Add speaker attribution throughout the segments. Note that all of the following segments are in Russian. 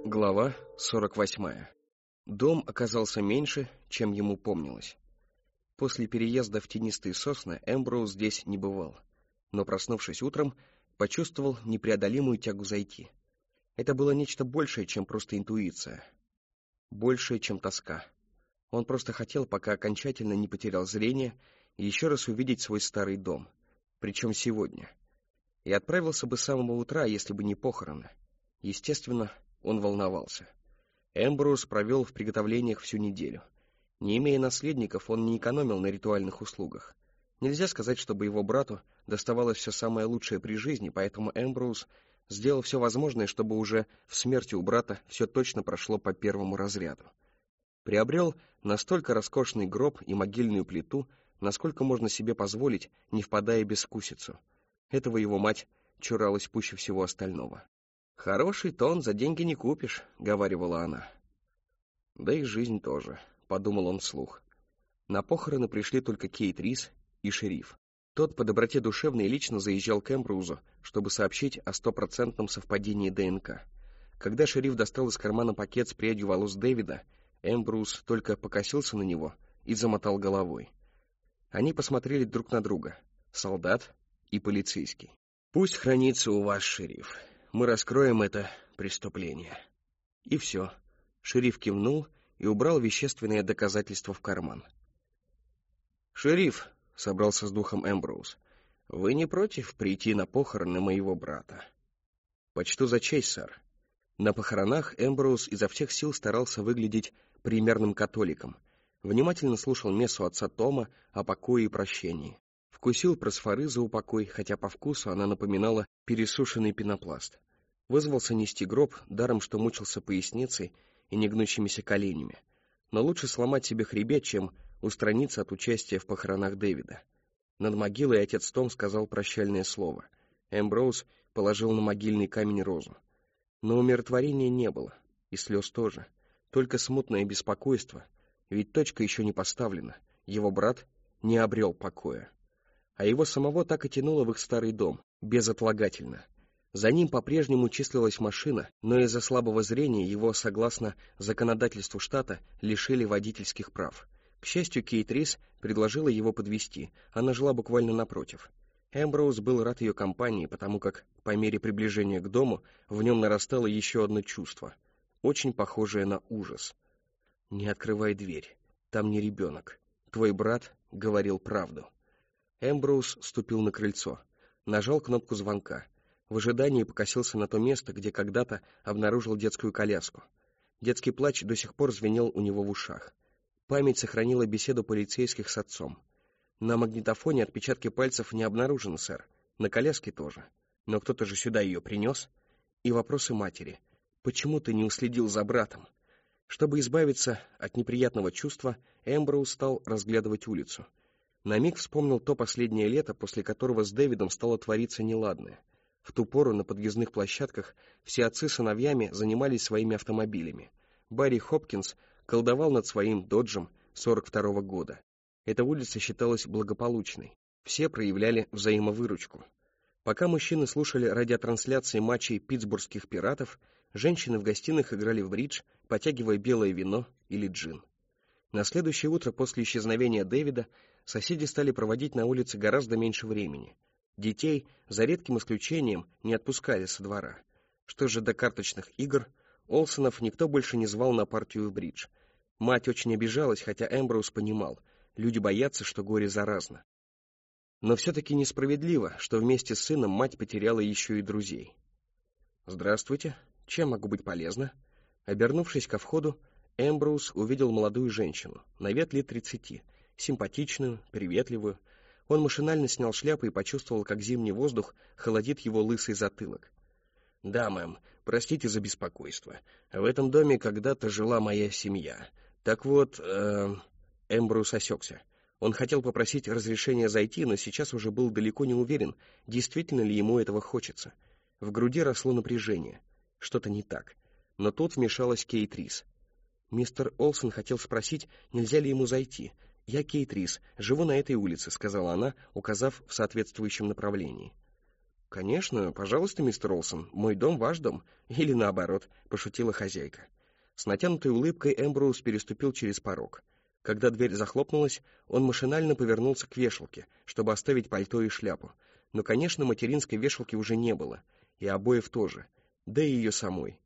Speaker 1: Глава 48. Дом оказался меньше, чем ему помнилось. После переезда в тенистые сосны Эмброуз здесь не бывал, но, проснувшись утром, почувствовал непреодолимую тягу зайти. Это было нечто большее, чем просто интуиция, большее, чем тоска. Он просто хотел, пока окончательно не потерял зрение, еще раз увидеть свой старый дом, причем сегодня. И отправился бы с самого утра, если бы не похороны. Естественно, он волновался. Эмброуз провел в приготовлениях всю неделю. Не имея наследников, он не экономил на ритуальных услугах. Нельзя сказать, чтобы его брату доставалось все самое лучшее при жизни, поэтому Эмброуз сделал все возможное, чтобы уже в смерти у брата все точно прошло по первому разряду. Приобрел настолько роскошный гроб и могильную плиту, насколько можно себе позволить, не впадая в бескусицу. Этого его мать чуралась пуще всего остального. «Хороший тон за деньги не купишь», — говаривала она. «Да и жизнь тоже», — подумал он вслух. На похороны пришли только Кейт Рис и шериф. Тот по доброте душевной лично заезжал к Эмброузу, чтобы сообщить о 100% совпадении ДНК. Когда шериф достал из кармана пакет с прядью волос Дэвида, Эмброуз только покосился на него и замотал головой. Они посмотрели друг на друга, солдат и полицейский. «Пусть хранится у вас, шериф. Мы раскроем это преступление». И все. Шериф кивнул и убрал вещественные доказательства в карман. «Шериф», — собрался с духом Эмброуз, — «вы не против прийти на похороны моего брата?» «Почту за честь, сэр». На похоронах Эмброуз изо всех сил старался выглядеть примерным католиком. Внимательно слушал мессу отца Тома о покое и прощении. Вкусил просфоры за упокой, хотя по вкусу она напоминала пересушенный пенопласт. Вызвался нести гроб, даром что мучился поясницей и негнущимися коленями. Но лучше сломать себе хребет, чем устраниться от участия в похоронах Дэвида. Над могилой отец Том сказал прощальное слово. Эмброуз положил на могильный камень розу. Но умиротворения не было, и слез тоже. Только смутное беспокойство, ведь точка еще не поставлена, его брат не обрел покоя. А его самого так и тянуло в их старый дом, безотлагательно. За ним по-прежнему числилась машина, но из-за слабого зрения его, согласно законодательству штата, лишили водительских прав. К счастью, Кейт Рис предложила его подвезти, она жила буквально напротив. Эмброуз был рад ее компании, потому как, по мере приближения к дому, в нем нарастало еще одно чувство, очень похожее на ужас. «Не открывай дверь, там не ребенок. Твой брат говорил правду». Эмброуз ступил на крыльцо, нажал кнопку звонка. В ожидании покосился на то место, где когда-то обнаружил детскую коляску. Детский плач до сих пор звенел у него в ушах. Память сохранила беседу полицейских с отцом. «На магнитофоне отпечатки пальцев не обнаружены, сэр. На коляске тоже. Но кто-то же сюда ее принес». И вопросы матери. «Почему ты не уследил за братом?» Чтобы избавиться от неприятного чувства, Эмброуз стал разглядывать улицу. На миг вспомнил то последнее лето, после которого с Дэвидом стало твориться неладное. В ту пору на подъездных площадках все отцы с сыновьями занимались своими автомобилями. Барри Хопкинс колдовал над своим «Доджем» 42-го года. Эта улица считалась благополучной. Все проявляли взаимовыручку. Пока мужчины слушали радиотрансляции матчей питтсбургских «Пиратов», женщины в гостиных играли в бридж, потягивая белое вино или джин. На следующее утро после исчезновения Дэвида соседи стали проводить на улице гораздо меньше времени. Детей, за редким исключением, не отпускали со двора. Что же до карточных игр, Олсонов никто больше не звал на партию в бридж. Мать очень обижалась, хотя Эмброуз понимал, люди боятся, что горе заразно. Но все-таки несправедливо, что вместе с сыном мать потеряла еще и друзей. «Здравствуйте, чем могу быть полезна?» Обернувшись ко входу, Эмброуз увидел молодую женщину, на вид лет 30, симпатичную, приветливую. Он машинально снял шляпу и почувствовал, как зимний воздух холодит его лысый затылок. «Да, мэм, простите за беспокойство. В этом доме когда-то жила моя семья. Так вот...» Эмброуз осекся. Он хотел попросить разрешения зайти, но сейчас уже был далеко не уверен, действительно ли ему этого хочется. В груди росло напряжение. Что-то не так. Но тут вмешалась Кейт Рис. «Мистер Олсон хотел спросить, нельзя ли ему зайти. Я Кейт Рис, живу на этой улице», — сказала она, указав в соответствующем направлении. «Конечно, пожалуйста, мистер Олсон, мой дом — ваш дом». Или наоборот, пошутила хозяйка. С натянутой улыбкой Эмброуз переступил через порог. Когда дверь захлопнулась, он машинально повернулся к вешалке, чтобы оставить пальто и шляпу. Но, конечно, материнской вешалки уже не было, и обоев тоже, да и ее самой.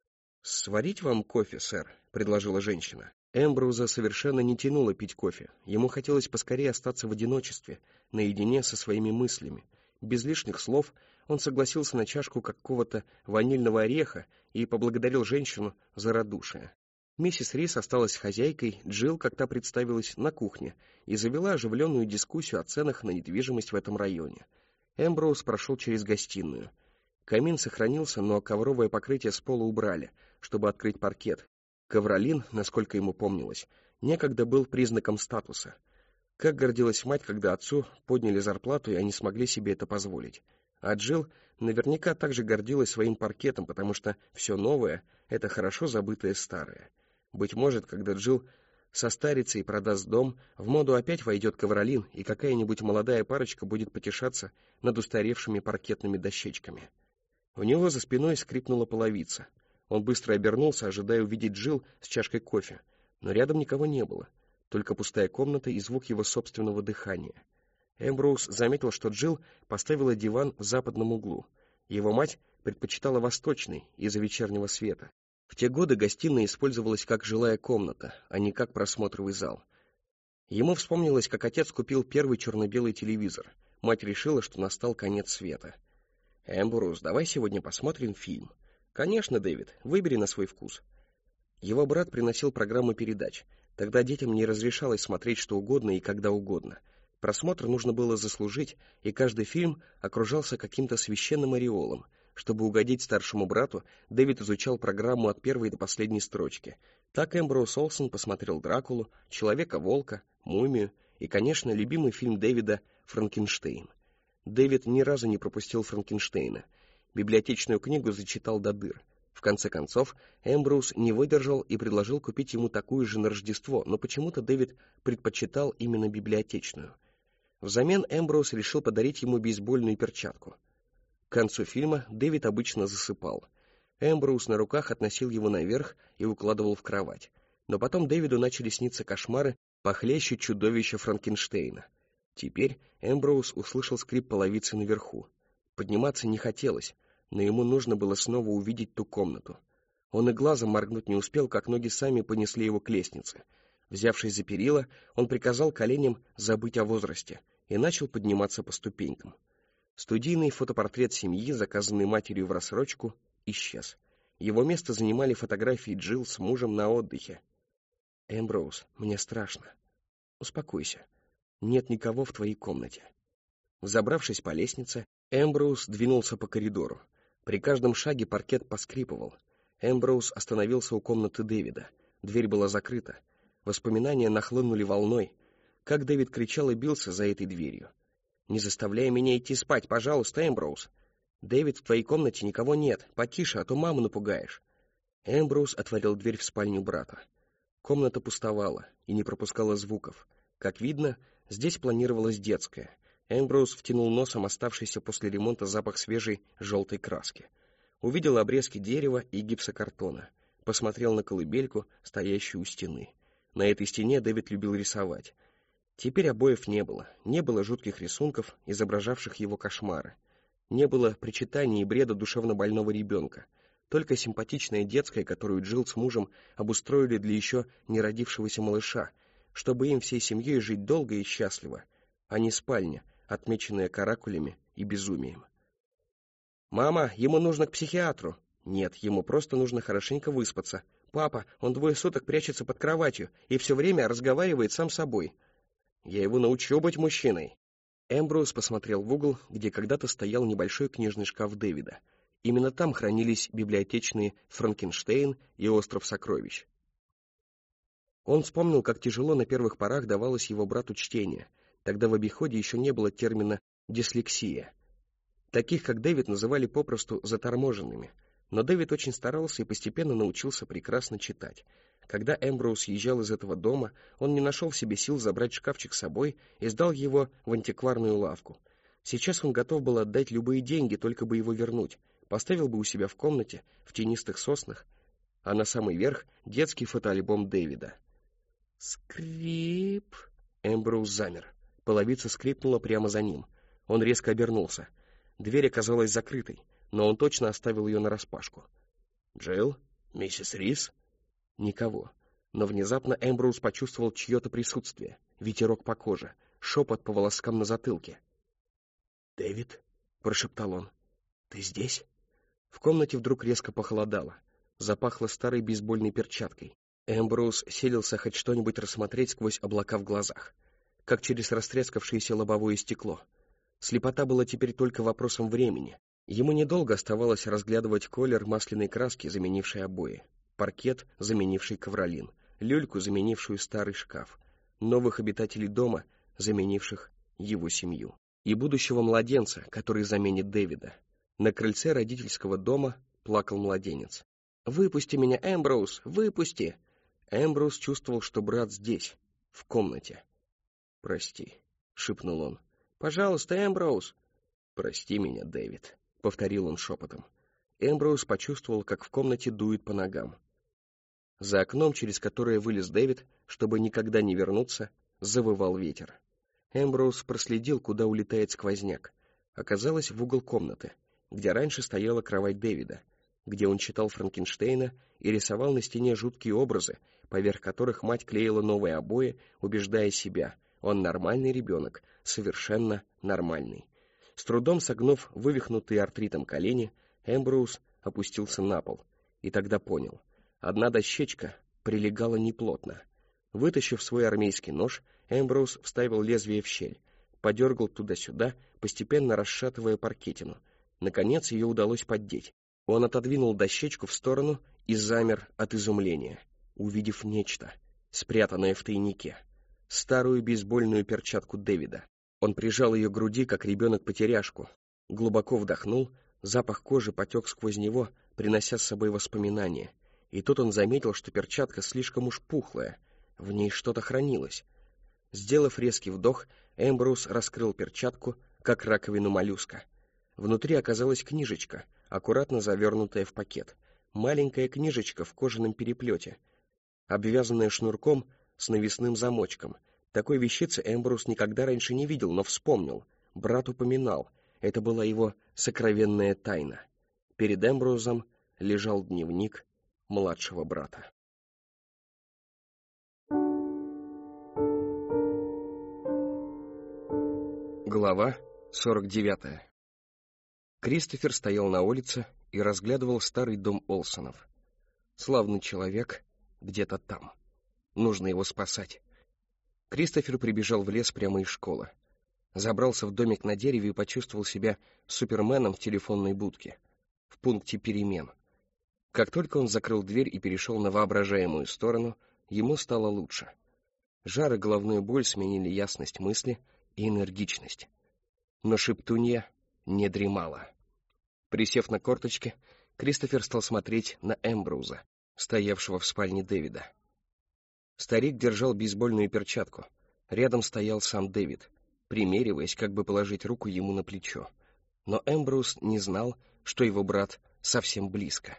Speaker 1: «Сварить вам кофе, сэр?» — предложила женщина. Эмброуза совершенно не тянуло пить кофе. Ему хотелось поскорее остаться в одиночестве, наедине со своими мыслями. Без лишних слов он согласился на чашку какого-то ванильного ореха и поблагодарил женщину за радушие. Миссис Рис осталась хозяйкой, Джилл, как та представилась, на кухне и завела оживленную дискуссию о ценах на недвижимость в этом районе. Эмброуз прошел через гостиную. Камин сохранился, но ковровое покрытие с пола убрали, чтобы открыть паркет. Ковролин, насколько ему помнилось, некогда был признаком статуса. Как гордилась мать, когда отцу подняли зарплату, и они смогли себе это позволить. А Джилл наверняка также гордилась своим паркетом, потому что все новое — это хорошо забытое старое. Быть может, когда Джилл состарится и продаст дом, в моду опять войдет ковролин, и какая-нибудь молодая парочка будет потешаться над устаревшими паркетными дощечками. У него за спиной скрипнула половица. Он быстро обернулся, ожидая увидеть Джилл с чашкой кофе, но рядом никого не было, только пустая комната и звук его собственного дыхания. Эмброуз заметил, что Джилл поставила диван в западном углу. Его мать предпочитала восточный из-за вечернего света. В те годы гостиная использовалась как жилая комната, а не как просмотровый зал. Ему вспомнилось, как отец купил первый черно-белый телевизор. Мать решила, что настал конец света. «Эмброуз, давай сегодня посмотрим фильм». «Конечно, Дэвид, выбери на свой вкус». Его брат приносил программу передач. Тогда детям не разрешалось смотреть что угодно и когда угодно. Просмотр нужно было заслужить, и каждый фильм окружался каким-то священным ореолом. Чтобы угодить старшему брату, Дэвид изучал программу от первой до последней строчки. Так Эмброуз Олсон посмотрел «Дракулу», «Человека-волка», «Мумию» и, конечно, любимый фильм Дэвида «Франкенштейн». Дэвид ни разу не пропустил Франкенштейна. Библиотечную книгу зачитал до дыр. В конце концов, Эмброуз не выдержал и предложил купить ему такую же на Рождество, но почему-то Дэвид предпочитал именно библиотечную. Взамен Эмброуз решил подарить ему бейсбольную перчатку. К концу фильма Дэвид обычно засыпал. Эмброуз на руках относил его наверх и укладывал в кровать. Но потом Дэвиду начали сниться кошмары похлеще чудовища Франкенштейна. Теперь Эмброуз услышал скрип половицы наверху. Подниматься не хотелось, но ему нужно было снова увидеть ту комнату. Он и глазом моргнуть не успел, как ноги сами понесли его к лестнице. Взявшись за перила, он приказал коленям забыть о возрасте и начал подниматься по ступенькам. Студийный фотопортрет семьи, заказанный матерью в рассрочку, исчез. Его место занимали фотографии Джилл с мужем на отдыхе. «Эмброуз, мне страшно. Успокойся. Нет никого в твоей комнате». Взобравшись по лестнице, Эмброуз двинулся по коридору. При каждом шаге паркет поскрипывал. Эмброуз остановился у комнаты Дэвида. Дверь была закрыта. Воспоминания нахлынули волной. Как Дэвид кричал и бился за этой дверью. «Не заставляй меня идти спать, пожалуйста, Эмброуз!» «Дэвид, в твоей комнате никого нет. Потише, а то маму напугаешь». Эмброуз отворил дверь в спальню брата. Комната пустовала и не пропускала звуков. Как видно, здесь планировалась детская. Эмброуз втянул носом оставшийся после ремонта запах свежей желтой краски. Увидел обрезки дерева и гипсокартона. Посмотрел на колыбельку, стоящую у стены. На этой стене Дэвид любил рисовать. Теперь обоев не было. Не было жутких рисунков, изображавших его кошмары. Не было причитаний и бреда душевнобольного ребенка. Только симпатичная детская, которую Джилл с мужем обустроили для еще не родившегося малыша, чтобы им всей семьей жить долго и счастливо, а не спальня, отмеченная каракулями и безумием. «Мама, ему нужно к психиатру». «Нет, ему просто нужно хорошенько выспаться». «Папа, он 2 суток прячется под кроватью и все время разговаривает сам с собой». «Я его научу быть мужчиной». Эмброуз посмотрел в угол, где когда-то стоял небольшой книжный шкаф Дэвида. Именно там хранились библиотечные «Франкенштейн» и «Остров сокровищ». Он вспомнил, как тяжело на первых порах давалось его брату чтение. Тогда в обиходе еще не было термина «дислексия». Таких, как Дэвид, называли попросту заторможенными. Но Дэвид очень старался и постепенно научился прекрасно читать. Когда Эмброуз съезжал из этого дома, он не нашел в себе сил забрать шкафчик с собой и сдал его в антикварную лавку. Сейчас он готов был отдать любые деньги, только бы его вернуть. Поставил бы у себя в комнате, в тенистых соснах, а на самый верх детский фотоальбом Дэвида. Скрип. Эмброуз замер. Половица скрипнула прямо за ним. Он резко обернулся. Дверь оказалась закрытой, но он точно оставил ее нараспашку. «Джилл? Миссис Рис?» Никого. Но внезапно Эмброуз почувствовал чье-то присутствие. Ветерок по коже, шепот по волоскам на затылке. «Дэвид?» — прошептал он. «Ты здесь?» В комнате вдруг резко похолодало. Запахло старой бейсбольной перчаткой. Эмброуз силился хоть что-нибудь рассмотреть сквозь облака в глазах, как через растрескавшееся лобовое стекло. Слепота была теперь только вопросом времени. Ему недолго оставалось разглядывать колер масляной краски, заменившей обои, паркет, заменивший ковролин, люльку, заменившую старый шкаф, новых обитателей дома, заменивших его семью, и будущего младенца, который заменит Дэвида. На крыльце родительского дома плакал младенец. «Выпусти меня, Эмброуз, выпусти!» Эмброуз чувствовал, что брат здесь, в комнате. «Прости», — шепнул он. «Пожалуйста, Эмброуз!» «Прости меня, Дэвид», — повторил он шепотом. Эмброуз почувствовал, как в комнате дует по ногам. За окном, через которое вылез Дэвид, чтобы никогда не вернуться, завывал ветер. Эмброуз проследил, куда улетает сквозняк. Оказалось, в угол комнаты, где раньше стояла кровать Дэвида, где он читал Франкенштейна и рисовал на стене жуткие образы, поверх которых мать клеила новые обои, убеждая себя, он нормальный ребенок, совершенно нормальный. С трудом согнув вывихнутые артритом колени, Эмброуз опустился на пол, и тогда понял. Одна дощечка прилегала неплотно. Вытащив свой армейский нож, Эмброуз вставил лезвие в щель, подергал туда-сюда, постепенно расшатывая паркетину. Наконец ее удалось поддеть. Он отодвинул дощечку в сторону и замер от изумления, увидев нечто, спрятанное в тайнике. Старую бейсбольную перчатку Дэвида. Он прижал ее к груди, как ребенок-потеряшку. Глубоко вдохнул, запах кожи потек сквозь него, принося с собой воспоминания. И тут он заметил, что перчатка слишком уж пухлая, в ней что-то хранилось. Сделав резкий вдох, Эмброуз раскрыл перчатку, как раковину моллюска. Внутри оказалась книжечка, аккуратно завернутая в пакет. Маленькая книжечка в кожаном переплете, обвязанная шнурком с навесным замочком. Такой вещицы Эмброуз никогда раньше не видел, но вспомнил. Брат упоминал. Это была его сокровенная тайна. Перед Эмброузом лежал дневник младшего брата. Глава 49. Кристофер стоял на улице и разглядывал старый дом Олсонов. Славный человек где-то там. Нужно его спасать. Кристофер прибежал в лес прямо из школы. Забрался в домик на дереве и почувствовал себя суперменом в телефонной будке, в пункте перемен. Как только он закрыл дверь и перешел на воображаемую сторону, ему стало лучше. Жар и головную боль сменили ясность мысли и энергичность. Но шептунья не дремала. Присев на корточки, Кристофер стал смотреть на Эмброуза, стоявшего в спальне Дэвида. Старик держал бейсбольную перчатку. Рядом стоял сам Дэвид, примериваясь, как бы положить руку ему на плечо. Но Эмброуз не знал, что его брат совсем близко.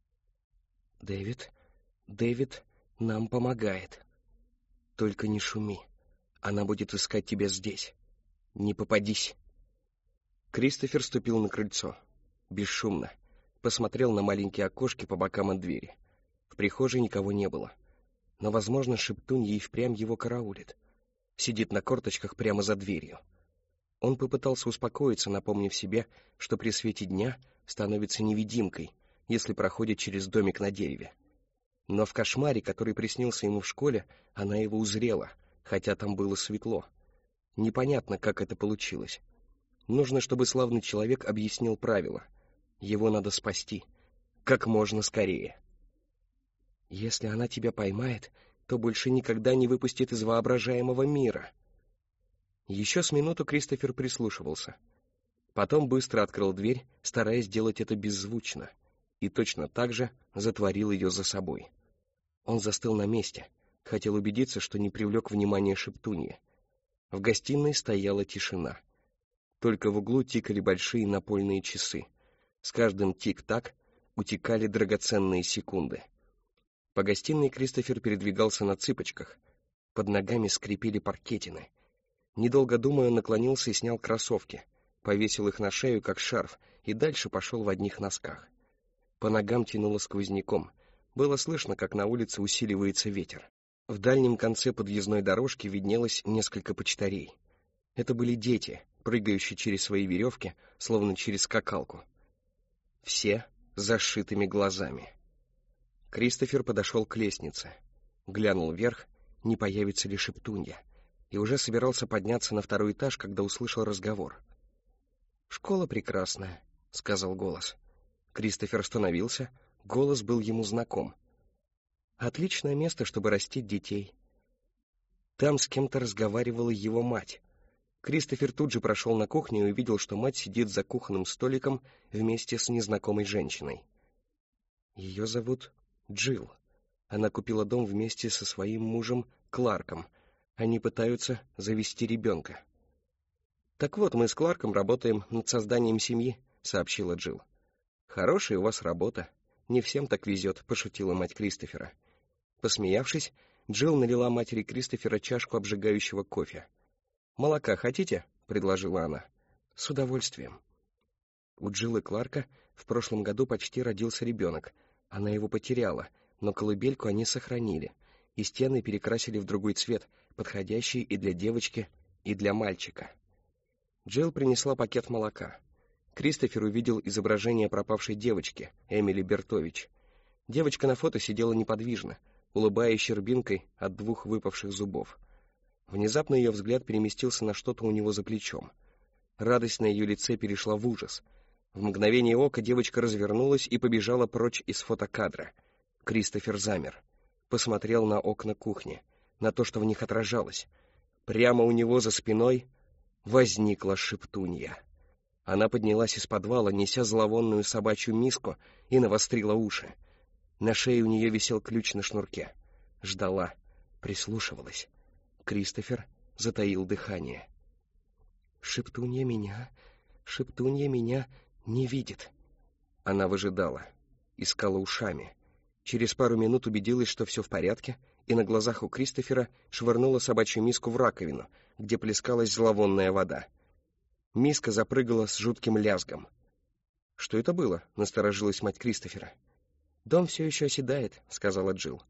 Speaker 1: «Дэвид нам помогает. Только не шуми. Она будет искать тебя здесь. Не попадись». Кристофер ступил на крыльцо. Бесшумно. Посмотрел на маленькие окошки по бокам от двери. В прихожей никого не было. Но, возможно, шептунья и впрямь его караулит. Сидит на корточках прямо за дверью. Он попытался успокоиться, напомнив себе, что при свете дня становится невидимкой, если проходит через домик на дереве. Но в кошмаре, который приснился ему в школе, она его узрела, хотя там было светло. Непонятно, как это получилось. Нужно, чтобы славный человек объяснил правила. Его надо спасти. Как можно скорее. Если она тебя поймает, то больше никогда не выпустит из воображаемого мира. Еще с минуту Кристофер прислушивался. Потом быстро открыл дверь, стараясь сделать это беззвучно, и точно так же затворил ее за собой. Он застыл на месте, хотел убедиться, что не привлек внимания шептуньи. В гостиной стояла тишина. Только в углу тикали большие напольные часы. С каждым тик-так утекали драгоценные секунды. По гостиной Кристофер передвигался на цыпочках. Под ногами скрипели паркетины. Недолго думая, он наклонился и снял кроссовки, повесил их на шею, как шарф, и дальше пошел в одних носках. По ногам тянуло сквозняком. Было слышно, как на улице усиливается ветер. В дальнем конце подъездной дорожки виднелось несколько почтарей. Это были дети, прыгающие через свои веревки, словно через скакалку. Все с зашитыми глазами. Кристофер подошел к лестнице, глянул вверх, не появится ли Шептунья, и уже собирался подняться на второй этаж, когда услышал разговор. «Школа прекрасная», — сказал голос. Кристофер остановился, голос был ему знаком. «Отличное место, чтобы растить детей». Там с кем-то разговаривала его мать. Кристофер тут же прошел на кухню и увидел, что мать сидит за кухонным столиком вместе с незнакомой женщиной. Ее зовут Джилл. Она купила дом вместе со своим мужем Кларком. Они пытаются завести ребенка. «Так вот, мы с Кларком работаем над созданием семьи», — сообщила Джилл. «Хорошая у вас работа. Не всем так везет», — пошутила мать Кристофера. Посмеявшись, Джилл налила матери Кристофера чашку обжигающего кофе. «Молока хотите?» — предложила она. «С удовольствием». У Джилл и Кларка в прошлом году почти родился ребенок. Она его потеряла, но колыбельку они сохранили, и стены перекрасили в другой цвет, подходящий и для девочки, и для мальчика. Джилл принесла пакет молока. Кристофер увидел изображение пропавшей девочки, Эмили Бертович. Девочка на фото сидела неподвижно, улыбаясь щербинкой от 2 выпавших зубов. Внезапно ее взгляд переместился на что-то у него за плечом. Радость на ее лице перешла в ужас. В мгновение ока девочка развернулась и побежала прочь из фотокадра. Кристофер замер. Посмотрел на окна кухни, на то, что в них отражалось. Прямо у него за спиной возникла Шептунья. Она поднялась из подвала, неся зловонную собачью миску, и навострила уши. На шее у нее висел ключ на шнурке. Ждала, прислушивалась. Кристофер затаил дыхание. Шептунья меня не видит». Она выжидала, искала ушами. Через пару минут убедилась, что все в порядке, и на глазах у Кристофера швырнула собачью миску в раковину, где плескалась зловонная вода. Миска запрыгала с жутким лязгом. «Что это было?» — насторожилась мать Кристофера. «Дом все еще оседает», — сказала Джилл.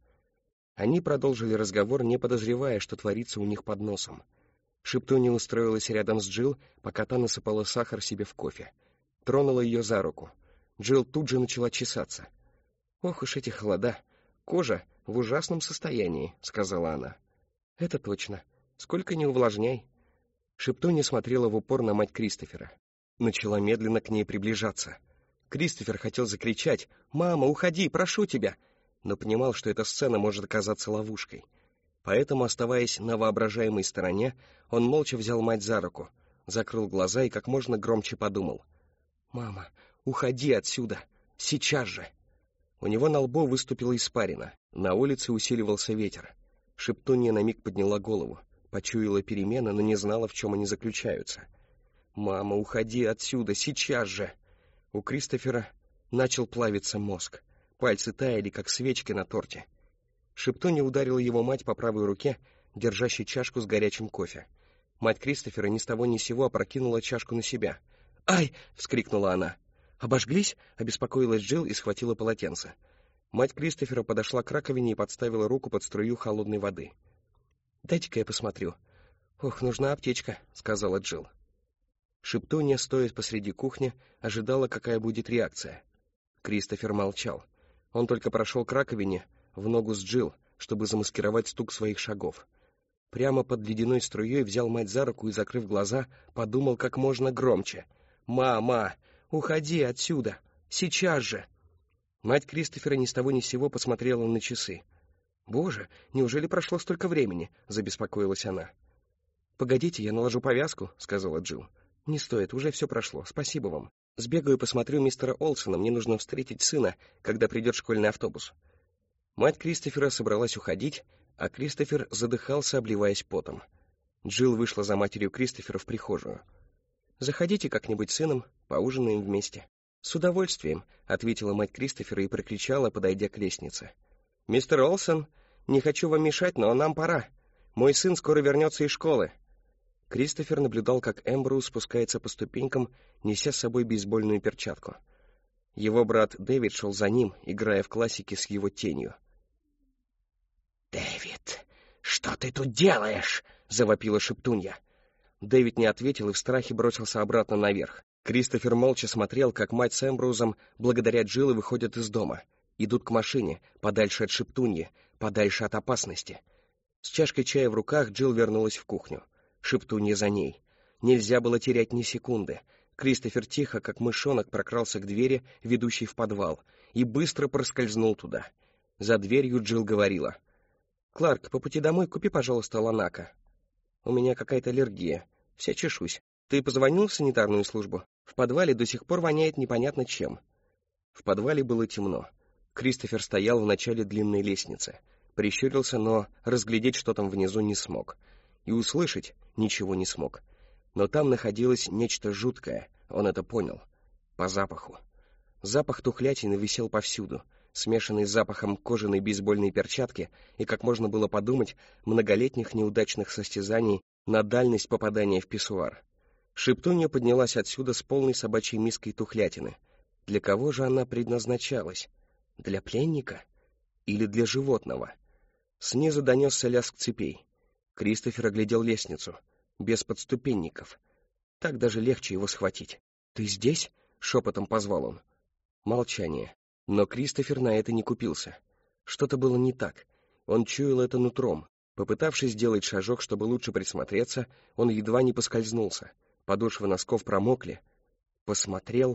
Speaker 1: Они продолжили разговор, не подозревая, что творится у них под носом. Шептунья устроилась рядом с Джилл, пока та насыпала сахар себе в кофе. Тронула ее за руку. Джилл тут же начала чесаться. «Ох уж эти холода! Кожа в ужасном состоянии», — сказала она. «Это точно. Сколько ни увлажняй». Шептунья смотрела в упор на мать Кристофера. Начала медленно к ней приближаться. Кристофер хотел закричать: «Мама, уходи, прошу тебя!», но понимал, что эта сцена может оказаться ловушкой. Поэтому, оставаясь на воображаемой стороне, он молча взял мать за руку, закрыл глаза и как можно громче подумал: «Мама, уходи отсюда! Сейчас же!» У него на лбу выступила испарина. На улице усиливался ветер. Шептунья на миг подняла голову, почуяла перемены, но не знала, в чем они заключаются. «Мама, уходи отсюда! Сейчас же!» У Кристофера начал плавиться мозг. Пальцы таяли, как свечки на торте. Шептунья ударила его мать по правой руке, держащей чашку с горячим кофе. Мать Кристофера ни с того ни с сего опрокинула чашку на себя. «Ай!» — вскрикнула она. «Обожглись?» — обеспокоилась Джилл и схватила полотенце. Мать Кристофера подошла к раковине и подставила руку под струю холодной воды. «Дайте-ка я посмотрю». «Ох, нужна аптечка», — сказала Джилл. Шептунья, стоя посреди кухни, ожидала, какая будет реакция. Кристофер молчал. Он только прошел к раковине, в ногу с Джилл, чтобы замаскировать стук своих шагов. Прямо под ледяной струей взял мать за руку и, закрыв глаза, подумал как можно громче: «Мама, уходи отсюда! Сейчас же!» Мать Кристофера ни с того ни с сего посмотрела на часы. «Боже, неужели прошло столько времени?» — забеспокоилась она. «Погодите, я наложу повязку», — сказала Джилл. «Не стоит, уже все прошло, спасибо вам. Сбегаю и посмотрю мистера Олсона, мне нужно встретить сына, когда придет школьный автобус». Мать Кристофера собралась уходить, а Кристофер задыхался, обливаясь потом. Джилл вышла за матерью Кристофера в прихожую. Заходите как-нибудь с сыном, поужинаем вместе». «С удовольствием», — ответила мать Кристофера и прокричала, подойдя к лестнице. «Мистер Олсен, не хочу вам мешать, но нам пора. Мой сын скоро вернется из школы». Кристофер наблюдал, как Эмброуз спускается по ступенькам, неся с собой бейсбольную перчатку. Его брат Дэвид шел за ним, играя в классики с его тенью. «Дэвид, что ты тут делаешь?» — завопила шептунья. Дэвид не ответил и в страхе бросился обратно наверх. Кристофер молча смотрел, как мать с Эмброузом, благодаря Джилл, выходят из дома. Идут к машине, подальше от шептуньи, подальше от опасности. С чашкой чая в руках Джилл вернулась в кухню. Шептунья за ней. Нельзя было терять ни секунды. Кристофер тихо, как мышонок, прокрался к двери, ведущей в подвал, и быстро проскользнул туда. За дверью Джилл говорила: «Кларк, по пути домой купи, пожалуйста, ланака. У меня какая-то аллергия. Вся чешусь. Ты позвонил в санитарную службу? В подвале до сих пор воняет непонятно чем». В подвале было темно. Кристофер стоял в начале длинной лестницы. Прищурился, но разглядеть, что там внизу, не смог. И услышать ничего не смог. Но там находилось нечто жуткое, он это понял. По запаху. Запах тухлятины висел повсюду, смешанный с запахом кожаной бейсбольной перчатки и, как можно было подумать, многолетних неудачных состязаний на дальность попадания в писсуар. Шептунья поднялась отсюда с полной собачьей миской тухлятины. Для кого же она предназначалась? Для пленника? Или для животного? Снизу донесся лязг цепей. Кристофер оглядел лестницу. Без подступенников. Так даже легче его схватить. «Ты здесь?» — шепотом позвал он. Молчание. Но Кристофер на это не купился. Что-то было не так. Он чуял это нутром. Попытавшись сделать шажок, чтобы лучше присмотреться, он едва не поскользнулся. Подошвы носков промокли. Посмотрел.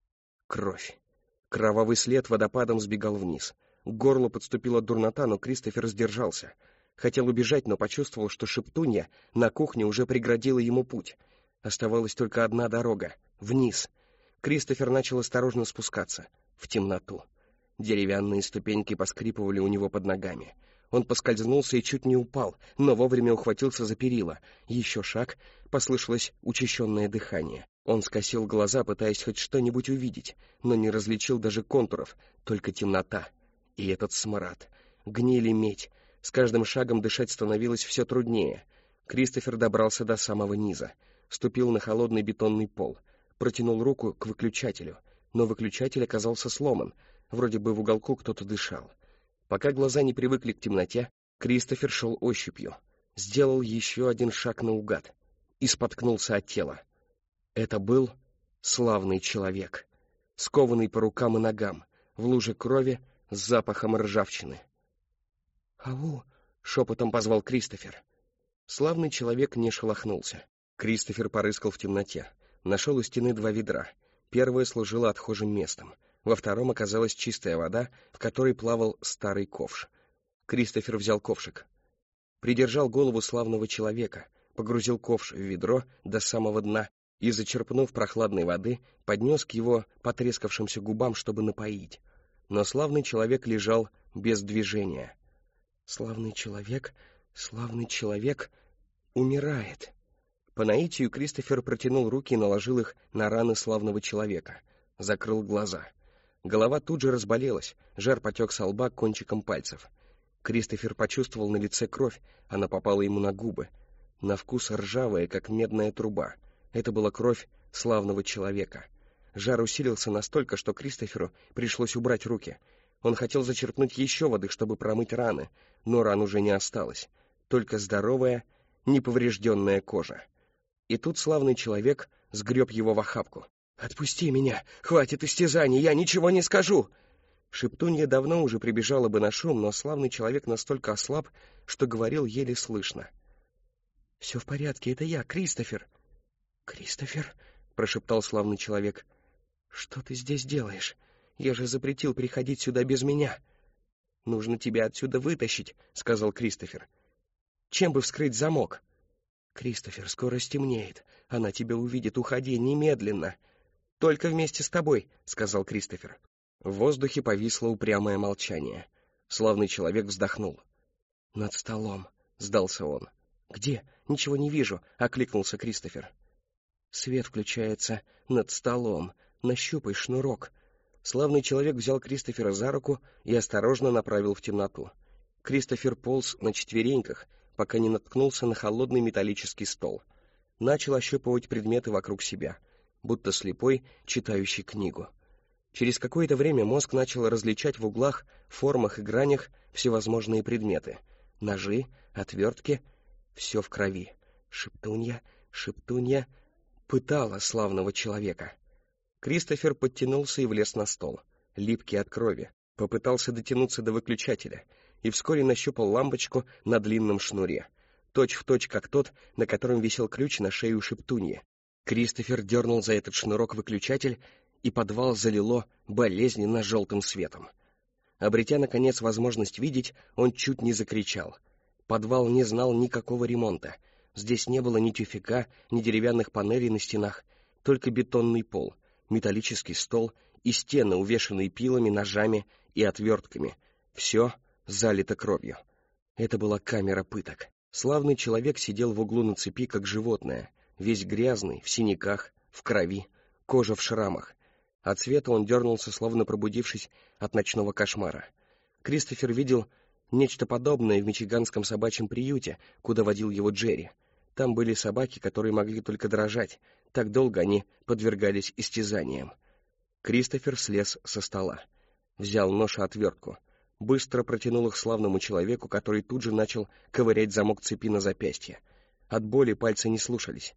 Speaker 1: Кровь. Кровавый след водопадом сбегал вниз. К горлу подступила дурнота, но Кристофер сдержался. Хотел убежать, но почувствовал, что шептунья на кухне уже преградила ему путь. Оставалась только одна дорога — вниз. Кристофер начал осторожно спускаться. В темноту. Деревянные ступеньки поскрипывали у него под ногами. Он поскользнулся и чуть не упал, но вовремя ухватился за перила. Еще шаг, послышалось учащенное дыхание. Он скосил глаза, пытаясь хоть что-нибудь увидеть, но не различил даже контуров, только темнота. И этот смрад. Гниль и медь. С каждым шагом дышать становилось все труднее. Кристофер добрался до самого низа. Ступил на холодный бетонный пол. Протянул руку к выключателю. Но выключатель оказался сломан. Вроде бы в уголку кто-то дышал. Пока глаза не привыкли к темноте, Кристофер шел ощупью. Сделал еще один шаг наугад. И споткнулся от тела. Это был славный человек. Скованный по рукам и ногам, в луже крови с запахом ржавчины. «Ау!» — шепотом позвал Кристофер. Славный человек не шелохнулся. Кристофер порыскал в темноте. Нашел у стены 2 ведра. Первое служило отхожим местом. Во втором оказалась чистая вода, в которой плавал старый ковш. Кристофер взял ковшик. Придержал голову славного человека, погрузил ковш в ведро до самого дна и, зачерпнув прохладной воды, поднес к его потрескавшимся губам, чтобы напоить. Но славный человек лежал без движения. Славный человек умирает. По наитию Кристофер протянул руки и наложил их на раны славного человека. Закрыл глаза. Голова тут же разболелась, жар потек со лба кончиком пальцев. Кристофер почувствовал на лице кровь, она попала ему на губы. На вкус ржавая, как медная труба. Это была кровь славного человека. Жар усилился настолько, что Кристоферу пришлось убрать руки. Он хотел зачерпнуть еще воды, чтобы промыть раны, но ран уже не осталось. Только здоровая, неповрежденная кожа. И тут славный человек сгреб его в охапку. «Отпусти меня! Хватит истязаний! Я ничего не скажу!» Шептунья давно уже прибежала бы на шум, но славный человек настолько ослаб, что говорил еле слышно. «Все в порядке, это я, Кристофер!» «Кристофер?» — прошептал славный человек. «Что ты здесь делаешь? Я же запретил приходить сюда без меня». «Нужно тебя отсюда вытащить», — сказал Кристофер. «Чем бы вскрыть замок?» «Кристофер, скоро стемнеет. Она тебя увидит. Уходи немедленно». «Только вместе с тобой», — сказал Кристофер. В воздухе повисло упрямое молчание. Славный человек вздохнул. «Над столом», — сдался он. «Где? Ничего не вижу», — окликнулся Кристофер. Свет включается над столом. Нащупай шнурок. Славный человек взял Кристофера за руку и осторожно направил в темноту. Кристофер полз на четвереньках, пока не наткнулся на холодный металлический стол. Начал ощупывать предметы вокруг себя, будто слепой, читающий книгу. Через какое-то время мозг начал различать в углах, формах и гранях всевозможные предметы. Ножи, отвертки, все в крови. Шептунья пытала славного человека. Кристофер подтянулся и влез на стол, липкий от крови, попытался дотянуться до выключателя и вскоре нащупал лампочку на длинном шнуре, точь-в-точь как тот, на котором висел ключ на шее у шептуньи. Кристофер дернул за этот шнурок выключатель, и подвал залило болезненно желтым светом. Обретя, наконец, возможность видеть, он чуть не закричал. Подвал не знал никакого ремонта. Здесь не было ни тюфяка, ни деревянных панелей на стенах, только бетонный пол, металлический стол и стены, увешанные пилами, ножами и отвертками. Все залито кровью. Это была камера пыток. Славный человек сидел в углу на цепи, как животное, весь грязный, в синяках, в крови, кожа в шрамах. От света он дернулся, словно пробудившись от ночного кошмара. Кристофер видел нечто подобное в мичиганском собачьем приюте, куда водил его Джерри. Там были собаки, которые могли только дрожать, так долго они подвергались истязаниям. Кристофер слез со стола, взял нож и отвертку, быстро протянул их славному человеку, который тут же начал ковырять замок цепи на запястье. От боли пальцы не слушались.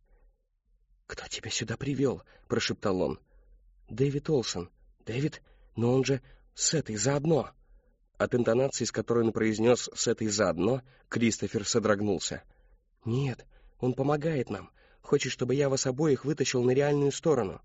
Speaker 1: «Кто тебя сюда привел?» — прошептал он. «Дэвид Олсон». «Дэвид? Но он же с этой заодно». От интонации, с которой он произнес «с этой заодно», Кристофер содрогнулся. «Нет, он помогает нам. Хочет, чтобы я вас обоих вытащил на реальную сторону».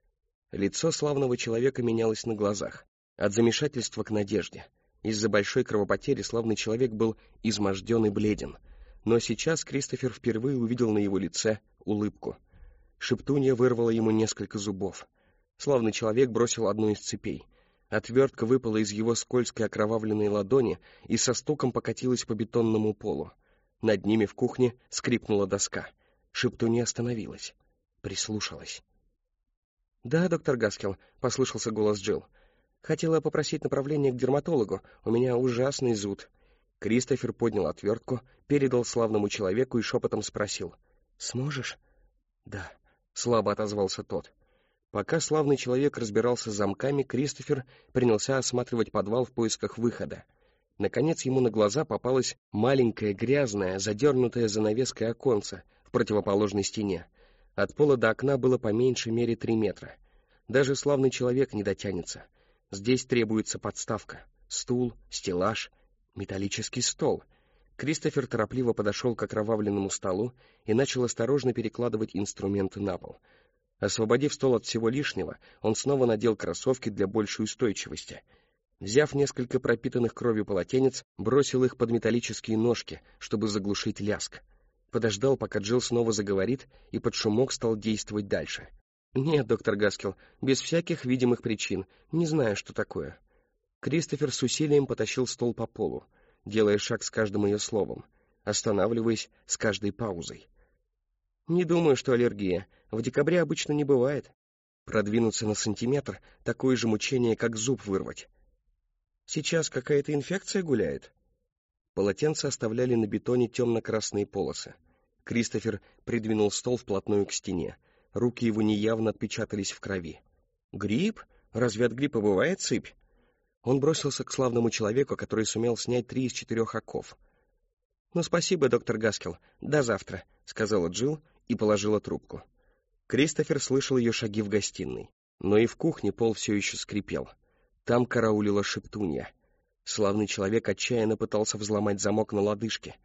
Speaker 1: Лицо славного человека менялось на глазах. От замешательства к надежде. Из-за большой кровопотери славный человек был изможден и бледен. Но сейчас Кристофер впервые увидел на его лице улыбку. Шептунья вырвала ему несколько зубов. Славный человек бросил одну из цепей. Отвертка выпала из его скользкой окровавленной ладони и со стуком покатилась по бетонному полу. Над ними в кухне скрипнула доска. Шептунья остановилась, прислушалась. «Да, доктор Гаскелл», — послышался голос Джилл. «Хотела попросить направление к дерматологу. У меня ужасный зуд». Кристофер поднял отвертку, передал славному человеку и шепотом спросил. «Сможешь?» «Да», — слабо отозвался тот. Пока славный человек разбирался с замками, Кристофер принялся осматривать подвал в поисках выхода. Наконец ему на глаза попалось маленькое, грязное, задернутое занавеской оконце в противоположной стене. От пола до окна было по меньшей мере 3 метра. Даже славный человек не дотянется. Здесь требуется подставка, стул, стеллаж, металлический стол. Кристофер торопливо подошел к окровавленному столу и начал осторожно перекладывать инструменты на пол. Освободив стол от всего лишнего, он снова надел кроссовки для большей устойчивости. Взяв несколько пропитанных кровью полотенец, бросил их под металлические ножки, чтобы заглушить лязг. Подождал, пока Джилл снова заговорит, и под шумок стал действовать дальше. «Нет, доктор Гаскелл, без всяких видимых причин. Не знаю, что такое». Кристофер с усилием потащил стол по полу, делая шаг с каждым ее словом, останавливаясь с каждой паузой. «Не думаю, что аллергия. В декабре обычно не бывает. Продвинуться на сантиметр — такое же мучение, как зуб вырвать. Сейчас какая-то инфекция гуляет?» Полотенца оставляли на бетоне темно-красные полосы. Кристофер придвинул стол вплотную к стене. Руки его неявно отпечатались в крови. «Грипп? Разве от гриппа бывает сыпь?» Он бросился к славному человеку, который сумел снять 3 из 4 оков. «Ну, спасибо, доктор Гаскелл. До завтра», — сказала Джилл и положила трубку. Кристофер слышал ее шаги в гостиной, но и в кухне пол все еще скрипел. Там караулила шептунья. Славный человек отчаянно пытался взломать замок на лодыжке.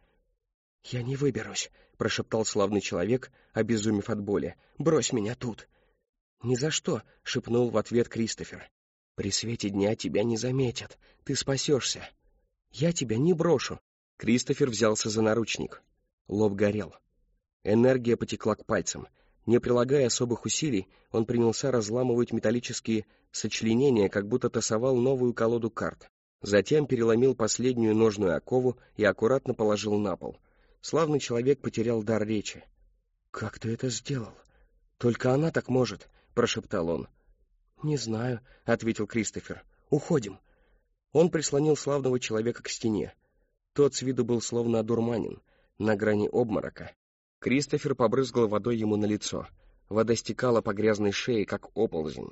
Speaker 1: «Я не выберусь», — прошептал славный человек, обезумев от боли. «Брось меня тут». «Ни за что», — шепнул в ответ Кристофер. «При свете дня тебя не заметят. Ты спасешься». «Я тебя не брошу». Кристофер взялся за наручник. Лоб горел. Энергия потекла к пальцам. Не прилагая особых усилий, он принялся разламывать металлические сочленения, как будто тасовал новую колоду карт. Затем переломил последнюю ножную окову и аккуратно положил на пол. Славный человек потерял дар речи. «Как ты это сделал?» «Только она так может», — прошептал он. «Не знаю», — ответил Кристофер. «Уходим». Он прислонил славного человека к стене. Тот с виду был словно одурманен, на грани обморока. Кристофер побрызгал водой ему на лицо. Вода стекала по грязной шее, как оползень.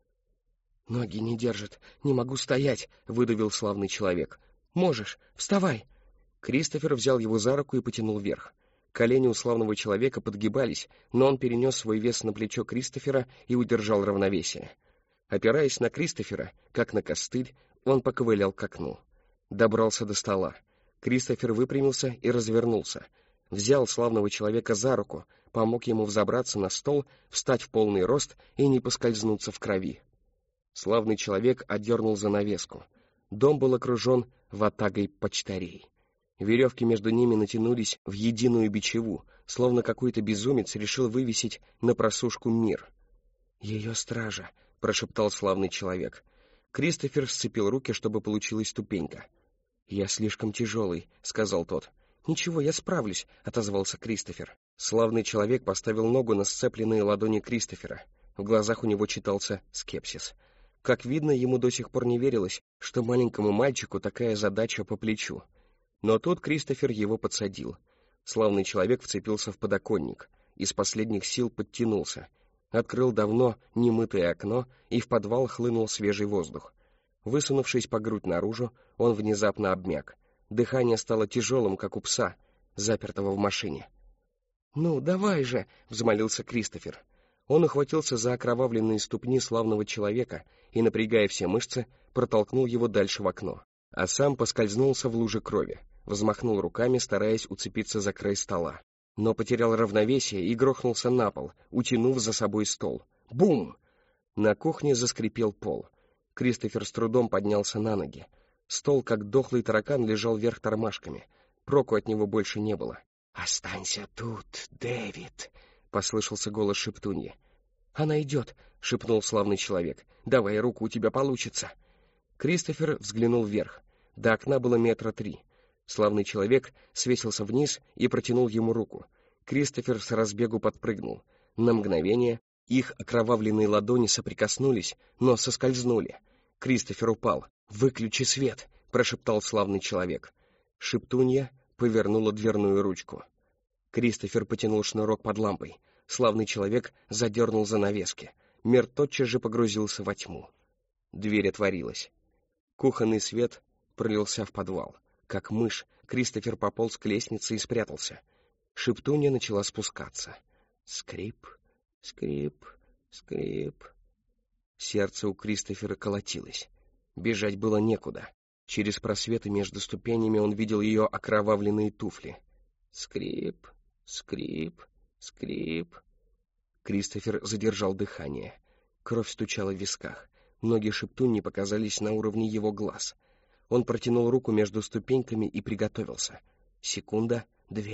Speaker 1: «Ноги не держат, не могу стоять», — выдавил славный человек. «Можешь, вставай». Кристофер взял его за руку и потянул вверх. Колени у славного человека подгибались, но он перенес свой вес на плечо Кристофера и удержал равновесие. Опираясь на Кристофера, как на костыль, он поковылял к окну. Добрался до стола. Кристофер выпрямился и развернулся. Взял славного человека за руку, помог ему взобраться на стол, встать в полный рост и не поскользнуться в крови. Славный человек отдернул занавеску. Дом был окружен ватагой почтарей. Веревки между ними натянулись в единую бичеву, словно какой-то безумец решил вывесить на просушку мир. «Ее стража», — прошептал славный человек. Кристофер сцепил руки, чтобы получилась ступенька. «Я слишком тяжелый», — сказал тот. «Ничего, я справлюсь», — отозвался Кристофер. Славный человек поставил ногу на сцепленные ладони Кристофера. В глазах у него читался скепсис. Как видно, ему до сих пор не верилось, что маленькому мальчику такая задача по плечу. Но тут Кристофер его подсадил. Славный человек вцепился в подоконник, из последних сил подтянулся, открыл давно немытое окно, и в подвал хлынул свежий воздух. Высунувшись по грудь наружу, он внезапно обмяк. Дыхание стало тяжелым, как у пса, запертого в машине. «Ну, давай же!» — взмолился Кристофер. Он ухватился за окровавленные ступни славного человека и, напрягая все мышцы, протолкнул его дальше в окно, а сам поскользнулся в луже крови, взмахнул руками, стараясь уцепиться за край стола, но потерял равновесие и грохнулся на пол, утянув за собой стол. Бум! На кухне заскрипел пол. Кристофер с трудом поднялся на ноги. Стол, как дохлый таракан, лежал вверх тормашками. Проку от него больше не было. «Останься тут, Дэвид!» — послышался голос шептуньи. «Она идет!» — шепнул славный человек. «Давай руку, у тебя получится!» Кристофер взглянул вверх. До окна было 3 метра. Славный человек свесился вниз и протянул ему руку. Кристофер с разбегу подпрыгнул. На мгновение их окровавленные ладони соприкоснулись, но соскользнули. Кристофер упал. «Выключи свет!» — прошептал славный человек. Шептунья повернула дверную ручку. Кристофер потянул шнурок под лампой. Славный человек задернул занавески. Мир тотчас же погрузился во тьму. Дверь отворилась. Кухонный свет пролился в подвал. Как мышь, Кристофер пополз к лестнице и спрятался. Шептунья начала спускаться. Скрип, скрип, скрип. Сердце у Кристофера колотилось. Бежать было некуда. Через просветы между ступенями он видел ее окровавленные туфли. Скрип, скрип, скрип. Кристофер задержал дыхание. Кровь стучала в висках. Ноги шептуньи показались на уровне его глаз. Он протянул руку между ступеньками и приготовился. 1, 2,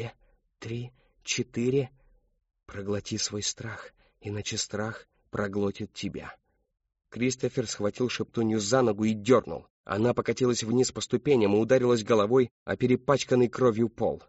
Speaker 1: 3, 4. Проглоти свой страх, иначе страх проглотит тебя. Кристофер схватил шептунью за ногу и дернул. Она покатилась вниз по ступеням и ударилась головой о перепачканный кровью пол.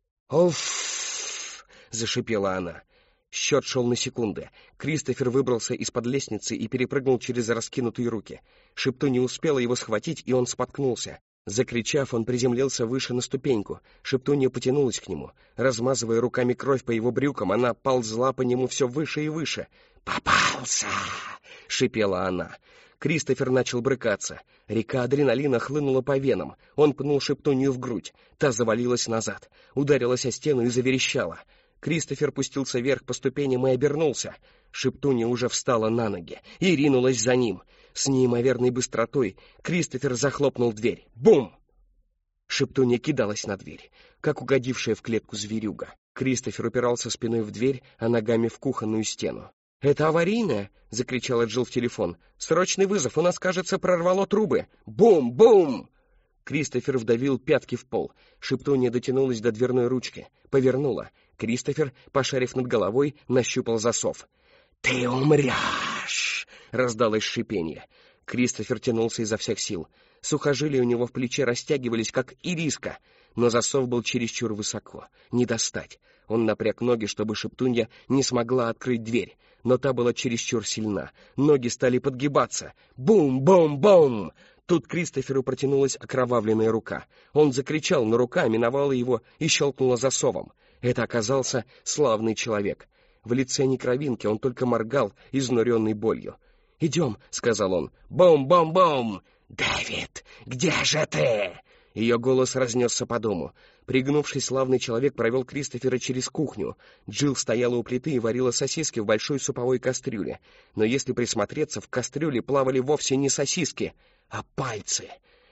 Speaker 1: «Оф!» — зашипела она. Счет шел на секунды. Кристофер выбрался из-под лестницы и перепрыгнул через раскинутые руки. Шептунья успела его схватить, и он споткнулся. Закричав, он приземлился выше на ступеньку. Шептунья потянулась к нему. Размазывая руками кровь по его брюкам, она ползла по нему все выше и выше. «Попался!» — шипела она. Кристофер начал брыкаться. Река адреналина хлынула по венам. Он пнул шептунью в грудь. Та завалилась назад, ударилась о стену и заверещала. Кристофер пустился вверх по ступеням и обернулся. Шептунья уже встала на ноги и ринулась за ним. С неимоверной быстротой Кристофер захлопнул дверь. Бум! Шептунья кидалась на дверь, как угодившая в клетку зверюга. Кристофер упирался спиной в дверь, а ногами в кухонную стену. «Это аварийная!» — закричал Джилл в телефон. «Срочный вызов! У нас, кажется, прорвало трубы! Бум! Бум!» Кристофер вдавил пятки в пол. Шептунья дотянулась до дверной ручки. Повернула. Кристофер, пошарив над головой, нащупал засов. «Ты умрешь!» — раздалось шипение. Кристофер тянулся изо всех сил. Сухожилия у него в плече растягивались, как ириска, но засов был чересчур высоко. Не достать. Он напряг ноги, чтобы шептунья не смогла открыть дверь. но та была чересчур сильна. Ноги стали подгибаться. Бум-бум-бум! Тут Кристоферу протянулась окровавленная рука. Он закричал, но рука миновала его и щелкнула засовом. Это оказался славный человек. В лице ни кровинки, он только моргал, изнуренный болью. «Идем», — сказал он. «Бум-бум-бум! Дэвид, где же ты?» Ее голос разнесся по дому. Пригнувшись, славный человек провел Кристофера через кухню. Джилл стояла у плиты и варила сосиски в большой суповой кастрюле. Но если присмотреться, в кастрюле плавали вовсе не сосиски, а пальцы.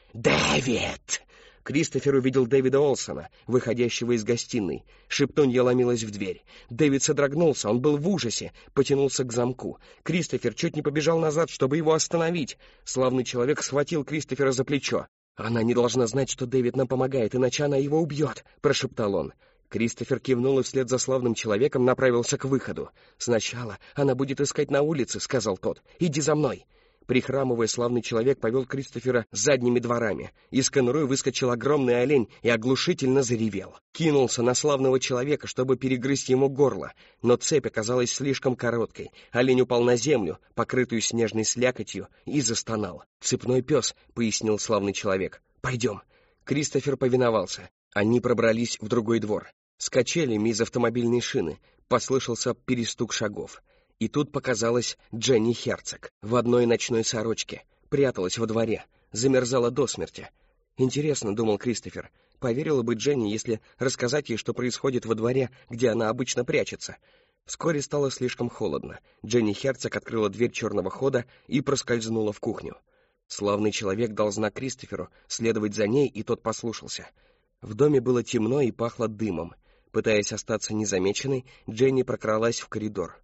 Speaker 1: «Дэвид!» Кристофер увидел Дэвида Олсона, выходящего из гостиной. Шептунья ломилась в дверь. Дэвид содрогнулся, он был в ужасе, потянулся к замку. Кристофер чуть не побежал назад, чтобы его остановить. Славный человек схватил Кристофера за плечо. «Она не должна знать, что Дэвид нам помогает, иначе она его убьет», — прошептал он. Кристофер кивнул и вслед за славным человеком направился к выходу. «Сначала она будет искать на улице», — сказал тот. «Иди за мной». Прихрамывая, славный человек повел Кристофера задними дворами. Из конуры выскочил огромный олень и оглушительно заревел. Кинулся на славного человека, чтобы перегрызть ему горло, но цепь оказалась слишком короткой. Олень упал на землю, покрытую снежной слякотью, и застонал. «Цепной пес», — пояснил славный человек. «Пойдем». Кристофер повиновался. Они пробрались в другой двор. С качелями из автомобильной шины послышался перестук шагов. И тут показалась Дженни Херцог в одной ночной сорочке, пряталась во дворе, замерзала до смерти. Интересно, думал Кристофер, поверила бы Дженни, если рассказать ей, что происходит во дворе, где она обычно прячется. Вскоре стало слишком холодно. Дженни Херцог открыла дверь черного хода и проскользнула в кухню. Славный человек дал знак Кристоферу следовать за ней, и тот послушался. В доме было темно и пахло дымом. Пытаясь остаться незамеченной, Дженни прокралась в коридор.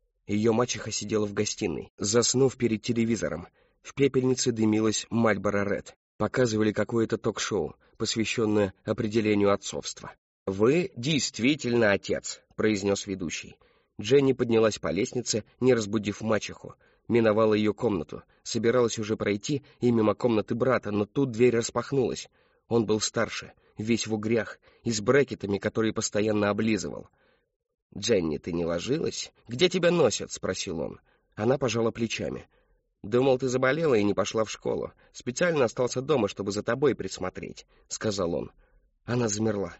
Speaker 1: Ее мачеха сидела в гостиной, заснув перед телевизором. В пепельнице дымилась Мальборо Ред. Показывали какое-то ток-шоу, посвященное определению отцовства. «Вы действительно отец», — произнес ведущий. Дженни поднялась по лестнице, не разбудив мачеху. Миновала ее комнату, собиралась уже пройти и мимо комнаты брата, но тут дверь распахнулась. Он был старше, весь в угрях и с брекетами, которые постоянно облизывал. «Дженни, ты не ложилась? Где тебя носят?» — спросил он. Она пожала плечами. «Думал, ты заболела и не пошла в школу. Специально остался дома, чтобы за тобой присмотреть», — сказал он. Она замерла.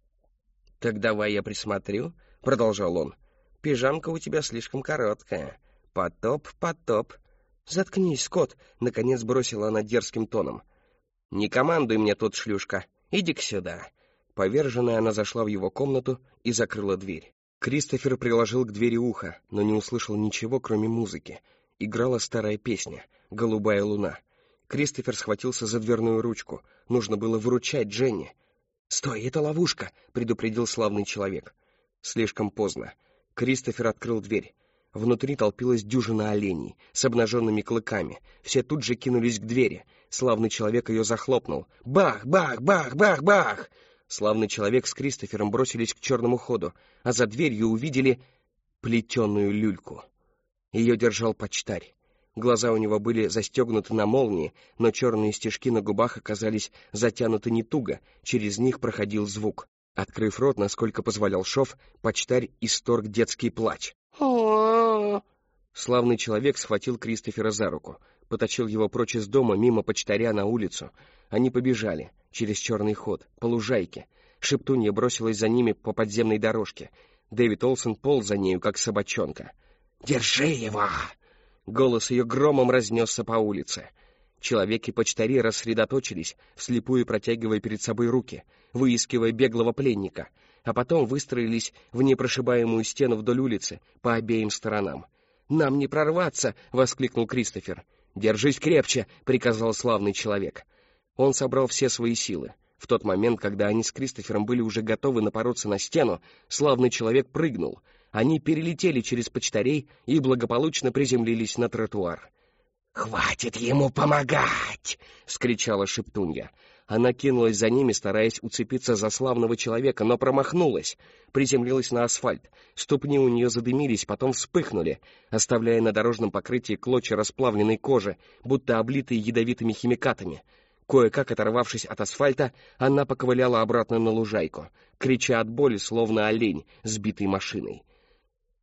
Speaker 1: «Так давай я присмотрю», — продолжал он. «Пижамка у тебя слишком короткая. Потоп, потоп». «Заткнись, Скотт», — наконец бросила она дерзким тоном. «Не командуй мне тут, шлюшка. Иди-ка сюда». Поверженная, она зашла в его комнату и закрыла дверь. Кристофер приложил к двери ухо, но не услышал ничего, кроме музыки. Играла старая песня «Голубая луна». Кристофер схватился за дверную ручку. Нужно было выручать Дженни. «Стой, это ловушка!» — предупредил славный человек. Слишком поздно. Кристофер открыл дверь. Внутри толпилась дюжина оленей с обнаженными клыками. Все тут же кинулись к двери. Славный человек ее захлопнул. Бах, бах, бах, бах, бах! Славный человек с Кристофером бросились к черному ходу, а за дверью увидели плетеную люльку. Ее держал почтарь. Глаза у него были застегнуты на молнии, но черные стежки на губах оказались затянуты не туго, через них проходил звук. Открыв рот, насколько позволял шов, почтарь исторг детский плач. Славный человек схватил Кристофера за руку, потащил его прочь из дома, мимо почтаря на улицу. Они побежали через черный ход, по лужайке. Шептунья бросилась за ними по подземной дорожке. Дэвид Олсон полз за нею, как собачонка. «Держи его!» Голос ее громом разнесся по улице. Человеки-почтари рассредоточились, вслепую протягивая перед собой руки, выискивая беглого пленника, а потом выстроились в непрошибаемую стену вдоль улицы по обеим сторонам. «Нам не прорваться!» — воскликнул Кристофер. «Держись крепче!» — приказал славный человек. Он собрал все свои силы. В тот момент, когда они с Кристофером были уже готовы напороться на стену, славный человек прыгнул. Они перелетели через почтарей и благополучно приземлились на тротуар. «Хватит ему помогать!» — вскричала Шептунья. Она кинулась за ними, стараясь уцепиться за славного человека, но промахнулась. Приземлилась на асфальт. Ступни у нее задымились, потом вспыхнули, оставляя на дорожном покрытии клочья расплавленной кожи, будто облитые ядовитыми химикатами. Кое-как оторвавшись от асфальта, она поковыляла обратно на лужайку, крича от боли, словно олень, сбитый машиной.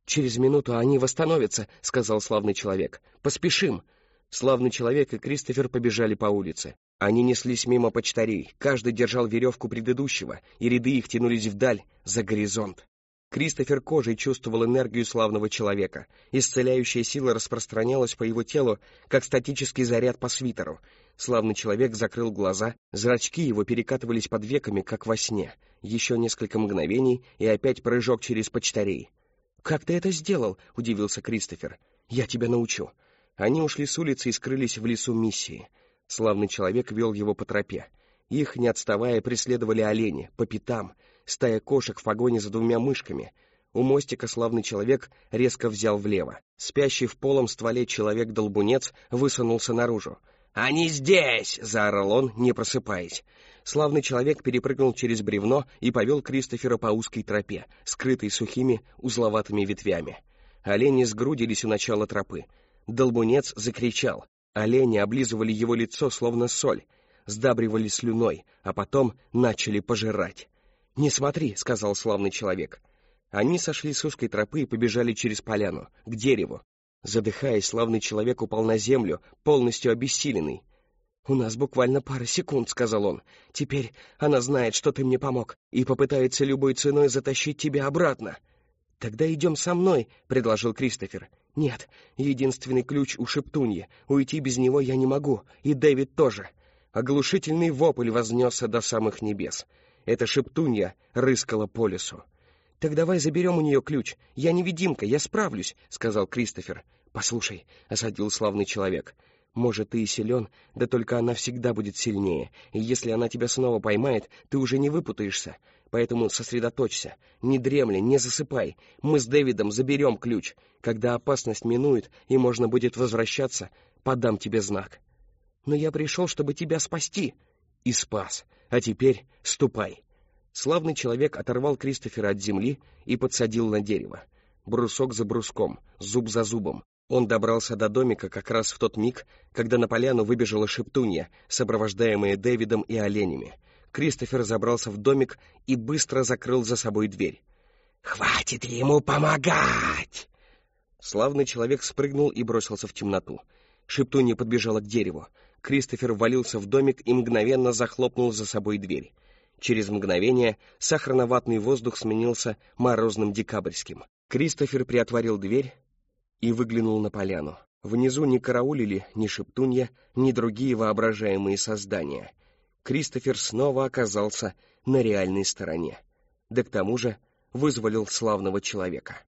Speaker 1: «Через минуту они восстановятся», — сказал славный человек. «Поспешим». Славный человек и Кристофер побежали по улице. Они неслись мимо почтарей, каждый держал веревку предыдущего, и ряды их тянулись вдаль, за горизонт. Кристофер кожей чувствовал энергию славного человека. Исцеляющая сила распространялась по его телу, как статический заряд по свитеру. Славный человек закрыл глаза, зрачки его перекатывались под веками, как во сне. Еще несколько мгновений, и опять прыжок через почтарей. «Как ты это сделал?» — удивился Кристофер. «Я тебя научу». Они ушли с улицы и скрылись в лесу миссии. Славный человек вел его по тропе. Их, не отставая, преследовали олени, по пятам, стая кошек в погоне за двумя мышками. У мостика славный человек резко взял влево. Спящий в полом стволе человек-долбунец высунулся наружу. «Они здесь!» — заорал он, не просыпаясь. Славный человек перепрыгнул через бревно и повел Кристофера по узкой тропе, скрытой сухими узловатыми ветвями. Олени сгрудились у начала тропы. Долбунец закричал. Олени облизывали его лицо, словно соль, сдабривали слюной, а потом начали пожирать. «Не смотри», — сказал славный человек. Они сошли с узкой тропы и побежали через поляну, к дереву. Задыхаясь, славный человек упал на землю, полностью обессиленный. «У нас буквально пара секунд», — сказал он. «Теперь она знает, что ты мне помог, и попытается любой ценой затащить тебя обратно». «Тогда идем со мной», — предложил Кристофер. «Нет, единственный ключ у Шептуньи. Уйти без него я не могу, и Дэвид тоже». Оглушительный вопль вознесся до самых небес. Эта Шептунья рыскала по лесу. «Так давай заберем у нее ключ. Я невидимка, я справлюсь», — сказал Кристофер. «Послушай», — осадил славный человек, — «может, ты и силен, да только она всегда будет сильнее, и если она тебя снова поймает, ты уже не выпутаешься. Поэтому сосредоточься, не дремли, не засыпай. Мы с Дэвидом заберем ключ. Когда опасность минует и можно будет возвращаться, подам тебе знак». «Но я пришел, чтобы тебя спасти». «И спас. А теперь ступай». Славный человек оторвал Кристофера от земли и подсадил на дерево. Брусок за бруском, зуб за зубом. Он добрался до домика как раз в тот миг, когда на поляну выбежала Шептунья, сопровождаемая Дэвидом и оленями. Кристофер забрался в домик и быстро закрыл за собой дверь. «Хватит ему помогать!» Славный человек спрыгнул и бросился в темноту. Шептунья подбежала к дереву. Кристофер ввалился в домик и мгновенно захлопнул за собой дверь. Через мгновение сахарно-ватный воздух сменился морозным декабрьским. Кристофер приотворил дверь и выглянул на поляну. Внизу не караулили ни Шептунья, ни другие воображаемые создания. Кристофер снова оказался на реальной стороне. Да к тому же вызволил славного человека.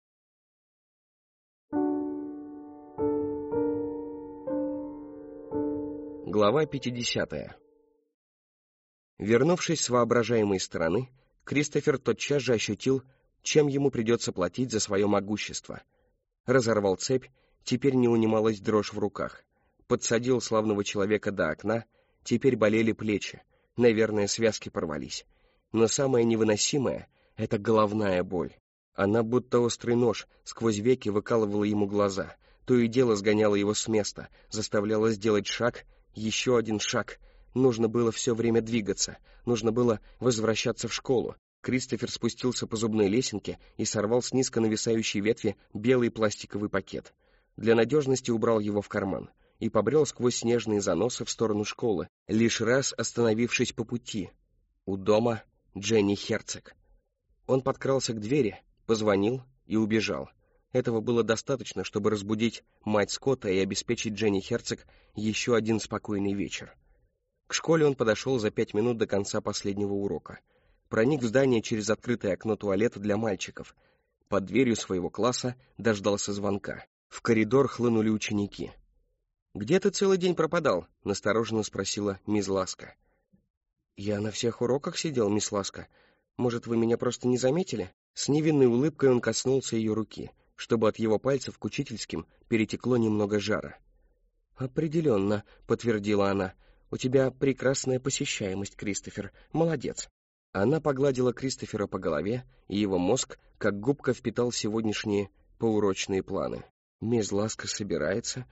Speaker 1: Глава 50. Вернувшись с воображаемой стороны, Кристофер тотчас же ощутил, чем ему придется платить за свое могущество. Разорвал цепь, теперь не унималась дрожь в руках. Подсадил славного человека до окна, теперь болели плечи, наверное, связки порвались. Но самое невыносимое — это головная боль. Она, будто острый нож, сквозь веки выкалывала ему глаза, то и дело сгоняла его с места, заставляла сделать шаг, еще один шаг. Нужно было все время двигаться, нужно было возвращаться в школу. Кристофер спустился по зубной лесенке и сорвал с низко нависающей ветви белый пластиковый пакет. Для надежности убрал его в карман и побрел сквозь снежные заносы в сторону школы, лишь раз остановившись по пути. У дома Дженни Херцог. Он подкрался к двери, позвонил и убежал. Этого было достаточно, чтобы разбудить мать Скотта и обеспечить Дженни Херцог еще один спокойный вечер. К школе он подошел за 5 минут до конца последнего урока. Проник в здание через открытое окно туалета для мальчиков. Под дверью своего класса дождался звонка. В коридор хлынули ученики. «Где ты целый день пропадал?» — настороженно спросила мисс Ласка. «Я на всех уроках сидел, мисс Ласка. Может, вы меня просто не заметили?» С невинной улыбкой он коснулся ее руки, чтобы от его пальцев к учительским перетекло немного жара. «Определенно», — подтвердила она, — «у тебя прекрасная посещаемость, Кристофер. Молодец». Она погладила Кристофера по голове, и его мозг, как губка, впитал сегодняшние поурочные планы. Мисс Ласка собирается,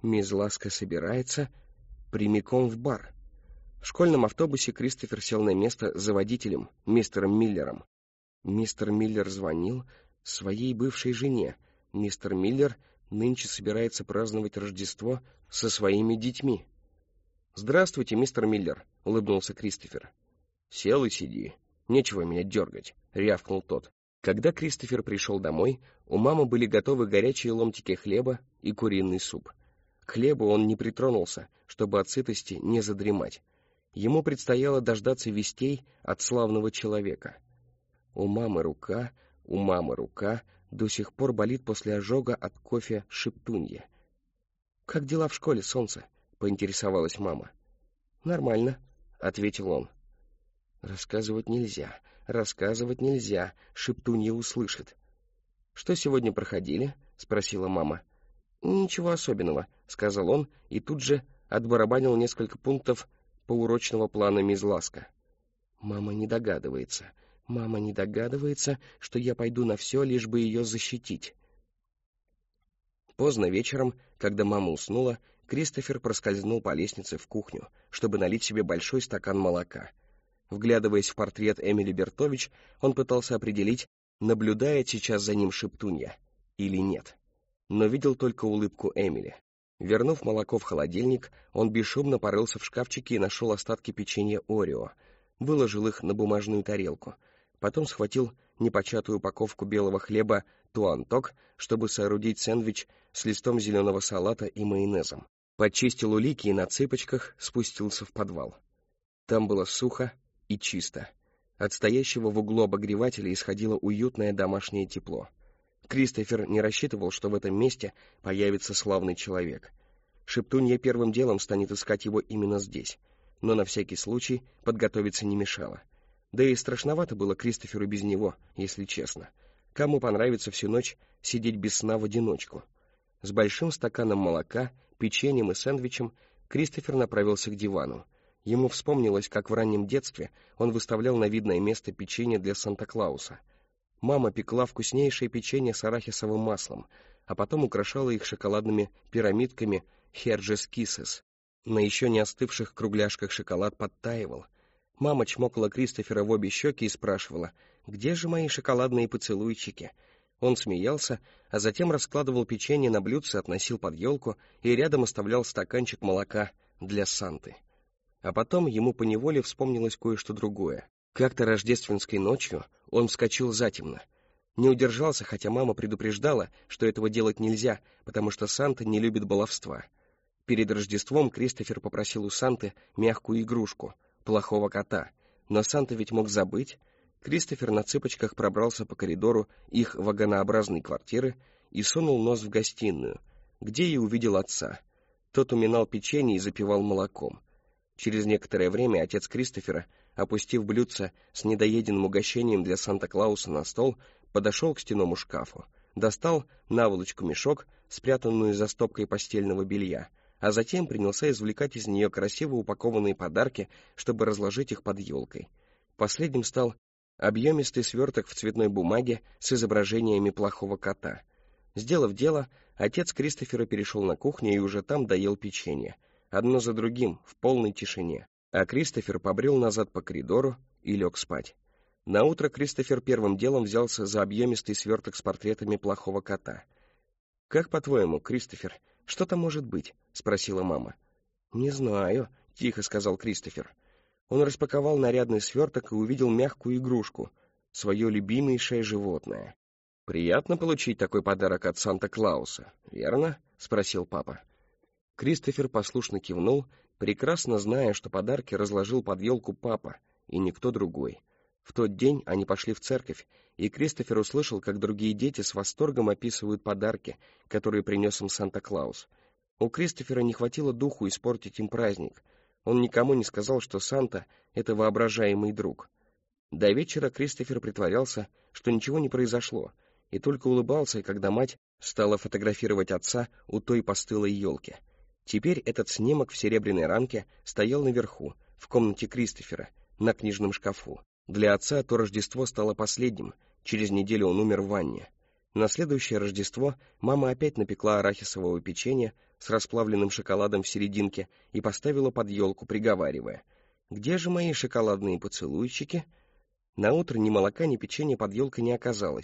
Speaker 1: прямиком в бар. В школьном автобусе Кристофер сел на место за водителем, мистером Миллером. Мистер Миллер звонил, своей бывшей жене. Мистер Миллер нынче собирается праздновать Рождество со своими детьми. «Здравствуйте, мистер Миллер», — улыбнулся Кристофер. «Сел и сиди. Нечего меня дергать», — рявкнул тот. Когда Кристофер пришел домой, у мамы были готовы горячие ломтики хлеба и куриный суп. К хлебу он не притронулся, чтобы от сытости не задремать. Ему предстояло дождаться вестей от славного человека. У мамы рука до сих пор болит после ожога от кофе шептунья. «Как дела в школе, солнце?» — поинтересовалась мама. «Нормально», — ответил он. «Рассказывать нельзя, шептунья услышит». «Что сегодня проходили?» — спросила мама. «Ничего особенного», — сказал он, и тут же отбарабанил несколько пунктов поурочного плана мисс Ласка. Мама не догадывается, что я пойду на все, лишь бы ее защитить». Поздно вечером, когда мама уснула, Кристофер проскользнул по лестнице в кухню, чтобы налить себе большой стакан молока. Вглядываясь в портрет Эмили Бертович, он пытался определить, наблюдает сейчас за ним шептунья или нет. Но видел только улыбку Эмили. Вернув молоко в холодильник, он бесшумно порылся в шкафчике и нашел остатки печенья Орео, выложил их на бумажную тарелку, потом схватил непочатую упаковку белого хлеба туанток, чтобы соорудить сэндвич с листом зеленого салата и майонезом. Подчистил улики и на цыпочках спустился в подвал. Там было сухо и чисто. От стоящего в углу обогревателя исходило уютное домашнее тепло. Кристофер не рассчитывал, что в этом месте появится славный человек. Шептунья первым делом станет искать его именно здесь, но на всякий случай подготовиться не мешало. Да и страшновато было Кристоферу без него, если честно. Кому понравится всю ночь сидеть без сна в одиночку? С большим стаканом молока, печеньем и сэндвичем Кристофер направился к дивану. Ему вспомнилось, как в раннем детстве он выставлял на видное место печенье для Санта-Клауса. Мама пекла вкуснейшее печенье с арахисовым маслом, а потом украшала их шоколадными пирамидками Hershey's Kisses. На еще не остывших кругляшках шоколад подтаивал. Мама чмокала Кристофера в обе щеки и спрашивала: «Где же мои шоколадные поцелуйчики?» Он смеялся, а затем раскладывал печенье на блюдце, относил под елку и рядом оставлял стаканчик молока для Санты. А потом ему поневоле вспомнилось кое-что другое. Как-то рождественской ночью он вскочил затемно. Не удержался, хотя мама предупреждала, что этого делать нельзя, потому что Санта не любит баловства. Перед Рождеством Кристофер попросил у Санты мягкую игрушку — плохого кота. Но Санта ведь мог забыть. Кристофер на цыпочках пробрался по коридору их вагонообразной квартиры и сунул нос в гостиную, где и увидел отца. Тот уминал печенье и запивал молоком. Через некоторое время отец Кристофера, опустив блюдце с недоеденным угощением для Санта-Клауса на стол, подошел к стенному шкафу, достал наволочку-мешок, спрятанную за стопкой постельного белья, а затем принялся извлекать из нее красиво упакованные подарки, чтобы разложить их под елкой. Последним стал объемистый сверток в цветной бумаге с изображениями плохого кота. Сделав дело, отец Кристофера перешел на кухню и уже там доел печенье, одно за другим, в полной тишине. А Кристофер побрел назад по коридору и лег спать. Наутро Кристофер первым делом взялся за объемистый сверток с портретами плохого кота. «Как по-твоему, Кристофер, что там может быть?» — спросила мама. «Не знаю», — тихо сказал Кристофер. Он распаковал нарядный сверток и увидел мягкую игрушку, свое любимейшее животное. «Приятно получить такой подарок от Санта-Клауса, верно?» — спросил папа. Кристофер послушно кивнул, прекрасно зная, что подарки разложил под елку папа, и никто другой. В тот день они пошли в церковь, и Кристофер услышал, как другие дети с восторгом описывают подарки, которые принес им Санта-Клаус. У Кристофера не хватило духу испортить им праздник. Он никому не сказал, что Санта — это воображаемый друг. До вечера Кристофер притворялся, что ничего не произошло, и только улыбался, когда мать стала фотографировать отца у той постылой елки. Теперь этот снимок в серебряной рамке стоял наверху, в комнате Кристофера, на книжном шкафу. Для отца то Рождество стало последним, через неделю он умер в ванне. На следующее Рождество мама опять напекла арахисового печенья с расплавленным шоколадом в серединке и поставила под елку, приговаривая: «Где же мои шоколадные поцелуйчики?» Наутро ни молока, ни печенья под елкой не оказалось,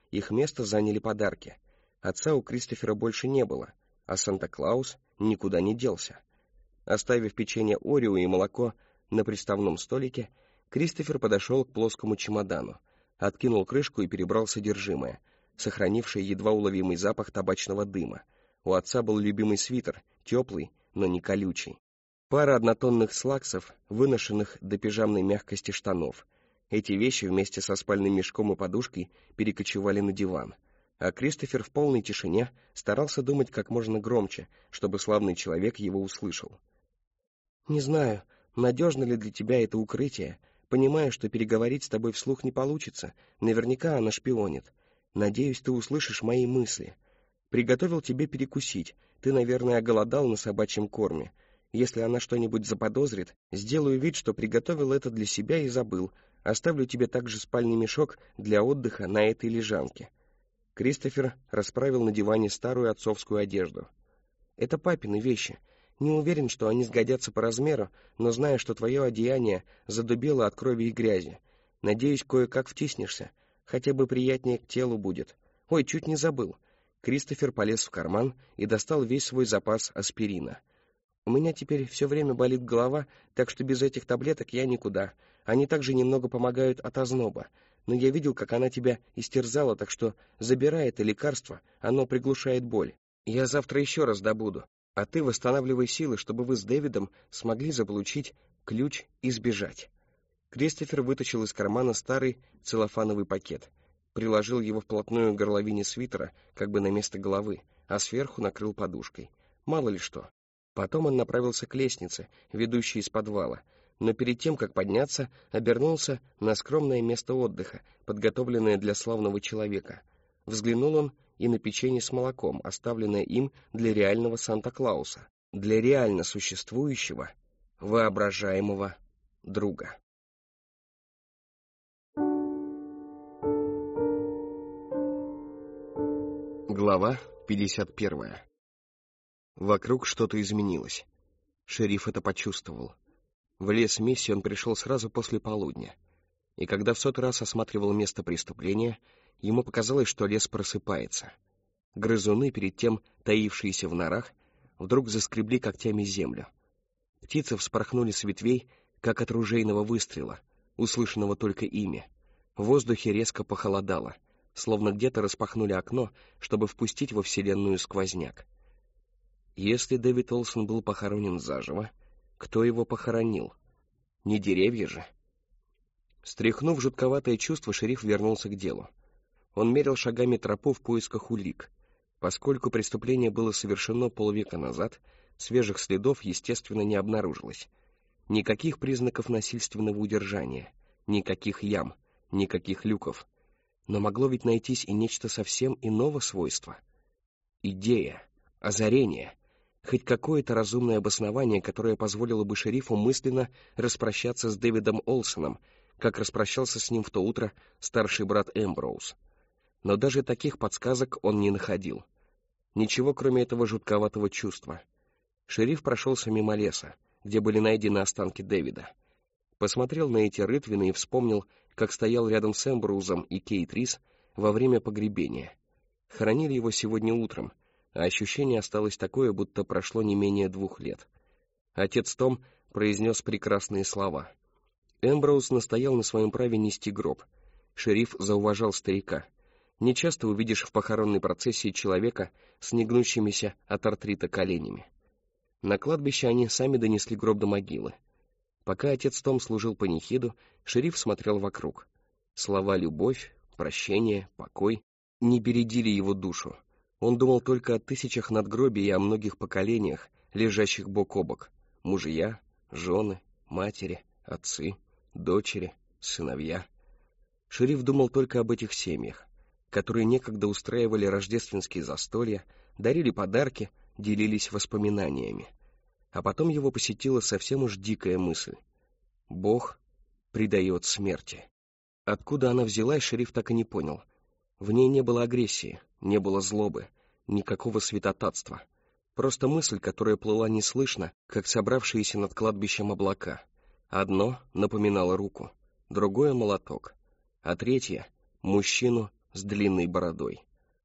Speaker 1: их место заняли подарки. Отца у Кристофера больше не было, а Санта-Клаус никуда не делся. Оставив печенье Орео и молоко на приставном столике, Кристофер подошел к плоскому чемодану, откинул крышку и перебрал содержимое, сохранившее едва уловимый запах табачного дыма. У отца был любимый свитер, теплый, но не колючий. Пара однотонных слаксов, выношенных до пижамной мягкости штанов. Эти вещи вместе со спальным мешком и подушкой перекочевали на диван. А Кристофер в полной тишине старался думать как можно громче, чтобы славный человек его услышал. «Не знаю, надежно ли для тебя это укрытие. Понимаю, что переговорить с тобой вслух не получится. Наверняка она шпионит. Надеюсь, ты услышишь мои мысли. Приготовил тебе перекусить. Ты, наверное, оголодал на собачьем корме. Если она что-нибудь заподозрит, сделаю вид, что приготовил это для себя и забыл. Оставлю тебе также спальный мешок для отдыха на этой лежанке». Кристофер расправил на диване старую отцовскую одежду. «Это папины вещи. Не уверен, что они сгодятся по размеру, но знаю, что твое одеяние задубело от крови и грязи. Надеюсь, кое-как втиснешься. Хотя бы приятнее к телу будет. Ой, чуть не забыл». Кристофер полез в карман и достал весь свой запас аспирина. «У меня теперь все время болит голова, так что без этих таблеток я никуда. Они также немного помогают от озноба. Но я видел, как она тебя истерзала, так что забирай это лекарство, оно приглушает боль. Я завтра еще раз добуду. А ты восстанавливай силы, чтобы вы с Дэвидом смогли заполучить ключ и сбежать». Кристофер вытащил из кармана старый целлофановый пакет, приложил его вплотную к горловине свитера, как бы на место головы, а сверху накрыл подушкой. Мало ли что. Потом он направился к лестнице, ведущей из подвала, но перед тем, как подняться, обернулся на скромное место отдыха, подготовленное для славного человека. Взглянул он и на печенье с молоком, оставленное им для реального Санта-Клауса, для реально существующего, воображаемого друга. Глава 51. Вокруг что-то изменилось. Шериф это почувствовал. В лес Месси он пришел сразу после полудня. И когда в 100-й раз осматривал место преступления, ему показалось, что лес просыпается. Грызуны, перед тем таившиеся в норах, вдруг заскребли когтями землю. Птицы вспорхнули с ветвей, как от ружейного выстрела, услышанного только ими. В воздухе резко похолодало, словно где-то распахнули окно, чтобы впустить во вселенную сквозняк. Если Дэвид Олсен был похоронен заживо, кто его похоронил? Не деревья же. Стряхнув жутковатое чувство, шериф вернулся к делу. Он мерил шагами тропу в поисках улик. Поскольку преступление было совершено полвека назад, свежих следов, естественно, не обнаружилось. Никаких признаков насильственного удержания, никаких ям, никаких люков. Но могло ведь найтись и нечто совсем иного свойства. Идея, озарение, хоть какое-то разумное обоснование, которое позволило бы шерифу мысленно распрощаться с Дэвидом Олсеном, как распрощался с ним в то утро старший брат Эмброуз. Но даже таких подсказок он не находил. Ничего, кроме этого жутковатого чувства. Шериф прошелся мимо леса, где были найдены останки Дэвида. Посмотрел на эти рытвины и вспомнил, как стоял рядом с Эмброузом и Кейт Рис во время погребения. Хоронили его сегодня утром, а ощущение осталось такое, будто прошло не менее 2 лет. Отец Том произнес прекрасные слова. Эмброуз настоял на своем праве нести гроб. Шериф зауважал старика. Нечасто увидишь в похоронной процессии человека с негнущимися от артрита коленями. На кладбище они сами донесли гроб до могилы. Пока отец Том служил панихиду, шериф смотрел вокруг. Слова «любовь», «прощение», «покой» не бередили его душу. Он думал только о тысячах надгробий и о многих поколениях, лежащих бок о бок. Мужья, жены, матери, отцы, дочери, сыновья. Шериф думал только об этих семьях, которые некогда устраивали рождественские застолья, дарили подарки, делились воспоминаниями. А потом его посетила совсем уж дикая мысль. Бог предает смерти. Откуда она взялась, шериф так и не понял. В ней не было агрессии, не было злобы, никакого святотатства. Просто мысль, которая плыла неслышно, как собравшиеся над кладбищем облака. Одно напоминало руку, другое — молоток, а третье — мужчину с длинной бородой.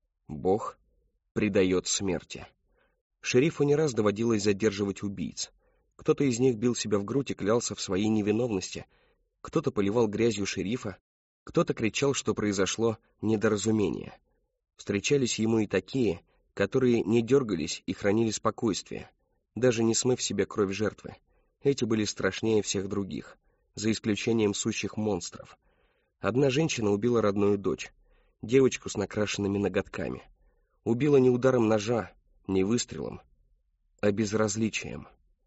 Speaker 1: Бог предает смерти. Шерифу не раз доводилось задерживать убийц. Кто-то из них бил себя в грудь и клялся в своей невиновности, кто-то поливал грязью шерифа, кто-то кричал, что произошло недоразумение. Встречались ему и такие, которые не дергались и хранили спокойствие, даже не смыв себе кровь жертвы. Эти были страшнее всех других, за исключением сущих монстров. Одна женщина убила родную дочь, девочку с накрашенными ноготками. Убила не ударом ножа, не выстрелом, а безразличием.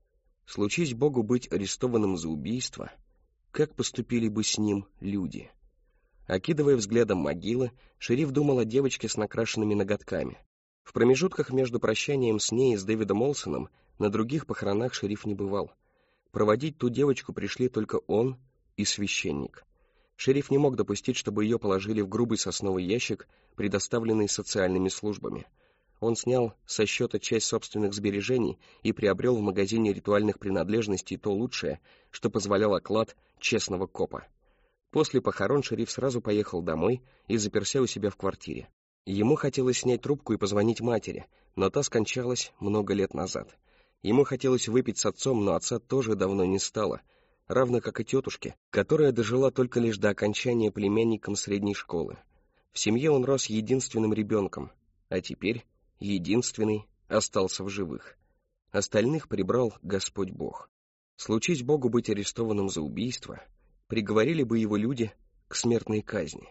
Speaker 1: Случись Богу быть арестованным за убийство, как поступили бы с ним люди? Окидывая взглядом могилы, шериф думал о девочке с накрашенными ноготками. В промежутках между прощанием с ней и с Дэвидом Олсоном на других похоронах шериф не бывал. Проводить ту девочку пришли только он и священник. Шериф не мог допустить, чтобы ее положили в грубый сосновый ящик, предоставленный социальными службами. Он снял со счета часть собственных сбережений и приобрел в магазине ритуальных принадлежностей то лучшее, что позволял оклад честного копа. После похорон шериф сразу поехал домой и заперся у себя в квартире. Ему хотелось снять трубку и позвонить матери, но та скончалась много лет назад. Ему хотелось выпить с отцом, но отца тоже давно не стало, равно как и тетушке, которая дожила только лишь до окончания племянником средней школы. В семье он рос единственным ребенком, а теперь единственный остался в живых. Остальных прибрал Господь Бог. Случись Богу быть арестованным за убийство, приговорили бы его люди к смертной казни.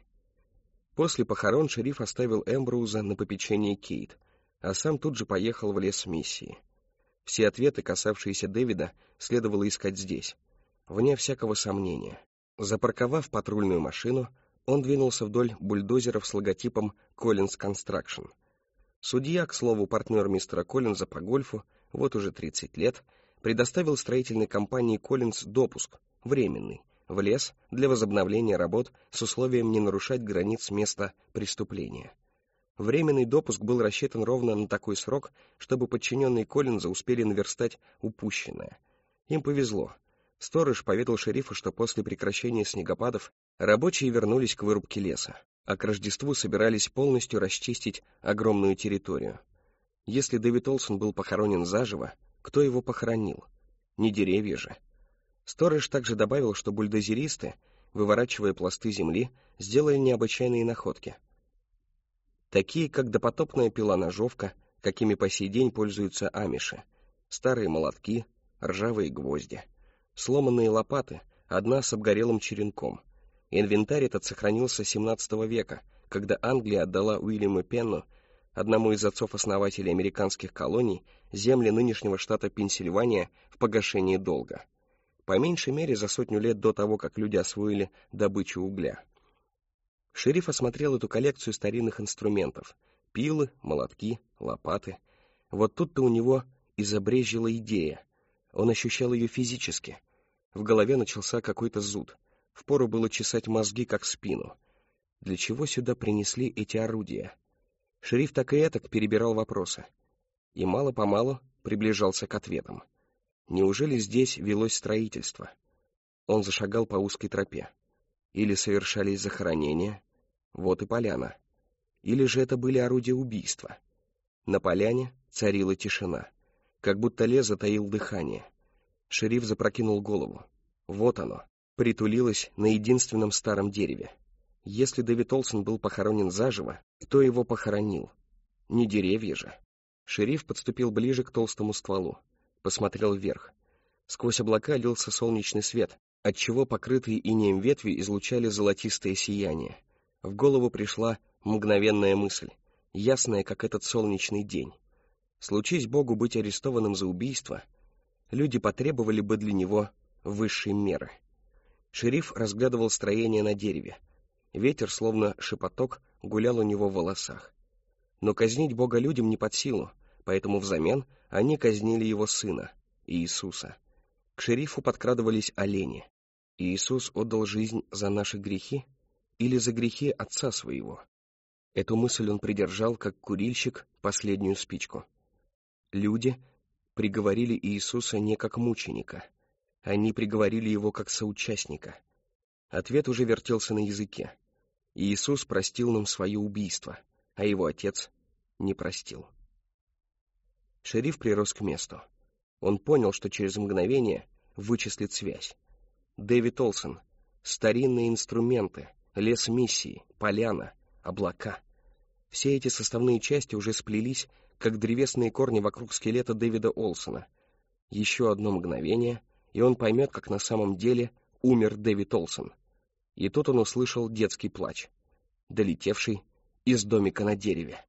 Speaker 1: После похорон шериф оставил Эмброуза на попечение Кейт, а сам тут же поехал в лес миссии. Все ответы, касавшиеся Дэвида, следовало искать здесь, вне всякого сомнения. Запарковав патрульную машину, он двинулся вдоль бульдозеров с логотипом Collins Construction. Судья, к слову, партнер мистера Коллинза по гольфу, вот уже 30 лет, предоставил строительной компании Collins допуск, временный, в лес для возобновления работ с условием не нарушать границ места преступления. Временный допуск был рассчитан ровно на такой срок, чтобы подчиненные Коллинза успели наверстать упущенное. Им повезло. Сторож поведал шерифу, что после прекращения снегопадов рабочие вернулись к вырубке леса, а к Рождеству собирались полностью расчистить огромную территорию. Если Дэвид Олсон был похоронен заживо, кто его похоронил? Не деревья же. Сторож также добавил, что бульдозеристы, выворачивая пласты земли, сделали необычайные находки. Такие, как допотопная пила-ножовка, какими по сей день пользуются амиши, старые молотки, ржавые гвозди, сломанные лопаты, одна с обгорелым черенком. Инвентарь этот сохранился с XVII века, когда Англия отдала Уильяму Пенну, одному из отцов-основателей американских колоний, земли нынешнего штата Пенсильвания в погашение долга. По меньшей мере за 100 лет до того, как люди освоили добычу угля. Шериф осмотрел эту коллекцию старинных инструментов: пилы, молотки, лопаты. Вот тут-то у него и забрезжила идея. Он ощущал ее физически. В голове начался какой-то зуд. Впору было чесать мозги, как спину. Для чего сюда принесли эти орудия? Шериф так и этак перебирал вопросы. И мало-помалу приближался к ответам. Неужели здесь велось строительство? Он зашагал по узкой тропе. Или совершались захоронения? Вот и поляна. Или же это были орудия убийства? На поляне царила тишина, как будто лес затаил дыхание. Шериф запрокинул голову. Вот оно, притулилось на единственном старом дереве. Если Дэвид Олсон был похоронен заживо, кто его похоронил? Не деревья же. Шериф подступил ближе к толстому стволу, посмотрел вверх. Сквозь облака лился солнечный свет, отчего покрытые инеем ветви излучали золотистое сияние. В голову пришла мгновенная мысль, ясная, как этот солнечный день. Случись Богу быть арестованным за убийство, люди потребовали бы для него высшей меры. Шериф разглядывал строение на дереве. Ветер, словно шепоток, гулял у него в волосах. Но казнить Бога людям не под силу, поэтому взамен они казнили его сына, Иисуса. К шерифу подкрадывались олени. Иисус отдал жизнь за наши грехи или за грехи отца своего? Эту мысль он придержал, как курильщик, последнюю спичку. Люди приговорили Иисуса не как мученика. Они приговорили его как соучастника. Ответ уже вертелся на языке. Иисус простил нам свое убийство, а его отец не простил. Шериф прирос к месту. Он понял, что через мгновение вычислит связь. Дэвид Олсен, старинные инструменты, лес миссии, поляна, облака. Все эти составные части уже сплелись, как древесные корни вокруг скелета Дэвида Олсена. Еще одно мгновение, и он поймет, как на самом деле умер Дэвид Олсен. И тут он услышал детский плач, долетевший из домика на дереве.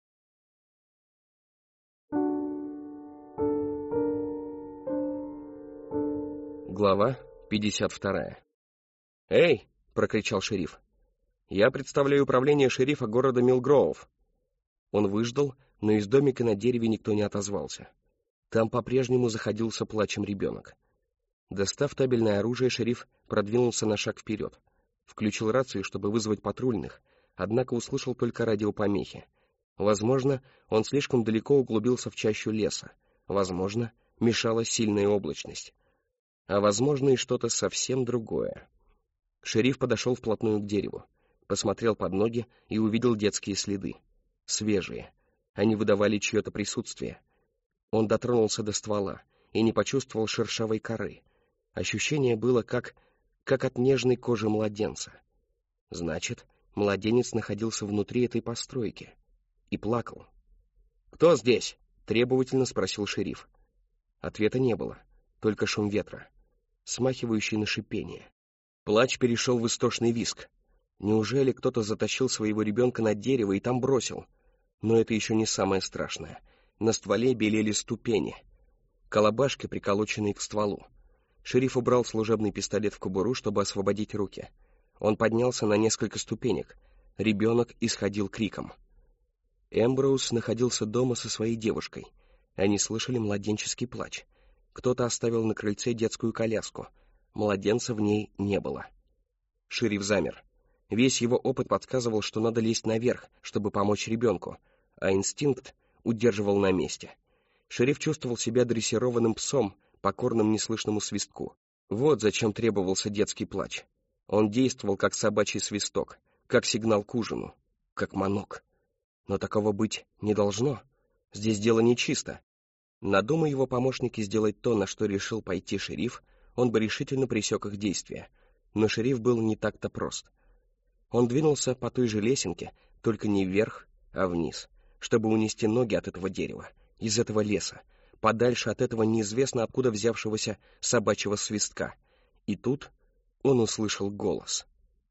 Speaker 1: Глава 52. «Эй!» — прокричал шериф. «Я представляю управление шерифа города Милгроув». Он выждал, но из домика на дереве никто не отозвался. Там по-прежнему заходился плачем ребенок. Достав табельное оружие, шериф продвинулся на шаг вперед. Включил рацию, чтобы вызвать патрульных, однако услышал только радиопомехи. Возможно, он слишком далеко углубился в чащу леса. Возможно, мешала сильная облачность. А возможно, и что-то совсем другое. Шериф подошел вплотную к дереву, посмотрел под ноги и увидел детские следы. Свежие. Они выдавали чье-то присутствие. Он дотронулся до ствола и не почувствовал шершавой коры. Ощущение было как от нежной кожи младенца. Значит, младенец находился внутри этой постройки и плакал. «Кто здесь?» — требовательно спросил шериф. Ответа не было, только шум ветра, смахивающий на шипение. Плач перешел в истошный визг. Неужели кто-то затащил своего ребенка на дерево и там бросил? Но это еще не самое страшное. На стволе белели ступени, колобашки, приколоченные к стволу. Шериф убрал служебный пистолет в кобуру, чтобы освободить руки. Он поднялся на несколько ступенек. Ребенок исходил криком. Эмброуз находился дома со своей девушкой. Они слышали младенческий плач. Кто-то оставил на крыльце детскую коляску. Младенца в ней не было. Шериф замер. Весь его опыт подсказывал, что надо лезть наверх, чтобы помочь ребенку, а инстинкт удерживал на месте. Шериф чувствовал себя дрессированным псом, покорным неслышному свистку. Вот зачем требовался детский плач. Он действовал как собачий свисток, как сигнал к ужину, как манок. Но такого быть не должно. Здесь дело нечисто. Надумай его помощники сделать то, на что решил пойти шериф, он бы решительно пресек их действия. Но шериф был не так-то прост. Он двинулся по той же лесенке, только не вверх, а вниз, чтобы унести ноги от этого дерева, из этого леса, подальше от этого неизвестно откуда взявшегося собачьего свистка. И тут он услышал голос.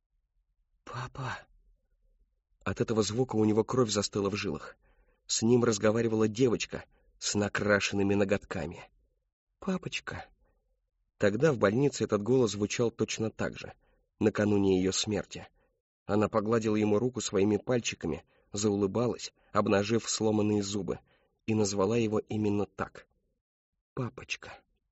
Speaker 1: «Папа!» От этого звука у него кровь застыла в жилах. С ним разговаривала девочка с накрашенными ноготками. «Папочка!» Тогда в больнице этот голос звучал точно так же, накануне ее смерти. Она погладила ему руку своими пальчиками, заулыбалась, обнажив сломанные зубы, и назвала его именно так. «Папочка».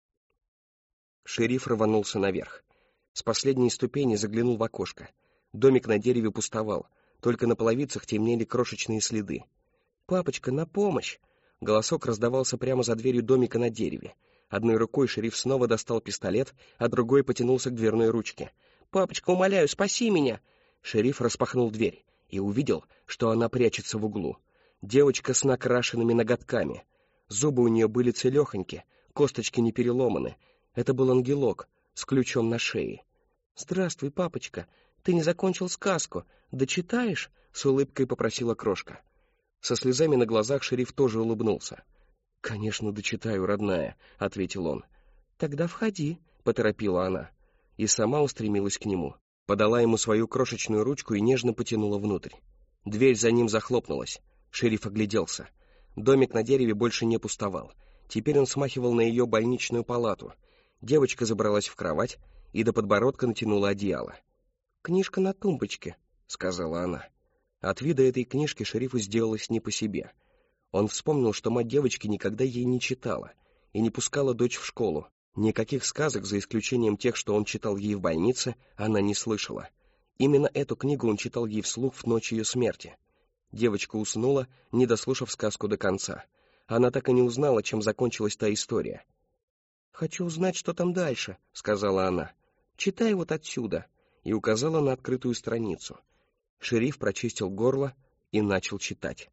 Speaker 1: Шериф рванулся наверх. С последней ступени заглянул в окошко. Домик на дереве пустовал, только на половицах темнели крошечные следы. «Папочка, на помощь!» Голосок раздавался прямо за дверью домика на дереве. Одной рукой шериф снова достал пистолет, а другой потянулся к дверной ручке. «Папочка, умоляю, спаси меня!» Шериф распахнул дверь и увидел, что она прячется в углу. Девочка с накрашенными ноготками. Зубы у нее были целехоньки, косточки не переломаны. Это был ангелок с ключом на шее. «Здравствуй, папочка. Ты не закончил сказку. Дочитаешь?» — с улыбкой попросила крошка. Со слезами на глазах шериф тоже улыбнулся. «Конечно, дочитаю, родная», — ответил он. «Тогда входи», — поторопила она. И сама устремилась к нему. Подала ему свою крошечную ручку и нежно потянула внутрь. Дверь за ним захлопнулась. Шериф огляделся. Домик на дереве больше не пустовал. Теперь он смахивал на ее больничную палату. Девочка забралась в кровать и до подбородка натянула одеяло. «Книжка на тумбочке», — сказала она. От вида этой книжки шерифу сделалось не по себе. Он вспомнил, что мать девочки никогда ей не читала и не пускала дочь в школу. Никаких сказок, за исключением тех, что он читал ей в больнице, она не слышала. Именно эту книгу он читал ей вслух в ночь ее смерти. Девочка уснула, не дослушав сказку до конца. Она так и не узнала, чем закончилась та история. «Хочу узнать, что там дальше», — сказала она. «Читай вот отсюда», и указала на открытую страницу. Шериф прочистил горло и начал читать.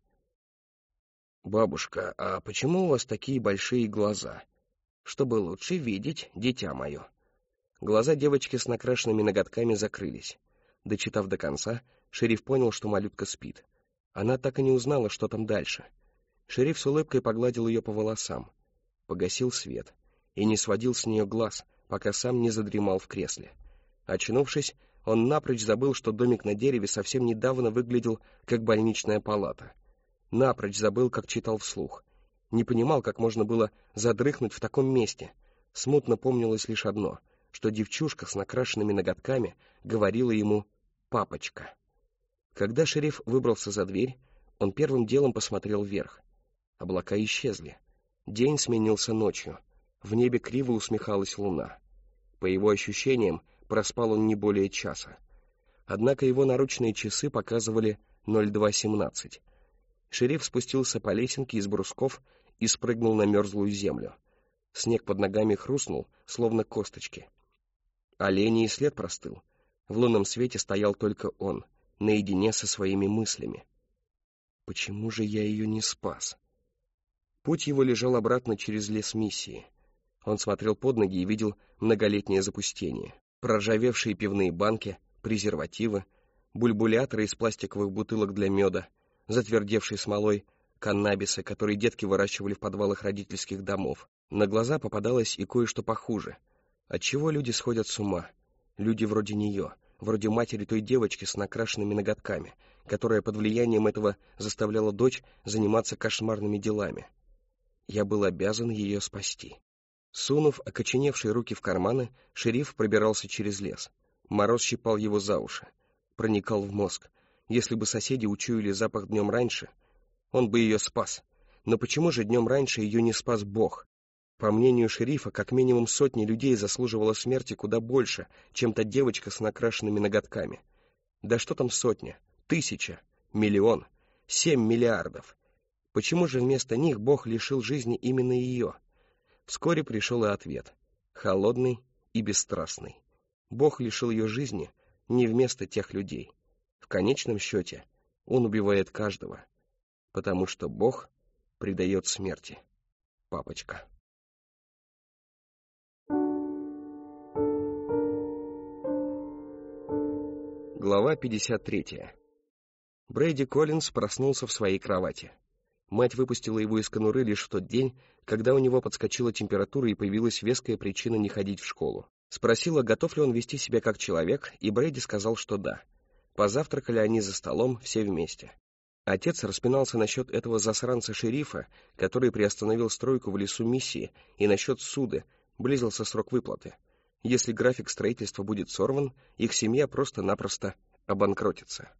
Speaker 1: «Бабушка, а почему у вас такие большие глаза? Чтобы лучше видеть, дитя мое». Глаза девочки с накрашенными ноготками закрылись. Дочитав до конца, шериф понял, что малютка спит. Она так и не узнала, что там дальше. Шериф с улыбкой погладил ее по волосам, погасил свет и не сводил с нее глаз, пока сам не задремал в кресле. Очнувшись, он напрочь забыл, что домик на дереве совсем недавно выглядел как больничная палата. Напрочь забыл, как читал вслух. Не понимал, как можно было задрыхнуть в таком месте. Смутно помнилось лишь одно, что девчушка с накрашенными ноготками говорила ему «папочка». Когда шериф выбрался за дверь, он первым делом посмотрел вверх. Облака исчезли. День сменился ночью. В небе криво усмехалась луна. По его ощущениям, проспал он не более часа. Однако его наручные часы показывали 02:17. Шериф спустился по лесенке из брусков и спрыгнул на мерзлую землю. Снег под ногами хрустнул, словно косточки. Оленей след простыл. В лунном свете стоял только он, наедине со своими мыслями. Почему же я ее не спас? Путь его лежал обратно через лес миссии. Он смотрел под ноги и видел многолетнее запустение. Проржавевшие пивные банки, презервативы, бульбуляторы из пластиковых бутылок для меда, затвердевшей смолой каннабиса, который детки выращивали в подвалах родительских домов. На глаза попадалось и кое-что похуже. Отчего люди сходят с ума? Люди вроде нее, вроде матери той девочки с накрашенными ноготками, которая под влиянием этого заставляла дочь заниматься кошмарными делами. Я был обязан ее спасти. Сунув окоченевшие руки в карманы, шериф пробирался через лес. Мороз щипал его за уши, проникал в мозг. Если бы соседи учуяли запах днем раньше, он бы ее спас. Но почему же днем раньше ее не спас Бог? По мнению шерифа, как минимум сотни людей заслуживала смерти куда больше, чем та девочка с накрашенными ноготками. Да что там сотня? 1000, миллион, 7 миллиардов. Почему же вместо них Бог лишил жизни именно ее? Вскоре пришел и ответ, холодный и бесстрастный. Бог лишил ее жизни не вместо тех людей. В конечном счете он убивает каждого, потому что Бог предает смерти. Папочка. Глава 53. Брэди Коллинз проснулся в своей кровати. Мать выпустила его из конуры лишь в тот день, когда у него подскочила температура и появилась веская причина не ходить в школу. Спросила, готов ли он вести себя как человек, и Брэди сказал, что да. Позавтракали они за столом все вместе. Отец распинался насчет этого засранца-шерифа, который приостановил стройку в лесу миссии, и насчет суда, близился срок выплаты. Если график строительства будет сорван, их семья просто-напросто обанкротится.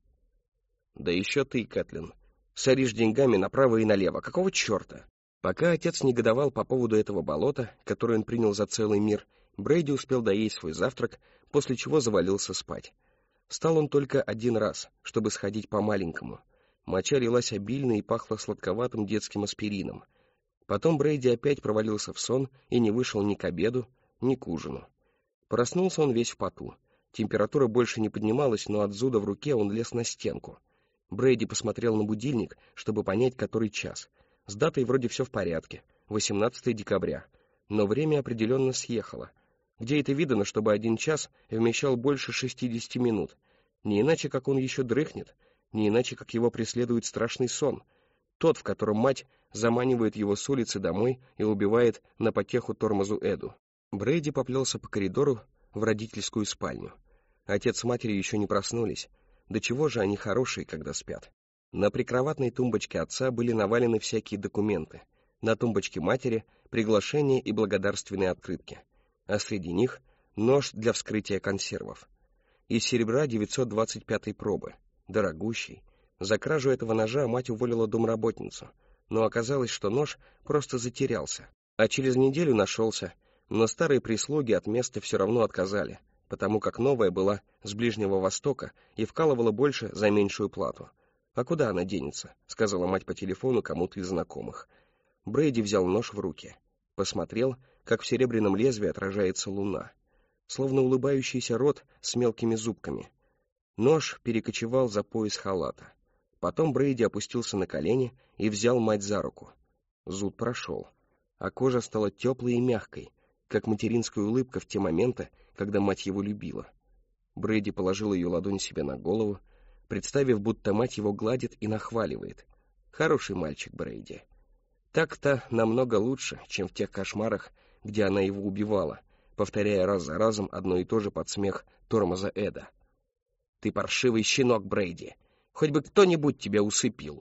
Speaker 1: Да еще ты, Кэтлин, соришь деньгами направо и налево. Какого черта? Пока отец негодовал по поводу этого болота, которое он принял за целый мир, Брэди успел доесть свой завтрак, после чего завалился спать. Встал он только один раз, чтобы сходить по-маленькому. Моча лилась обильно и пахла сладковатым детским аспирином. Потом Брэди опять провалился в сон и не вышел ни к обеду, ни к ужину. Проснулся он весь в поту. Температура больше не поднималась, но от зуда в руке он лез на стенку. Брэди посмотрел на будильник, чтобы понять, который час. С датой вроде все в порядке, 18 декабря. Но время определенно съехало. Где это видано, чтобы 1 час вмещал больше 60 минут? Не иначе, как он еще дрыхнет, не иначе, как его преследует страшный сон. Тот, в котором мать заманивает его с улицы домой и убивает на потеху тормозу Эду. Брэди поплелся по коридору в родительскую спальню. Отец с матерью еще не проснулись. До чего же они хорошие, когда спят? На прикроватной тумбочке отца были навалены всякие документы. На тумбочке матери — приглашения и благодарственные открытки. А среди них — нож для вскрытия консервов. Из серебра 925 пробы. Дорогущий. За кражу этого ножа мать уволила домработницу. Но оказалось, что нож просто затерялся. А через неделю нашелся. Но старые прислуги от места все равно отказали, потому как новая была с Ближнего Востока и вкалывала больше за меньшую плату. «А куда она денется?» — сказала мать по телефону кому-то из знакомых. Брэди взял нож в руки. Посмотрел, как в серебряном лезвии отражается луна. Словно улыбающийся рот с мелкими зубками. Нож перекочевал за пояс халата. Потом Брейди опустился на колени и взял мать за руку. Зуд прошел, а кожа стала теплой и мягкой, как материнская улыбка в те моменты, когда мать его любила. Брейди положил ее ладонь себе на голову, представив, будто мать его гладит и нахваливает. Хороший мальчик Брейди. Так-то намного лучше, чем в тех кошмарах, где она его убивала, повторяя раз за разом одно и то же под смех тормоза Эда. «Ты паршивый щенок, Брейди! Хоть бы кто-нибудь тебя усыпил!»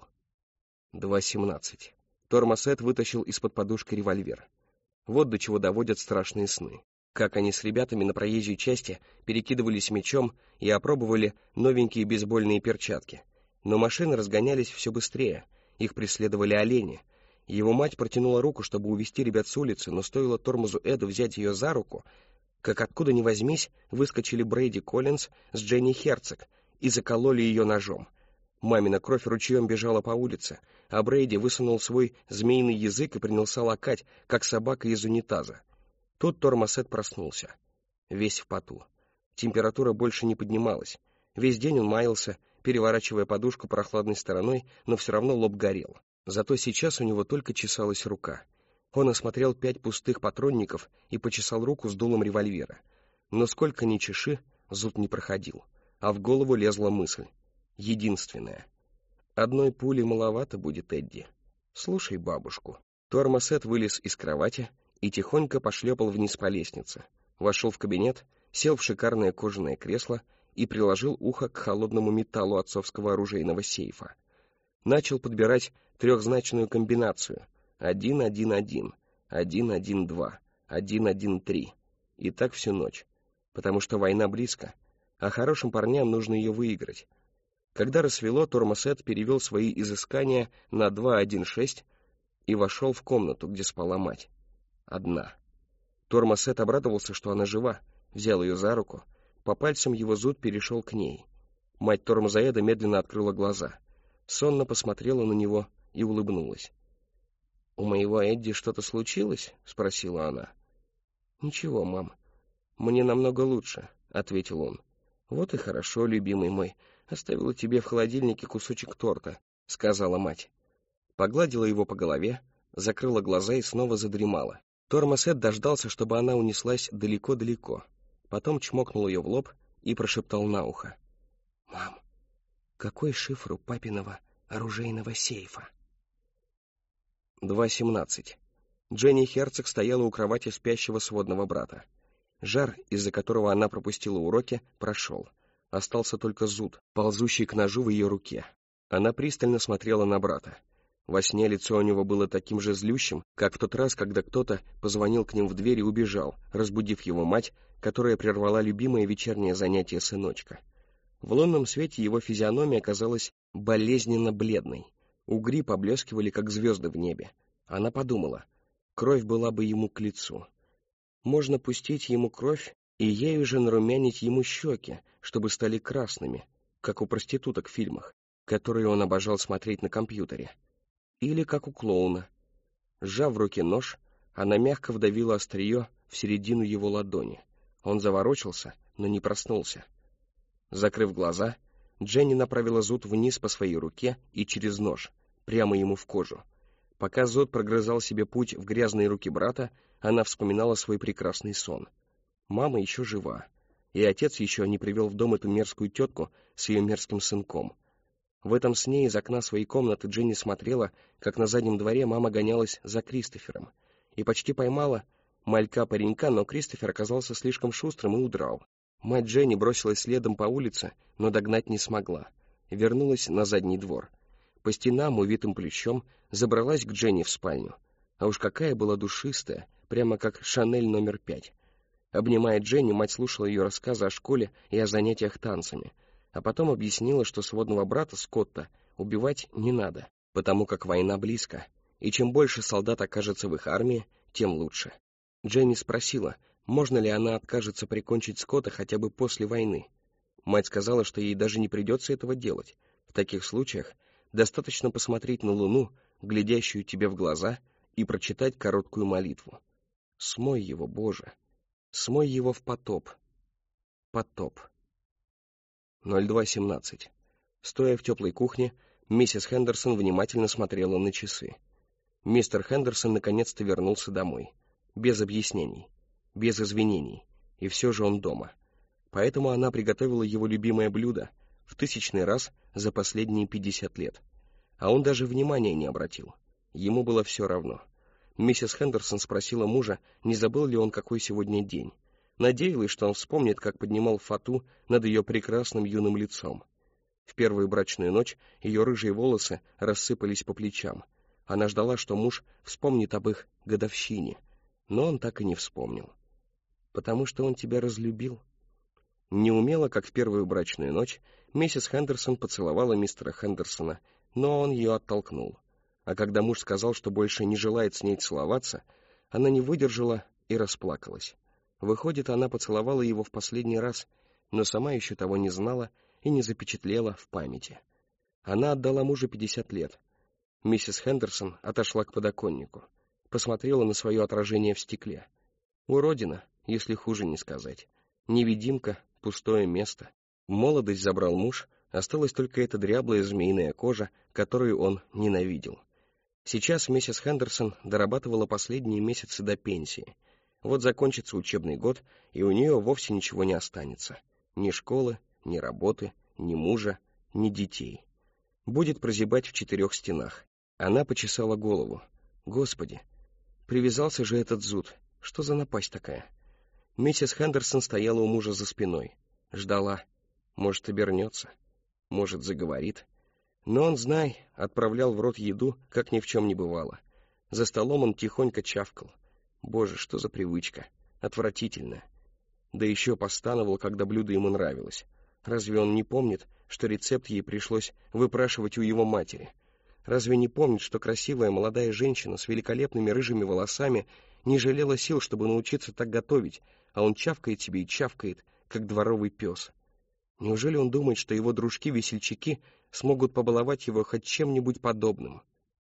Speaker 1: 2:17. Тормоз Эд вытащил из-под подушки револьвер. Вот до чего доводят страшные сны. Как они с ребятами на проезжей части перекидывались мячом и опробовали новенькие бейсбольные перчатки. Но машины разгонялись все быстрее, их преследовали олени. Его мать протянула руку, чтобы увести ребят с улицы, но стоило тормозу Эду взять ее за руку, как откуда ни возьмись выскочили Брейди Коллинз с Дженни Херцог и закололи ее ножом. Мамина кровь ручьем бежала по улице, а Брейди высунул свой змеиный язык и принялся лакать, как собака из унитаза. Тут тормоз Эд проснулся, весь в поту. Температура больше не поднималась. Весь день он маялся, переворачивая подушку прохладной стороной, но все равно лоб горел. Зато сейчас у него только чесалась рука. Он осмотрел 5 пустых патронников и почесал руку с дулом револьвера. Но сколько ни чеши, зуд не проходил, а в голову лезла мысль. Единственная. Одной пули маловато будет, Эдди. Слушай бабушку. Тормоз Эд вылез из кровати и тихонько пошлепал вниз по лестнице. Вошел в кабинет, сел в шикарное кожаное кресло и приложил ухо к холодному металлу отцовского оружейного сейфа. Начал подбирать трехзначную комбинацию. 1-1-1, 1-1-2, 1-1-3. И так всю ночь. Потому что война близко, а хорошим парням нужно ее выиграть. Когда рассвело, тормоз Эд перевел свои изыскания на 2-1-6 и вошел в комнату, где спала мать. Одна. Тормоз Эд обрадовался, что она жива, взял ее за руку. По пальцам его зуд перешел к ней. Мать тормоза Эда медленно открыла глаза. Сонно посмотрела на него и улыбнулась. «У моего Эдди что-то случилось?» — спросила она. «Ничего, мам. Мне намного лучше», — ответил он. «Вот и хорошо, любимый мой. Оставила тебе в холодильнике кусочек торта», — сказала мать. Погладила его по голове, закрыла глаза и снова задремала. Тормоз Эд дождался, чтобы она унеслась далеко-далеко. Потом чмокнул ее в лоб и прошептал на ухо. «Мам, какой шифр у папиного оружейного сейфа?» 2:17. Дженни Херцог стояла у кровати спящего сводного брата. Жар, из-за которого она пропустила уроки, прошел. Остался только зуд, ползущий к ножу в ее руке. Она пристально смотрела на брата. Во сне лицо у него было таким же злющим, как в тот раз, когда кто-то позвонил к ним в дверь и убежал, разбудив его мать, которая прервала любимое вечернее занятие сыночка. В лунном свете его физиономия казалась болезненно бледной. Угри поблескивали, как звезды в небе. Она подумала, кровь была бы ему к лицу. Можно пустить ему кровь и ею же нарумянить ему щеки, чтобы стали красными, как у проституток в фильмах, которые он обожал смотреть на компьютере. Или как у клоуна. Сжав в руке нож, она мягко вдавила острие в середину его ладони. Он заворочился, но не проснулся. Закрыв глаза, Дженни направила зуд вниз по своей руке и через нож, прямо ему в кожу. Пока зуд прогрызал себе путь в грязные руки брата, она вспоминала свой прекрасный сон. Мама еще жива, и отец еще не привел в дом эту мерзкую тетку с ее мерзким сынком. В этом сне из окна своей комнаты Дженни смотрела, как на заднем дворе мама гонялась за Кристофером, и почти поймала малька-паренька, но Кристофер оказался слишком шустрым и удрал. Мать Дженни бросилась следом по улице, но догнать не смогла. Вернулась на задний двор. По стенам, увитым плющом, забралась к Дженни в спальню. А уж какая была душистая, прямо как Шанель номер 5. Обнимая Дженни, мать слушала ее рассказы о школе и о занятиях танцами, а потом объяснила, что сводного брата Скотта убивать не надо, потому как война близко, и чем больше солдат окажется в их армии, тем лучше. Дженни спросила, можно ли она откажется прикончить Скотта хотя бы после войны. Мать сказала, что ей даже не придется этого делать. В таких случаях достаточно посмотреть на луну, глядящую тебе в глаза, и прочитать короткую молитву. «Смой его, Боже! Смой его в потоп! Потоп!» 02:17. Стоя в теплой кухне, миссис Хендерсон внимательно смотрела на часы. Мистер Хендерсон наконец-то вернулся домой. Без объяснений, без извинений. И все же он дома. Поэтому она приготовила его любимое блюдо в 1000-й раз за последние 50 лет. А он даже внимания не обратил. Ему было все равно. Миссис Хендерсон спросила мужа, не забыл ли он, какой сегодня день. Надеялась, что он вспомнит, как поднимал фату над ее прекрасным юным лицом. В первую брачную ночь ее рыжие волосы рассыпались по плечам. Она ждала, что муж вспомнит об их годовщине, но он так и не вспомнил. «Потому что он тебя разлюбил». Неумело, как в первую брачную ночь, миссис Хендерсон поцеловала мистера Хендерсона, но он ее оттолкнул. А когда муж сказал, что больше не желает с ней целоваться, она не выдержала и расплакалась. Выходит, она поцеловала его в последний раз, но сама еще того не знала и не запечатлела в памяти. Она отдала мужу 50 лет. Миссис Хендерсон отошла к подоконнику, посмотрела на свое отражение в стекле. Уродина, если хуже не сказать. Невидимка, пустое место. Молодость забрал муж, осталась только эта дряблая змеиная кожа, которую он ненавидел. Сейчас миссис Хендерсон дорабатывала последние месяцы до пенсии. Вот закончится учебный год, и у нее вовсе ничего не останется. Ни школы, ни работы, ни мужа, ни детей. Будет прозябать в 4 стенах. Она почесала голову. Господи, привязался же этот зуд. Что за напасть такая? Миссис Хендерсон стояла у мужа за спиной. Ждала. Может, обернется. Может, заговорит. Но он, знай, отправлял в рот еду, как ни в чем не бывало. За столом он тихонько чавкал. Боже, что за привычка. Отвратительная. Да еще постановал, когда блюдо ему нравилось. Разве он не помнит, что рецепт ей пришлось выпрашивать у его матери? Разве не помнит, что красивая молодая женщина с великолепными рыжими волосами не жалела сил, чтобы научиться так готовить, а он чавкает себе и чавкает, как дворовый пес? Неужели он думает, что его дружки-весельчаки смогут побаловать его хоть чем-нибудь подобным?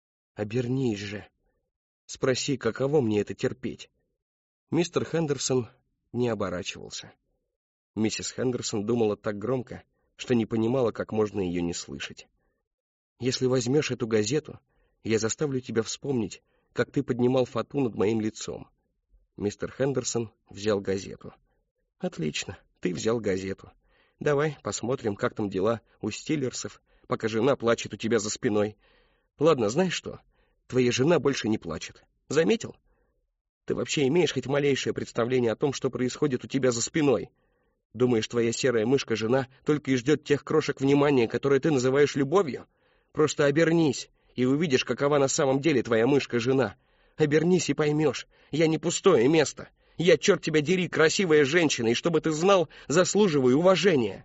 Speaker 1: Обернись же. Спроси, каково мне это терпеть. Мистер Хендерсон не оборачивался. Миссис Хендерсон думала так громко, что не понимала, как можно ее не слышать. Если возьмешь эту газету, я заставлю тебя вспомнить, как ты поднимал фату над моим лицом. Мистер Хендерсон взял газету. Отлично, ты взял газету. Давай посмотрим, как там дела у Стиллерсов, пока жена плачет у тебя за спиной. Ладно, знаешь что? Твоя жена больше не плачет. Заметил? Ты вообще имеешь хоть малейшее представление о том, что происходит у тебя за спиной? Думаешь, твоя серая мышка-жена только и ждет тех крошек внимания, которые ты называешь любовью? Просто обернись, и увидишь, какова на самом деле твоя мышка-жена. Обернись и поймешь, я не пустое место. Я, черт тебя дери, красивая женщина, и чтобы ты знал, заслуживаю уважения.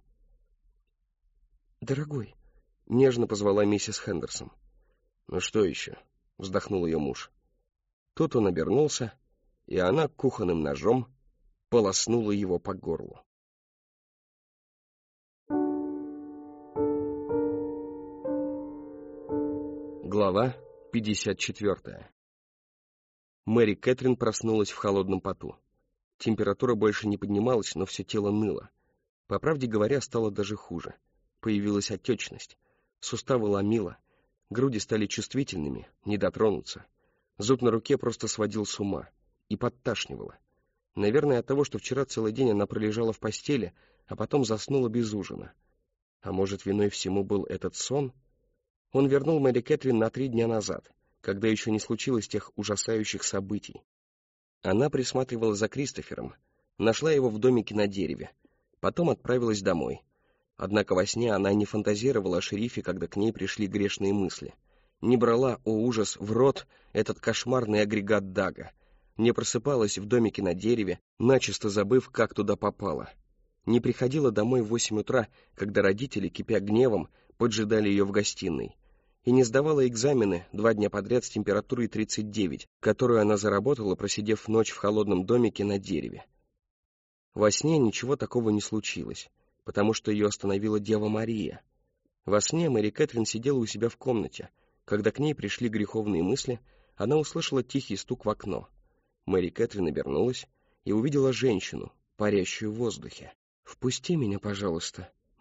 Speaker 1: Дорогой, — нежно позвала миссис Хендерсон. Ну что еще? — вздохнул ее муж. Тут он обернулся, и она кухонным ножом полоснула его по горлу. Глава 54. Мэри Кэтрин проснулась в холодном поту. Температура больше не поднималась, но все тело ныло. По правде говоря, стало даже хуже. Появилась отечность. Суставы ломило. Груди стали чувствительными, не дотронуться. Зуб на руке просто сводил с ума. И подташнивало. Наверное, от того, что вчера целый день она пролежала в постели, а потом заснула без ужина. А может, виной всему был этот сон? Он вернул Мэри Кэтрин на 3 дня назад, когда еще не случилось тех ужасающих событий. Она присматривала за Кристофером, нашла его в домике на дереве, потом отправилась домой. Однако во сне она не фантазировала о шерифе, когда к ней пришли грешные мысли. Не брала, о ужас, в рот этот кошмарный агрегат Дага. Не просыпалась в домике на дереве, начисто забыв, как туда попала. Не приходила домой в 8 утра, когда родители, кипя гневом, поджидали ее в гостиной. И не сдавала экзамены 2 дня подряд с температурой 39, которую она заработала, просидев ночь в холодном домике на дереве. Во сне ничего такого не случилось, потому что ее остановила Дева Мария. Во сне Мэри Кэтрин сидела у себя в комнате. Когда к ней пришли греховные мысли, она услышала тихий стук в окно. Мэри Кэтрин обернулась и увидела женщину, парящую в воздухе. «Впусти меня, пожалуйста,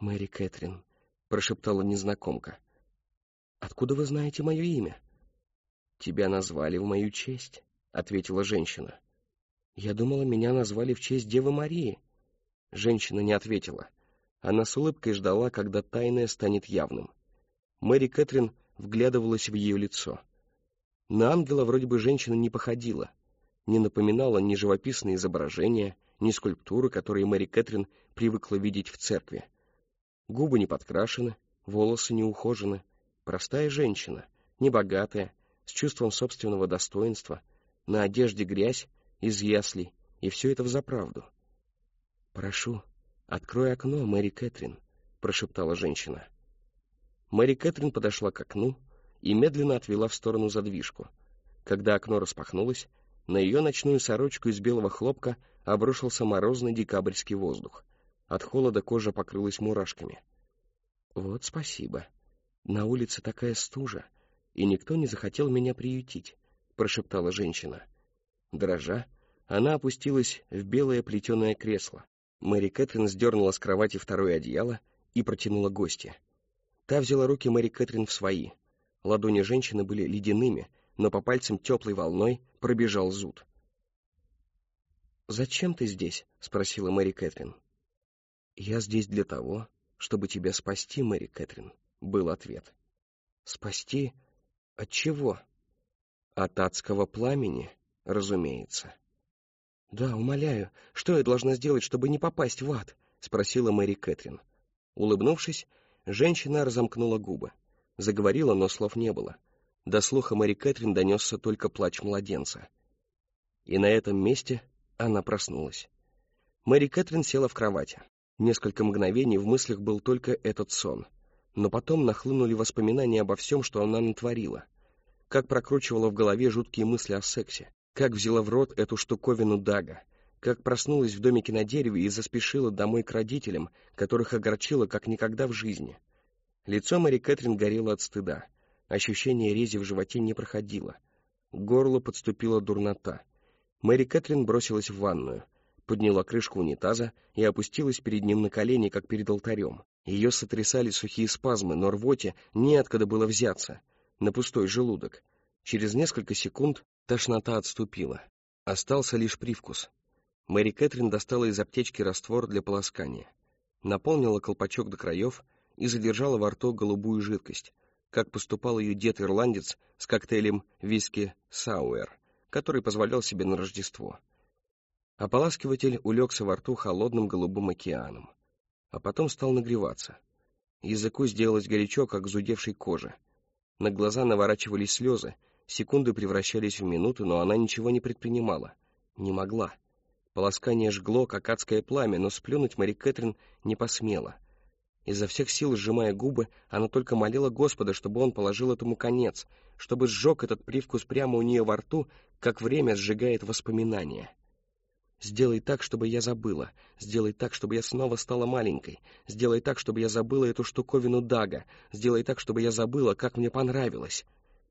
Speaker 1: «Мэри Кэтрин», — прошептала незнакомка. «Откуда вы знаете мое имя?» «Тебя назвали в мою честь», — ответила женщина. «Я думала, меня назвали в честь Девы Марии». Женщина не ответила. Она с улыбкой ждала, когда тайное станет явным. Мэри Кэтрин вглядывалась в ее лицо. На ангела вроде бы женщина не походила, не напоминала ни живописные изображения, ни скульптуры, которые Мэри Кэтрин привыкла видеть в церкви. Губы не подкрашены, волосы не ухожены. Простая женщина, небогатая, с чувством собственного достоинства, на одежде грязь из яслей, и все это взаправду. «Прошу, открой окно, Мэри Кэтрин», — прошептала женщина. Мэри Кэтрин подошла к окну и медленно отвела в сторону задвижку. Когда окно распахнулось, на ее ночную сорочку из белого хлопка обрушился морозный декабрьский воздух. От холода кожа покрылась мурашками. «Вот спасибо. На улице такая стужа, и никто не захотел меня приютить», — прошептала женщина. Дрожа, она опустилась в белое плетеное кресло. Мэри Кэтрин сдернула с кровати второе одеяло и протянула гостье. Та взяла руки Мэри Кэтрин в свои. Ладони женщины были ледяными, но по пальцам теплой волной пробежал зуд. «Зачем ты здесь?» — спросила Мэри Кэтрин. «Я здесь для того, чтобы тебя спасти, Мэри Кэтрин», — был ответ. «Спасти? От чего?» «От адского пламени, разумеется». «Да, умоляю, что я должна сделать, чтобы не попасть в ад?» — спросила Мэри Кэтрин. Улыбнувшись, женщина разомкнула губы. Заговорила, но слов не было. До слуха Мэри Кэтрин донесся только плач младенца. И на этом месте она проснулась. Мэри Кэтрин села в кровати. Несколько мгновений в мыслях был только этот сон. Но потом нахлынули воспоминания обо всем, что она натворила. Как прокручивала в голове жуткие мысли о сексе. Как взяла в рот эту штуковину Дага. Как проснулась в домике на дереве и заспешила домой к родителям, которых огорчила как никогда в жизни. Лицо Мэри Кэтрин горело от стыда. Ощущение рези в животе не проходило. К горлу подступила дурнота. Мэри Кэтрин бросилась в ванную, подняла крышку унитаза и опустилась перед ним на колени, как перед алтарем. Ее сотрясали сухие спазмы, но рвоте неоткуда было взяться. На пустой желудок. Через несколько секунд тошнота отступила. Остался лишь привкус. Мэри Кэтрин достала из аптечки раствор для полоскания. Наполнила колпачок до краев и задержала во рту голубую жидкость, как поступал ее дед-ирландец с коктейлем виски «Сауэр», который позволял себе на Рождество. Ополаскиватель улегся во рту холодным голубым океаном, а потом стал нагреваться. Языку сделалось горячо, как зудевшей коже. На глаза наворачивались слезы, секунды превращались в минуты, но она ничего не предпринимала. Не могла. Полоскание жгло, как адское пламя, но сплюнуть Мэри Кэтрин не посмела. Изо всех сил сжимая губы, она только молила Господа, чтобы он положил этому конец, чтобы сжег этот привкус прямо у нее во рту, как время сжигает воспоминания. «Сделай так, чтобы я забыла. Сделай так, чтобы я снова стала маленькой. Сделай так, чтобы я забыла эту штуковину Дага. Сделай так, чтобы я забыла, как мне понравилось».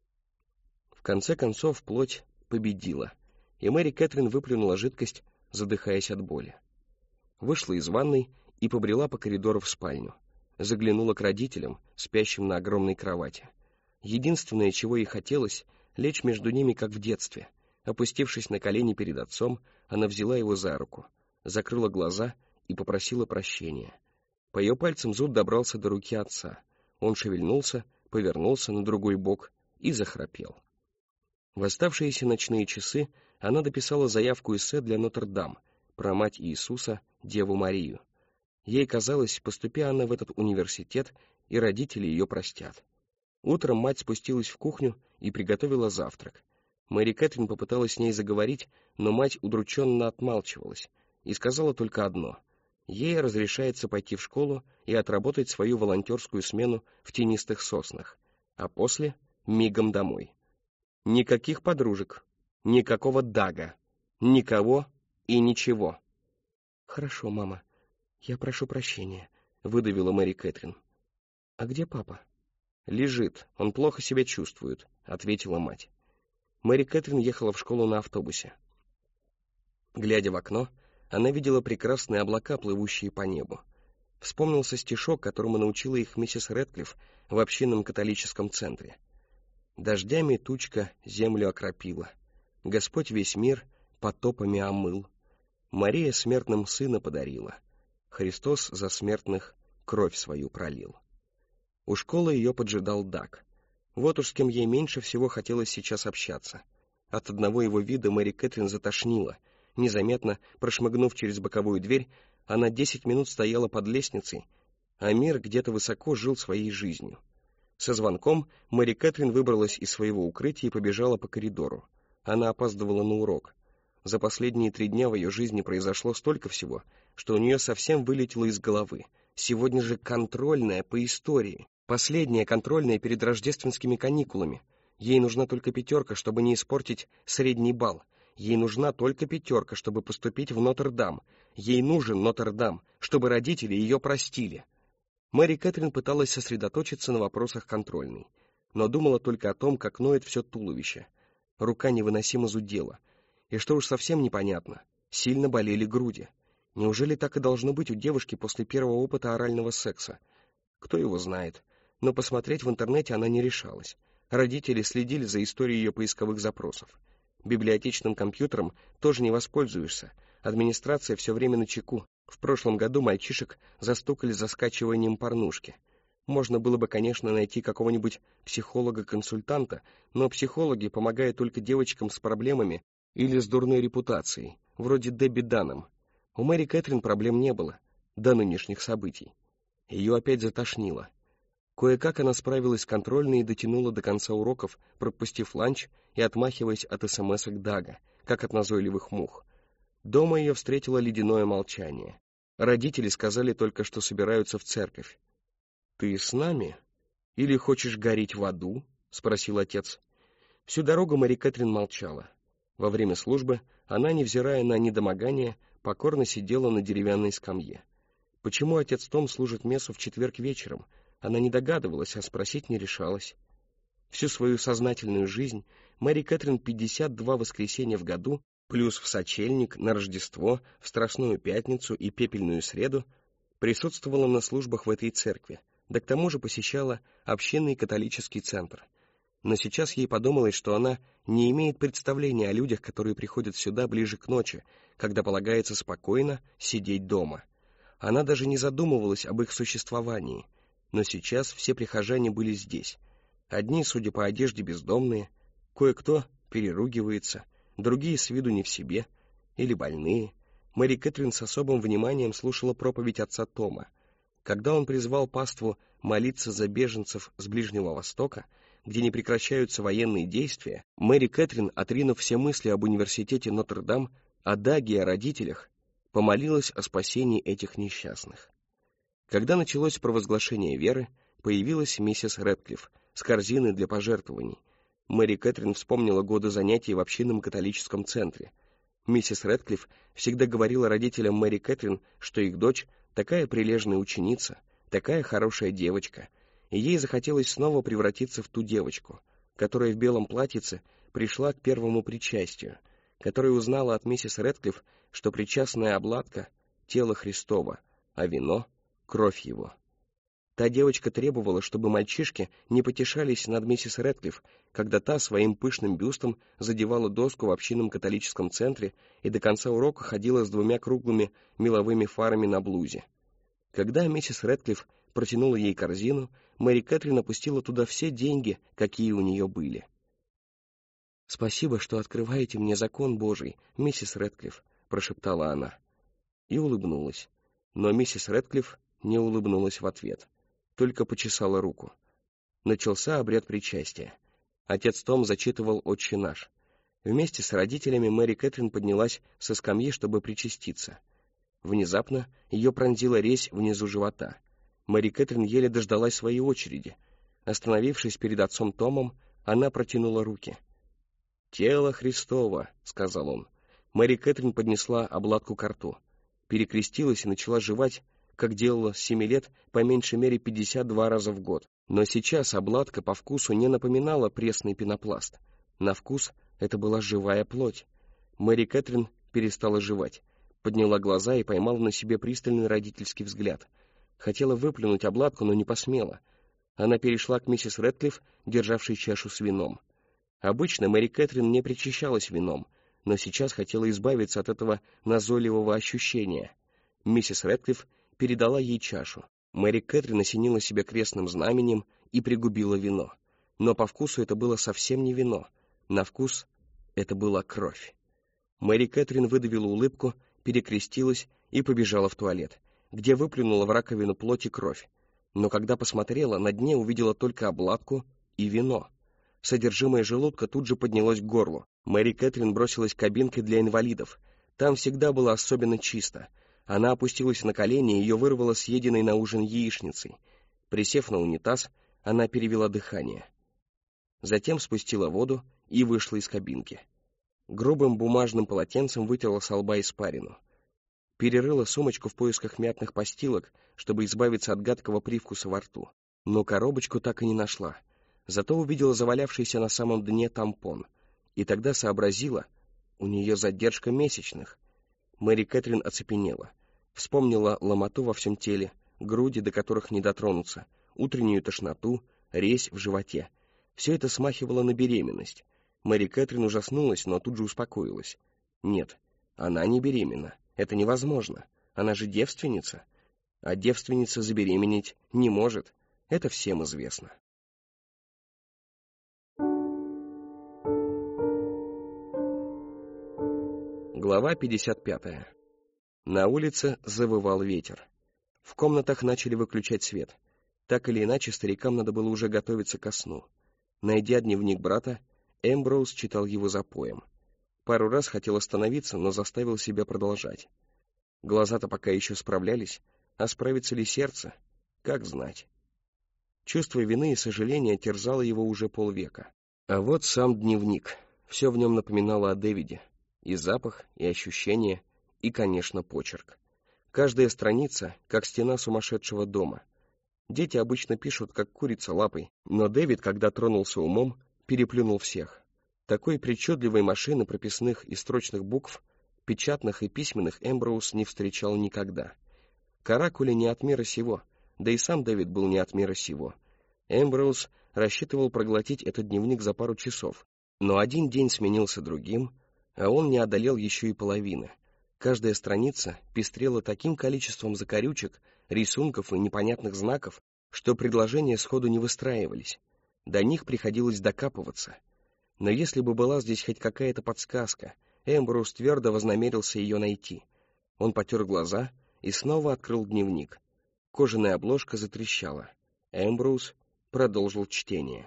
Speaker 1: В конце концов, плоть победила, и Мэри Кэтрин выплюнула жидкость, задыхаясь от боли. Вышла из ванной и побрела по коридору в спальню. Заглянула к родителям, спящим на огромной кровати. Единственное, чего ей хотелось, лечь между ними, как в детстве. Опустившись на колени перед отцом, она взяла его за руку, закрыла глаза и попросила прощения. По ее пальцам зуд добрался до руки отца. Он шевельнулся, повернулся на другой бок и захрапел. В оставшиеся ночные часы она дописала заявку-эссе для Нотр-Дам про мать Иисуса, Деву Марию. Ей казалось, поступи она в этот университет, и родители ее простят. Утром мать спустилась в кухню и приготовила завтрак. Мэри Кэтрин попыталась с ней заговорить, но мать удрученно отмалчивалась и сказала только одно: ей разрешается пойти в школу и отработать свою волонтерскую смену в тенистых соснах, а после мигом домой. Никаких подружек, никакого Дага, никого и ничего. «Хорошо, мама, я прошу прощения», — выдавила Мэри Кэтрин. «А где папа?» «Лежит, он плохо себя чувствует», — ответила мать. Мэри Кэтрин ехала в школу на автобусе. Глядя в окно, она видела прекрасные облака, плывущие по небу. Вспомнился стишок, которому научила их миссис Рэдклифф в общинном католическом центре. «Дождями тучка землю окропила, Господь весь мир потопами омыл, Мария смертным сына подарила, Христос за смертных кровь свою пролил». У школы ее поджидал Даг. Вот уж с кем ей меньше всего хотелось сейчас общаться. От одного его вида Мэри Кэтрин затошнила. Незаметно, прошмыгнув через боковую дверь, она 10 минут стояла под лестницей, а мир где-то высоко жил своей жизнью. Со звонком Мэри Кэтрин выбралась из своего укрытия и побежала по коридору. Она опаздывала на урок. За последние 3 дня в ее жизни произошло столько всего, что у нее совсем вылетело из головы. Сегодня же контрольная по истории. Последняя контрольная перед рождественскими каникулами. Ей нужна только 5, чтобы не испортить средний балл. Ей нужна только 5, чтобы поступить в Нотр-Дам. Ей нужен Нотр-Дам, чтобы родители ее простили. Мэри Кэтрин пыталась сосредоточиться на вопросах контрольной, но думала только о том, как ноет все туловище. Рука невыносимо зудела. И что уж совсем непонятно, сильно болели груди. Неужели так и должно быть у девушки после первого опыта орального секса? Кто его знает, но посмотреть в интернете она не решалась. Родители следили за историей ее поисковых запросов. Библиотечным компьютером тоже не воспользуешься. Администрация все время начеку. В прошлом году мальчишек застукали за скачиванием порнушки. Можно было бы, конечно, найти какого-нибудь психолога-консультанта, но психологи помогают только девочкам с проблемами или с дурной репутацией, вроде Дебби Данном. У Мэри Кэтрин проблем не было до нынешних событий. Ее опять затошнило. Кое-как она справилась с контрольной и дотянула до конца уроков, пропустив ланч и отмахиваясь от смс-ок Дага, как от назойливых мух. Дома ее встретило ледяное молчание. Родители сказали только, что собираются в церковь. «Ты с нами? Или хочешь гореть в аду?» — спросил отец. Всю дорогу Мэри Кэтрин молчала. Во время службы она, невзирая на недомогание, покорно сидела на деревянной скамье. Почему отец Том служит мессу в четверг вечером? Она не догадывалась, а спросить не решалась. Всю свою сознательную жизнь Мэри Кэтрин 52 воскресенья в году, плюс в сочельник, на Рождество, в Страстную Пятницу и Пепельную Среду, присутствовала на службах в этой церкви, да к тому же посещала общинный католический центр. Но сейчас ей подумалось, что она не имеет представления о людях, которые приходят сюда ближе к ночи, когда полагается спокойно сидеть дома. Она даже не задумывалась об их существовании. Но сейчас все прихожане были здесь. Одни, судя по одежде, бездомные, кое-кто переругивается, другие с виду не в себе или больные. Мэри Кэтрин с особым вниманием слушала проповедь отца Тома. Когда он призвал паству молиться за беженцев с Ближнего Востока, где не прекращаются военные действия, Мэри Кэтрин, отринув все мысли об университете Нотр-Дам, о Даге и о родителях, помолилась о спасении этих несчастных. Когда началось провозглашение веры, появилась миссис Рэдклифф с корзиной для пожертвований. Мэри Кэтрин вспомнила годы занятий в общинном католическом центре. Миссис Рэдклифф всегда говорила родителям Мэри Кэтрин, что их дочь такая прилежная ученица, такая хорошая девочка, и ей захотелось снова превратиться в ту девочку, которая в белом платьице пришла к первому причастию, которая узнала от миссис Рэдклифф, что причастная обладка — тело Христово, а вино — кровь его. Та девочка требовала, чтобы мальчишки не потешались над миссис Рэдклифф, когда та своим пышным бюстом задевала доску в общинном католическом центре и до конца урока ходила с 2 круглыми меловыми фарами на блузе. Когда миссис Рэдклифф протянула ей корзину, Мэри Кэтрин опустила туда все деньги, какие у нее были. «Спасибо, что открываете мне закон Божий, миссис Рэдклифф», — прошептала она. И улыбнулась. Но миссис Рэдклифф не улыбнулась в ответ, только почесала руку. Начался обряд причастия. Отец Том зачитывал «Отче наш». Вместе с родителями Мэри Кэтрин поднялась со скамьи, чтобы причаститься. Внезапно ее пронзила резь внизу живота. Мэри Кэтрин еле дождалась своей очереди. Остановившись перед отцом Томом, она протянула руки. «Тело Христово», — сказал он. Мэри Кэтрин поднесла обладку ко рту, перекрестилась и начала жевать, как делала с 7 лет, по меньшей мере 52 раза в год. Но сейчас обладка по вкусу не напоминала пресный пенопласт. На вкус это была живая плоть. Мэри Кэтрин перестала жевать, подняла глаза и поймала на себе пристальный родительский взгляд. Хотела выплюнуть обладку, но не посмела. Она перешла к миссис Рэдклифф, державшей чашу с вином. Обычно Мэри Кэтрин не причащалась вином, но сейчас хотела избавиться от этого назойливого ощущения. Миссис Рэдклифф передала ей чашу. Мэри Кэтрин осенила себя крестным знаменем и пригубила вино. Но по вкусу это было совсем не вино. На вкус это была кровь. Мэри Кэтрин выдавила улыбку, перекрестилась и побежала в туалет, где выплюнула в раковину плоть и кровь. Но когда посмотрела, на дне увидела только обладку и вино. Содержимое желудка тут же поднялось к горлу. Мэри Кэтрин бросилась к кабинке для инвалидов. Там всегда было особенно чисто. Она опустилась на колени, ее вырвало съеденной на ужин яичницей. Присев на унитаз, она перевела дыхание. Затем спустила воду и вышла из кабинки. Грубым бумажным полотенцем вытерла со лба испарину. Перерыла сумочку в поисках мятных постилок, чтобы избавиться от гадкого привкуса во рту. Но коробочку так и не нашла. Зато увидела завалявшийся на самом дне тампон. И тогда сообразила, у нее задержка месячных. Мэри Кэтрин оцепенела. Вспомнила ломоту во всем теле, груди, до которых не дотронуться, утреннюю тошноту, резь в животе. Все это смахивало на беременность. Мэри Кэтрин ужаснулась, но тут же успокоилась. Нет, она не беременна. Это невозможно. Она же девственница. А девственница забеременеть не может. Это всем известно. Глава 55. На улице завывал ветер. В комнатах начали выключать свет. Так или иначе, старикам надо было уже готовиться ко сну. Найдя дневник брата, Эмброуз читал его запоем. Пару раз хотел остановиться, но заставил себя продолжать. Глаза-то пока еще справлялись, а справится ли сердце? Как знать. Чувство вины и сожаления терзало его уже полвека. А вот сам дневник. Все в нем напоминало о Дэвиде. И запах, и ощущения, и, конечно, почерк. Каждая страница, как стена сумасшедшего дома. Дети обычно пишут, как курица лапой, но Дэвид, когда тронулся умом, переплюнул всех. Такой причудливой машины прописных и строчных букв, печатных и письменных, Эмброуз не встречал никогда. Каракули не от мира сего, да и сам Дэвид был не от мира сего. Эмброуз рассчитывал проглотить этот дневник за пару часов, но один день сменился другим, а он не одолел еще и половины. Каждая страница пестрела таким количеством закорючек, рисунков и непонятных знаков, что предложения сходу не выстраивались. До них приходилось докапываться. Но если бы была здесь хоть какая-то подсказка, Эмброуз твердо вознамерился ее найти. Он потер глаза и снова открыл дневник. Кожаная обложка затрещала. Эмброуз продолжил чтение.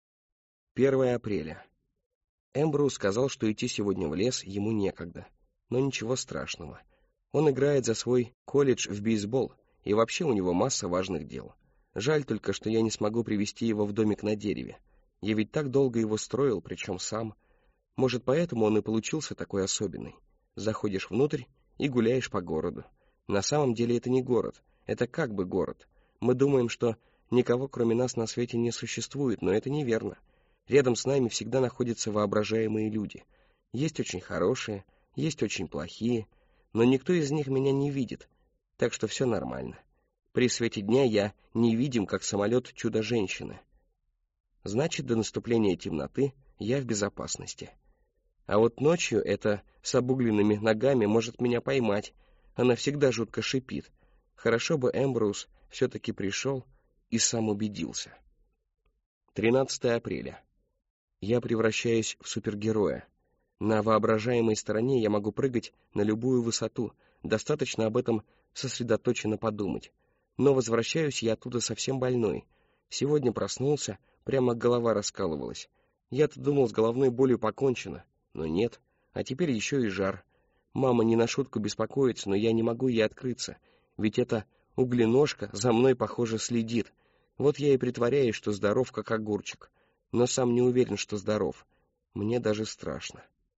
Speaker 1: 1 апреля. Эмброуз сказал, что идти сегодня в лес ему некогда. Но ничего страшного. Он играет за свой колледж в бейсбол, и вообще у него масса важных дел. Жаль только, что я не смогу привести его в домик на дереве. Я ведь так долго его строил, причем сам. Может, поэтому он и получился такой особенный. Заходишь внутрь и гуляешь по городу. На самом деле это не город, это как бы город. Мы думаем, что никого кроме нас на свете не существует, но это неверно. Рядом с нами всегда находятся воображаемые люди. Есть очень хорошие, есть очень плохие, но никто из них меня не видит, так что все нормально. При свете дня я невидим, как самолет Чудо-женщины. Значит, до наступления темноты я в безопасности. А вот ночью эта с обугленными ногами может меня поймать. Она всегда жутко шипит. Хорошо бы Эмброуз все-таки пришел и сам убедился. 13 апреля. Я превращаюсь в супергероя. На воображаемой стороне я могу прыгать на любую высоту, достаточно об этом сосредоточенно подумать. Но возвращаюсь я оттуда совсем больной. Сегодня проснулся, прямо голова раскалывалась. Я-то думал, с головной болью покончено, но нет, а теперь еще и жар. Мама не на шутку беспокоится, но я не могу ей открыться, ведь эта угленожка за мной, похоже, следит. Вот я и притворяюсь, что здоров, как огурчик, но сам не уверен, что здоров. Мне даже страшно.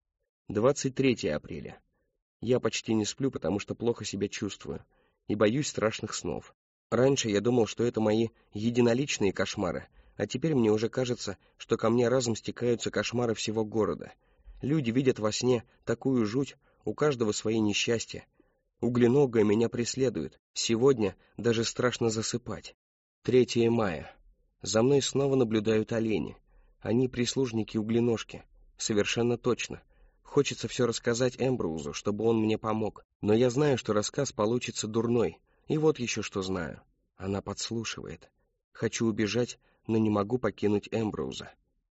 Speaker 1: 23 апреля. Я почти не сплю, потому что плохо себя чувствую, и боюсь страшных снов. Раньше я думал, что это мои единоличные кошмары, а теперь мне уже кажется, что ко мне разом стекаются кошмары всего города. Люди видят во сне такую жуть, у каждого свои несчастья. Угленогая меня преследует. Сегодня даже страшно засыпать. 3 мая. За мной снова наблюдают олени. Они прислужники угленожки. Совершенно точно. Хочется все рассказать Эмброузу, чтобы он мне помог. Но я знаю, что рассказ получится дурной. И вот еще что знаю. Она подслушивает. Хочу убежать, но не могу покинуть Эмброуза.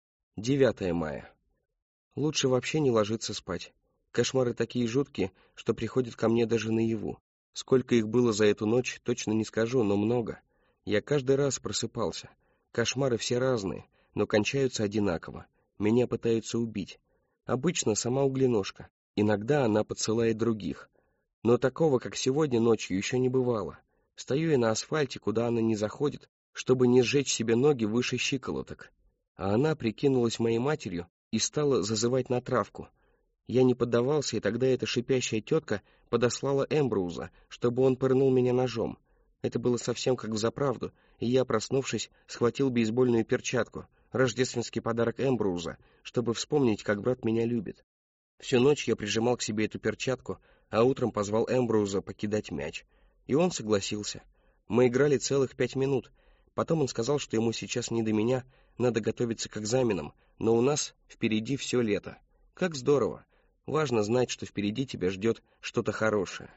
Speaker 1: 9 мая. Лучше вообще не ложиться спать. Кошмары такие жуткие, что приходят ко мне даже наяву. Сколько их было за эту ночь, точно не скажу, но много. Я каждый раз просыпался. Кошмары все разные, но кончаются одинаково. Меня пытаются убить. Обычно сама угленожка. Иногда она подсылает других. Но такого, как сегодня ночью, еще не бывало. Стою я на асфальте, куда она не заходит, чтобы не сжечь себе ноги выше щиколоток. А она прикинулась моей матерью и стала зазывать на травку. Я не поддавался, и тогда эта шипящая тетка подослала Эмброуза, чтобы он пырнул меня ножом. Это было совсем как взаправду, и я, проснувшись, схватил бейсбольную перчатку, рождественский подарок Эмброуза, чтобы вспомнить, как брат меня любит. Всю ночь я прижимал к себе эту перчатку, а утром позвал Эмброуза покидать мяч. И он согласился. Мы играли целых 5 минут. Потом он сказал, что ему сейчас не до меня, надо готовиться к экзаменам, но у нас впереди все лето. Как здорово! Важно знать, что впереди тебя ждет что-то хорошее.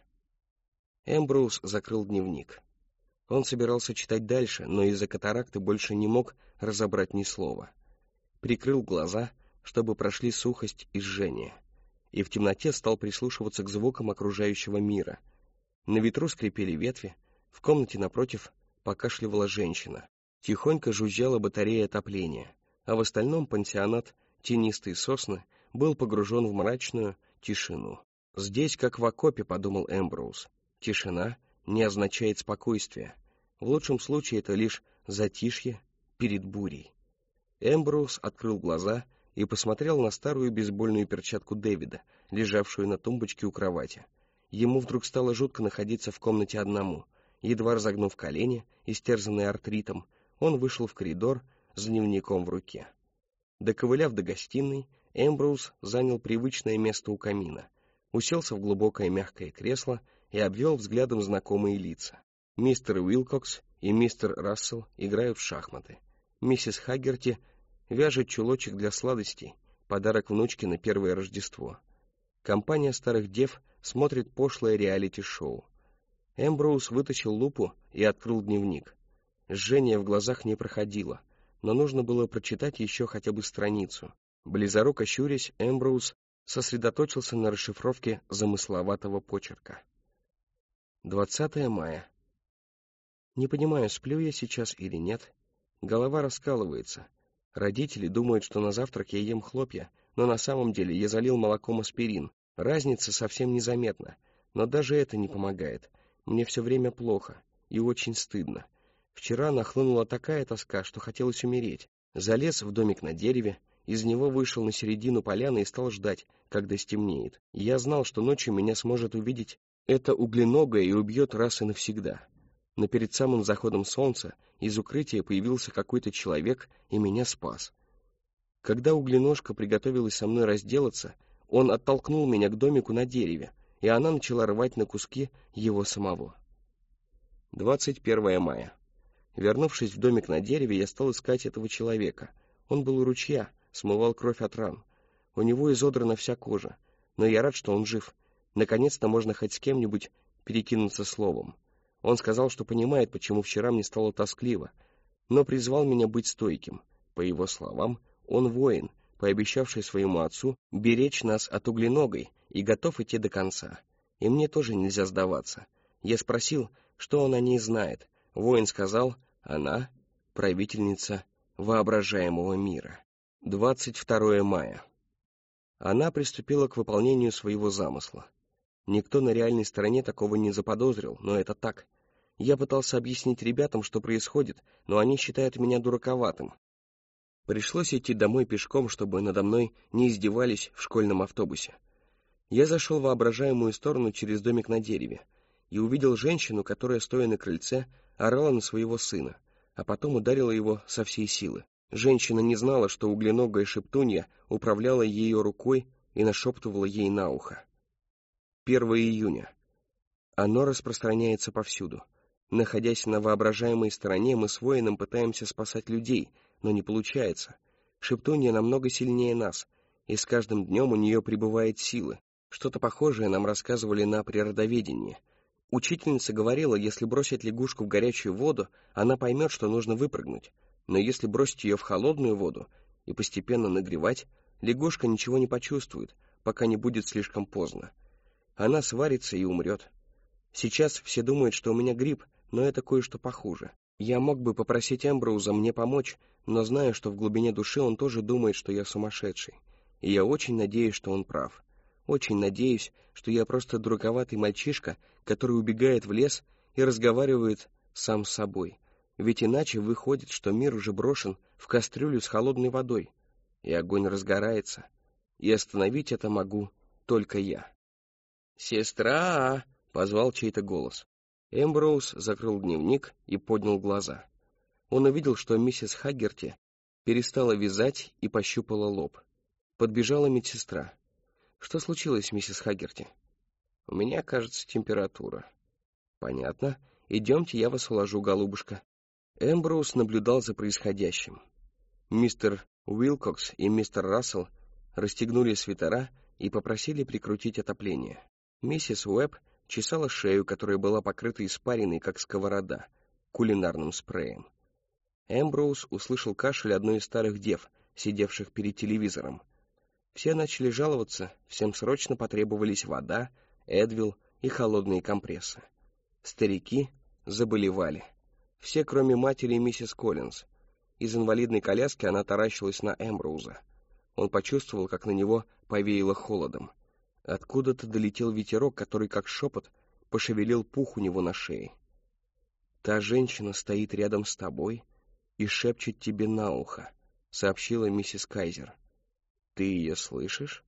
Speaker 1: Эмброуз закрыл дневник. Он собирался читать дальше, но из-за катаракты больше не мог разобрать ни слова. Прикрыл глаза, чтобы прошли сухость и жжение, и в темноте стал прислушиваться к звукам окружающего мира. На ветру скрипели ветви, в комнате напротив покашливала женщина. Тихонько жужжала батарея отопления, а в остальном пансионат «Тенистые сосны» был погружен в мрачную тишину. «Здесь, как в окопе», — подумал Эмброуз. «Тишина не означает спокойствие. В лучшем случае это лишь затишье перед бурей». Эмброуз открыл глаза и посмотрел на старую бейсбольную перчатку Дэвида, лежавшую на тумбочке у кровати. Ему вдруг стало жутко находиться в комнате одному. Едва разогнув колени, истерзанные артритом, он вышел в коридор с дневником в руке. Доковыляв до гостиной, Эмброуз занял привычное место у камина, уселся в глубокое мягкое кресло и обвел взглядом знакомые лица. Мистер Уилкокс и мистер Рассел играют в шахматы. Миссис Хаггерти вяжет чулочек для сладостей, подарок внучке на первое Рождество. Компания старых дев смотрит пошлое реалити-шоу. Эмброуз вытащил лупу и открыл дневник. Жжение в глазах не проходило, но нужно было прочитать еще хотя бы страницу. Близоруко щурясь, Эмброуз сосредоточился на расшифровке замысловатого почерка. 20 мая. Не понимаю, сплю я сейчас или нет. Голова раскалывается. Родители думают, что на завтрак я ем хлопья, но на самом деле я залил молоком аспирин. Разница совсем незаметна, но даже это не помогает. Мне все время плохо и очень стыдно. Вчера нахлынула такая тоска, что хотелось умереть. Залез в домик на дереве, из него вышел на середину поляны и стал ждать, когда стемнеет. Я знал, что ночью меня сможет увидеть это угленогое и убьет раз и навсегда. Но перед самым заходом солнца из укрытия появился какой-то человек и меня спас. Когда угленожка приготовилась со мной разделаться, он оттолкнул меня к домику на дереве, и она начала рвать на куски его самого. 21 мая. Вернувшись в домик на дереве, я стал искать этого человека. Он был у ручья, смывал кровь от ран. У него изодрана вся кожа, но я рад, что он жив. Наконец-то можно хоть с кем-нибудь перекинуться словом. Он сказал, что понимает, почему вчера мне стало тоскливо, но призвал меня быть стойким. По его словам, он воин, пообещавший своему отцу беречь нас от угленогой и готов идти до конца. И мне тоже нельзя сдаваться. Я спросил, что он о ней знает. Воин сказал, она правительница воображаемого мира. 22 мая. Она приступила к выполнению своего замысла. Никто на реальной стороне такого не заподозрил, но это так. Я пытался объяснить ребятам, что происходит, но они считают меня дураковатым. Пришлось идти домой пешком, чтобы надо мной не издевались в школьном автобусе. Я зашел в воображаемую сторону через домик на дереве и увидел женщину, которая, стоя на крыльце, орала на своего сына, а потом ударила его со всей силы. Женщина не знала, что угленогая шептунья управляла ее рукой и нашептывала ей на ухо. 1 июня. Оно распространяется повсюду. Находясь на воображаемой стороне, мы с воином пытаемся спасать людей, но не получается. Шептунья намного сильнее нас, и с каждым днем у нее прибывает силы. Что-то похожее нам рассказывали на природоведении. Учительница говорила, если бросить лягушку в горячую воду, она поймет, что нужно выпрыгнуть. Но если бросить ее в холодную воду и постепенно нагревать, лягушка ничего не почувствует, пока не будет слишком поздно. Она сварится и умрет. Сейчас все думают, что у меня грипп, но это кое-что похуже. Я мог бы попросить Эмброуза мне помочь, но знаю, что в глубине души он тоже думает, что я сумасшедший. И я очень надеюсь, что он прав. Очень надеюсь, что я просто дураковатый мальчишка, который убегает в лес и разговаривает сам с собой. Ведь иначе выходит, что мир уже брошен в кастрюлю с холодной водой, и огонь разгорается, и остановить это могу только я. «Сестра!» — позвал чей-то голос. Эмброуз закрыл дневник и поднял глаза. Он увидел, что миссис Хаггерти перестала вязать и пощупала лоб. Подбежала медсестра. «Что случилось, миссис Хаггерти?» «У меня, кажется, температура». «Понятно. Идемте, я вас уложу, голубушка». Эмброуз наблюдал за происходящим. Мистер Уилкокс и мистер Рассел расстегнули свитера и попросили прикрутить отопление. Миссис Уэбб чесала шею, которая была покрыта испариной, как сковорода, кулинарным спреем. Эмброуз услышал кашель одной из старых дев, сидевших перед телевизором. Все начали жаловаться, всем срочно потребовались вода, Эдвил и холодные компрессы. Старики заболевали. Все, кроме матери миссис Коллинз. Из инвалидной коляски она таращилась на Эмброуза. Он почувствовал, как на него повеяло холодом. Откуда-то долетел ветерок, который, как шепот, пошевелил пух у него на шее. «Та женщина стоит рядом с тобой и шепчет тебе на ухо», — сообщила миссис Кайзер. «Ты ее слышишь?»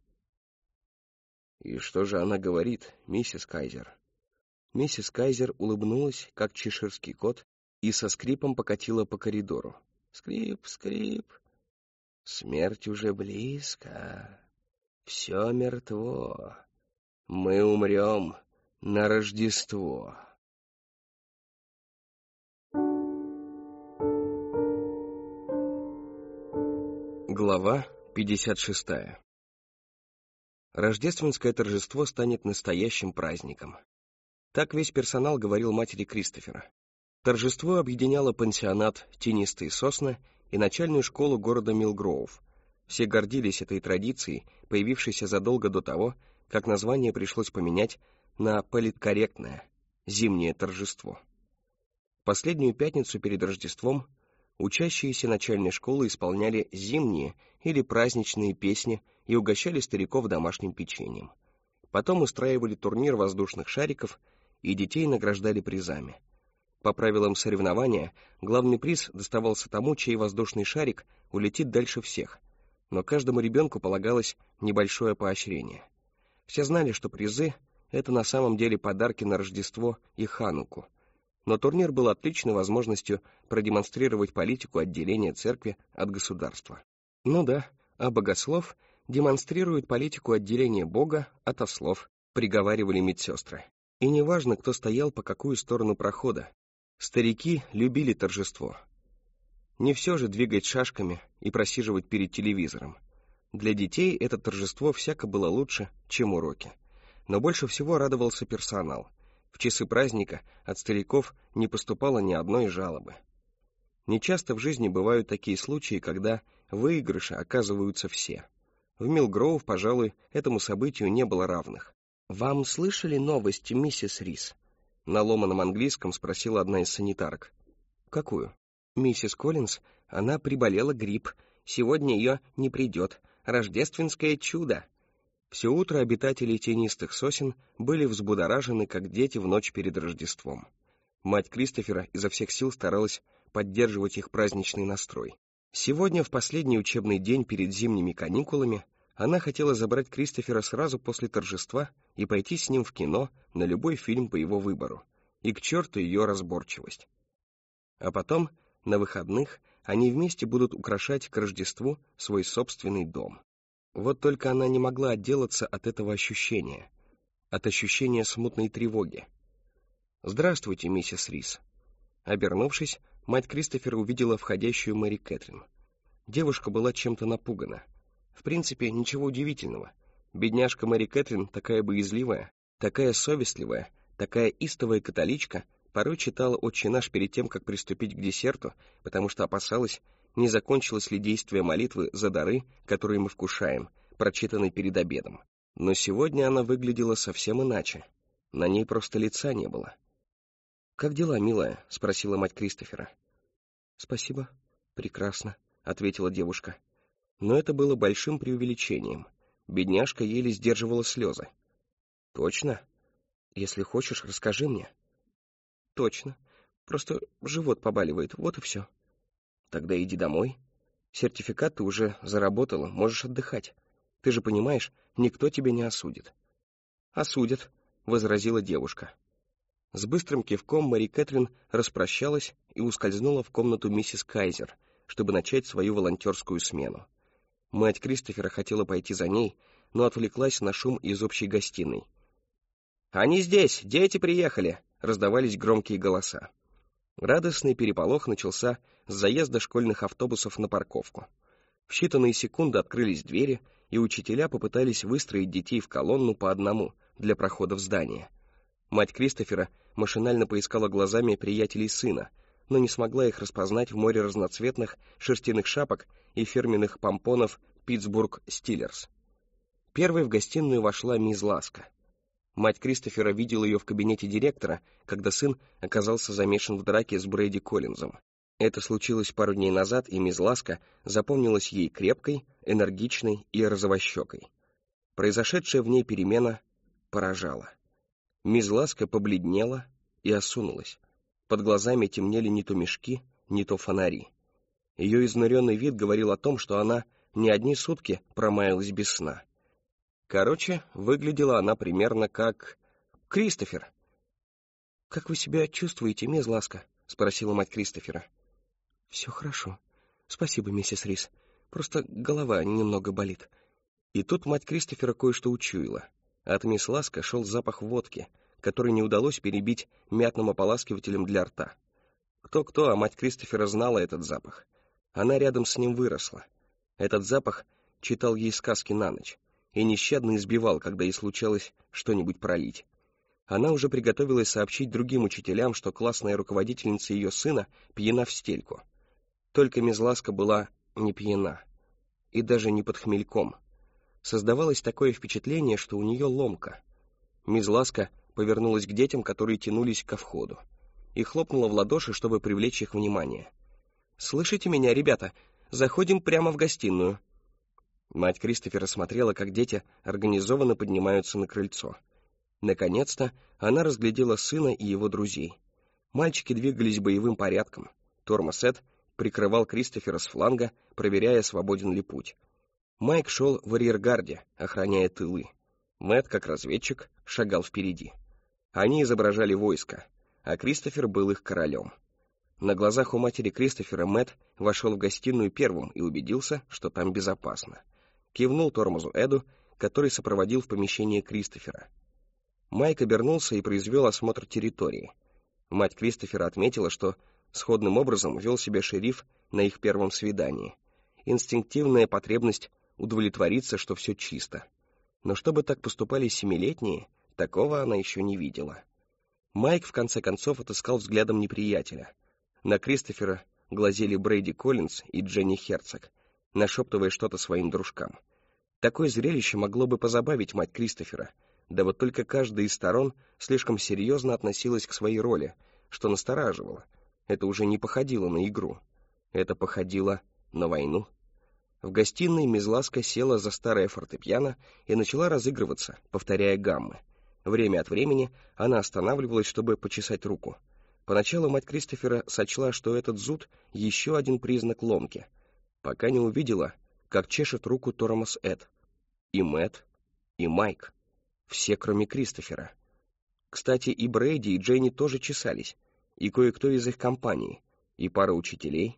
Speaker 1: «И что же она говорит, миссис Кайзер?» Миссис Кайзер улыбнулась, как чеширский кот, и со скрипом покатила по коридору. Скрип, скрип. «Смерть уже близко. Все мертво. Мы умрем на Рождество». Глава 56. Рождественское торжество станет настоящим праздником. Так весь персонал говорил матери Кристофера. Торжество объединяло пансионат «Тенистые сосны» и начальную школу города Милгроув. Все гордились этой традицией, появившейся задолго до того, как название пришлось поменять на политкорректное «Зимнее торжество». Последнюю пятницу перед Рождеством учащиеся начальной школы исполняли зимние или праздничные песни и угощали стариков домашним печеньем. Потом устраивали турнир воздушных шариков, и детей награждали призами. По правилам соревнования, главный приз доставался тому, чей воздушный шарик улетит дальше всех, но каждому ребенку полагалось небольшое поощрение. Все знали, что призы — это на самом деле подарки на Рождество и Хануку, но турнир был отличной возможностью продемонстрировать политику отделения церкви от государства. Ну да, а богослов демонстрирует политику отделения Бога от ослов, приговаривали медсестры. И неважно, кто стоял по какую сторону прохода, старики любили торжество. Не все же двигать шашками и просиживать перед телевизором. Для детей это торжество всяко было лучше, чем уроки. Но больше всего радовался персонал. В часы праздника от стариков не поступало ни одной жалобы. Нечасто в жизни бывают такие случаи, когда выигрыши оказываются все. В Милгроув, пожалуй, этому событию не было равных. «Вам слышали новости, миссис Рис?» На ломаном английском спросила одна из санитарок. «Какую?» «Миссис Коллинз, она приболела грипп. Сегодня ее не придет. Рождественское чудо!» Все утро обитатели тенистых сосен были взбудоражены, как дети в ночь перед Рождеством. Мать Кристофера изо всех сил старалась поддерживать их праздничный настрой. Сегодня, в последний учебный день перед зимними каникулами, она хотела забрать Кристофера сразу после торжества и пойти с ним в кино на любой фильм по его выбору. И к черту ее разборчивость. А потом, на выходных, они вместе будут украшать к Рождеству свой собственный дом. Вот только она не могла отделаться от этого ощущения, от ощущения смутной тревоги. «Здравствуйте, миссис Рис». Обернувшись, мать Кристофера увидела входящую Мэри Кэтрин. Девушка была чем-то напугана. В принципе, ничего удивительного. Бедняжка Мэри Кэтрин, такая боязливая, такая совестливая, такая истовая католичка, порой читала «Отче наш» перед тем, как приступить к десерту, потому что опасалась, не закончилось ли действие молитвы за дары, которые мы вкушаем, прочитанной перед обедом. Но сегодня она выглядела совсем иначе. На ней просто лица не было. «Как дела, милая?» — спросила мать Кристофера. «Спасибо. Прекрасно», — ответила девушка. Но это было большим преувеличением. Бедняжка еле сдерживала слезы. «Точно? Если хочешь, расскажи мне». «Точно. Просто живот побаливает, вот и все». «Тогда иди домой. Сертификат ты уже заработала, можешь отдыхать. Ты же понимаешь, никто тебя не осудит». «Осудят», — возразила девушка. С быстрым кивком Мэри Кэтрин распрощалась и ускользнула в комнату миссис Кайзер, чтобы начать свою волонтерскую смену. Мать Кристофера хотела пойти за ней, но отвлеклась на шум из общей гостиной. «Они здесь! Дети приехали!» — раздавались громкие голоса. Радостный переполох начался с заезда школьных автобусов на парковку. В считанные секунды открылись двери, и учителя попытались выстроить детей в колонну по одному для прохода в здание. Мать Кристофера машинально поискала глазами приятелей сына, но не смогла их распознать в море разноцветных шерстяных шапок и фирменных помпонов «Питтсбург Стиллерс». Первой в гостиную вошла мисс Ласка. Мать Кристофера видела ее в кабинете директора, когда сын оказался замешан в драке с Брэди Коллинзом. Это случилось пару дней назад, и мисс Ласка запомнилась ей крепкой, энергичной и розовощекой. Произошедшая в ней перемена поражала. Мисс Ласка побледнела и осунулась. Под глазами темнели не то мешки, не то фонари. Ее изнуренный вид говорил о том, что она не одни сутки промаялась без сна. Короче, выглядела она примерно как Кристофер. «Как вы себя чувствуете, мисс Ласка?» — спросила мать Кристофера. «Все хорошо. Спасибо, миссис Рис. Просто голова немного болит». И тут мать Кристофера кое-что учуяла. От мисс Ласка шел запах водки, который не удалось перебить мятным ополаскивателем для рта. Кто-кто, а мать Кристофера знала этот запах. Она рядом с ним выросла. Этот запах читал ей сказки на ночь и нещадно избивал, когда ей случалось что-нибудь пролить. Она уже приготовилась сообщить другим учителям, что классная руководительница ее сына пьяна в стельку. Только мисс Ласка была не пьяна и даже не под хмельком. Создавалось такое впечатление, что у нее ломка. Мисс Ласка повернулась к детям, которые тянулись ко входу, и хлопнула в ладоши, чтобы привлечь их внимание. «Слышите меня, ребята? Заходим прямо в гостиную». Мать Кристофера смотрела, как дети организованно поднимаются на крыльцо. Наконец-то она разглядела сына и его друзей. Мальчики двигались боевым порядком. Тормоз Эд прикрывал Кристофера с фланга, проверяя, свободен ли путь. Майк шел в арьергарде, охраняя тылы. Мэтт, как разведчик, шагал впереди. Они изображали войско, а Кристофер был их королем. На глазах у матери Кристофера Мэтт вошел в гостиную первым и убедился, что там безопасно. Кивнул тормозу Эду, который сопроводил в помещение Кристофера. Майк обернулся и произвел осмотр территории. Мать Кристофера отметила, что сходным образом вел себя шериф на их первом свидании. Инстинктивная потребность удовлетвориться, что все чисто. Но чтобы так поступали семилетние, такого она еще не видела. Майк в конце концов отыскал взглядом неприятеля. На Кристофера глазели Брэди Коллинз и Дженни Херцог, нашептывая что-то своим дружкам. Такое зрелище могло бы позабавить мать Кристофера, да вот только каждая из сторон слишком серьезно относилась к своей роли, что настораживало. Это уже не походило на игру. Это походило на войну. В гостиной мисс Ласка села за старое фортепиано и начала разыгрываться, повторяя гаммы. Время от времени она останавливалась, чтобы почесать руку. Поначалу мать Кристофера сочла, что этот зуд — еще один признак ломки, пока не увидела, как чешет руку Тормоз Эд. И Мэтт, и Майк. Все, кроме Кристофера. Кстати, и Брэди, и Дженни тоже чесались, и кое-кто из их компании, и пара учителей.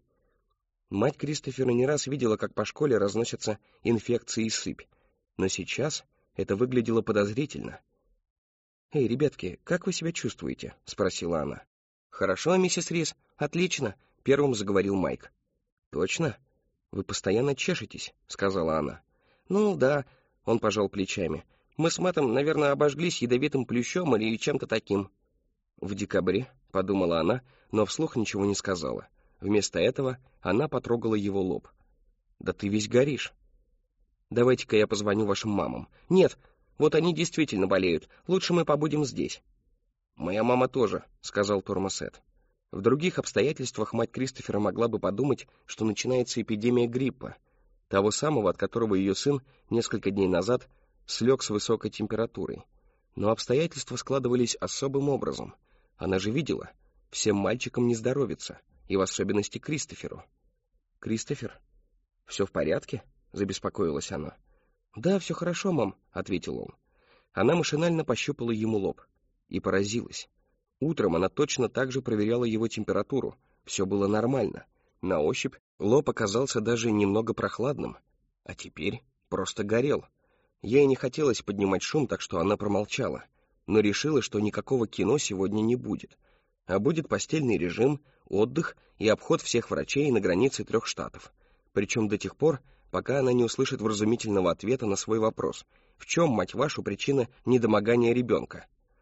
Speaker 1: Мать Кристофера не раз видела, как по школе разносятся инфекции и сыпь, но сейчас это выглядело подозрительно. «Эй, ребятки, как вы себя чувствуете?» — спросила она. «Хорошо, миссис Рис, отлично», — первым заговорил Майк. «Точно? Вы постоянно чешетесь», — сказала она. «Ну да», — он пожал плечами. «Мы с Мэттом, наверное, обожглись ядовитым плющом или чем-то таким». «В декабре», — подумала она, но вслух ничего не сказала. Вместо этого она потрогала его лоб. «Да ты весь горишь». «Давайте-ка я позвоню вашим мамам». «Нет, вот они действительно болеют. Лучше мы побудем здесь». «Моя мама тоже», — сказал Тормосет. В других обстоятельствах мать Кристофера могла бы подумать, что начинается эпидемия гриппа, того самого, от которого ее сын несколько дней назад слег с высокой температурой. Но обстоятельства складывались особым образом. Она же видела, всем мальчикам не здоровится, и в особенности Кристоферу. «Кристофер, все в порядке?» — забеспокоилась она. «Да, все хорошо, мам», — ответил он. Она машинально пощупала ему лоб и поразилась. Утром она точно так же проверяла его температуру. Все было нормально. На ощупь лоб оказался даже немного прохладным, а теперь просто горел. Ей не хотелось поднимать шум, так что она промолчала, но решила, что никакого кино сегодня не будет, а будет постельный режим, отдых и обход всех врачей на границе 3 штатов. Причем до тех пор, пока она не услышит вразумительного ответа на свой вопрос: в чем, мать вашу, причина недомогания ребенка?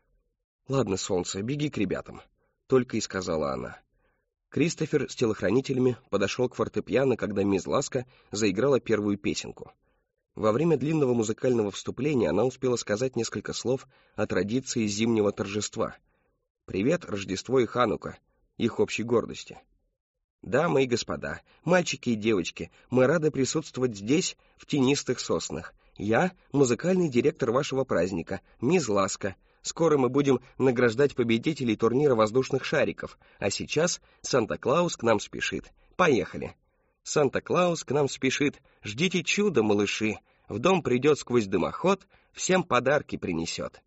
Speaker 1: «Ладно, солнце, беги к ребятам», — только и сказала она. Кристофер с телохранителями подошел к фортепиано, когда мисс Ласка заиграла первую песенку. Во время длинного музыкального вступления она успела сказать несколько слов о традиции зимнего торжества. «Привет, Рождество и Ханука», их общей гордости. «Дамы и господа, мальчики и девочки, мы рады присутствовать здесь, в тенистых соснах. Я — музыкальный директор вашего праздника, мисс Ласка. Скоро мы будем награждать победителей турнира воздушных шариков, а сейчас Санта-Клаус к нам спешит. Поехали! Санта-Клаус к нам спешит, ждите чуда, малыши. В дом придет сквозь дымоход, всем подарки принесет».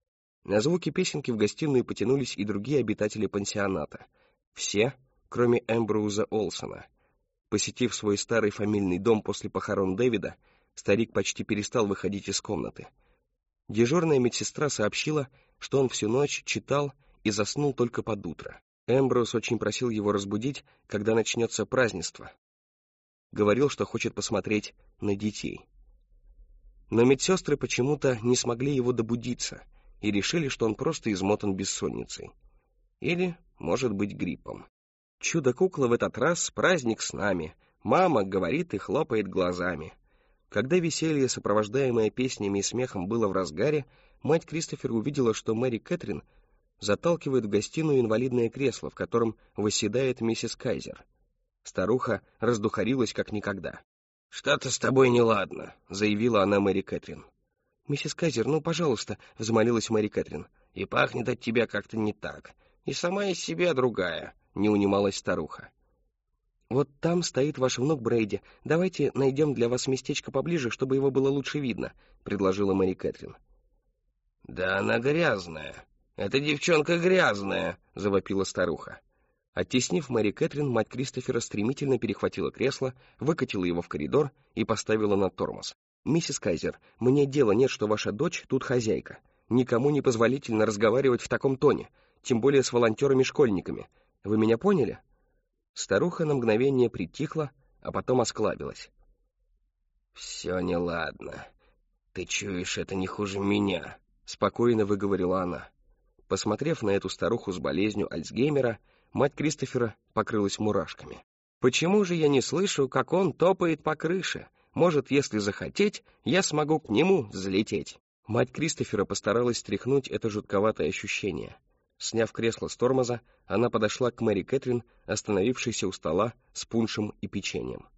Speaker 1: На звуки песенки в гостиную потянулись и другие обитатели пансионата. Все, кроме Эмброуза Олсона. Посетив свой старый фамильный дом после похорон Дэвида, старик почти перестал выходить из комнаты. Дежурная медсестра сообщила, что он всю ночь читал и заснул только под утро. Эмброуз очень просил его разбудить, когда начнется празднество. Говорил, что хочет посмотреть на детей. Но медсестры почему-то не смогли его добудиться и решили, что он просто измотан бессонницей. Или, может быть, гриппом. «Чудо-кукла в этот раз праздник с нами», мама говорит и хлопает глазами. Когда веселье, сопровождаемое песнями и смехом, было в разгаре, мать Кристофера увидела, что Мэри Кэтрин заталкивает в гостиную инвалидное кресло, в котором восседает миссис Кайзер. Старуха раздухарилась как никогда. «Что-то с тобой неладно», — заявила она Мэри Кэтрин. «Миссис Кайзер, ну, пожалуйста», — взмолилась Мэри Кэтрин. «И пахнет от тебя как-то не так. И сама из себя другая», — не унималась старуха. «Вот там стоит ваш внук Брейди. Давайте найдем для вас местечко поближе, чтобы его было лучше видно», — предложила Мэри Кэтрин. «Да она грязная. Эта девчонка грязная», — завопила старуха. Оттеснив Мэри Кэтрин, мать Кристофера стремительно перехватила кресло, выкатила его в коридор и поставила на тормоз. «Миссис Кайзер, мне дела нет, что ваша дочь тут хозяйка. Никому не позволительно разговаривать в таком тоне, тем более с волонтерами-школьниками. Вы меня поняли?» Старуха на мгновение притихла, а потом осклабилась. «Все неладно. Ты чуешь, это не хуже меня», — спокойно выговорила она. Посмотрев на эту старуху с болезнью Альцгеймера, мать Кристофера покрылась мурашками. «Почему же я не слышу, как он топает по крыше? Может, если захотеть, я смогу к нему взлететь». Мать Кристофера постаралась стряхнуть это жутковатое ощущение. Сняв кресло с тормоза, она подошла к Мэри Кэтрин, остановившейся у стола с пуншем и печеньем.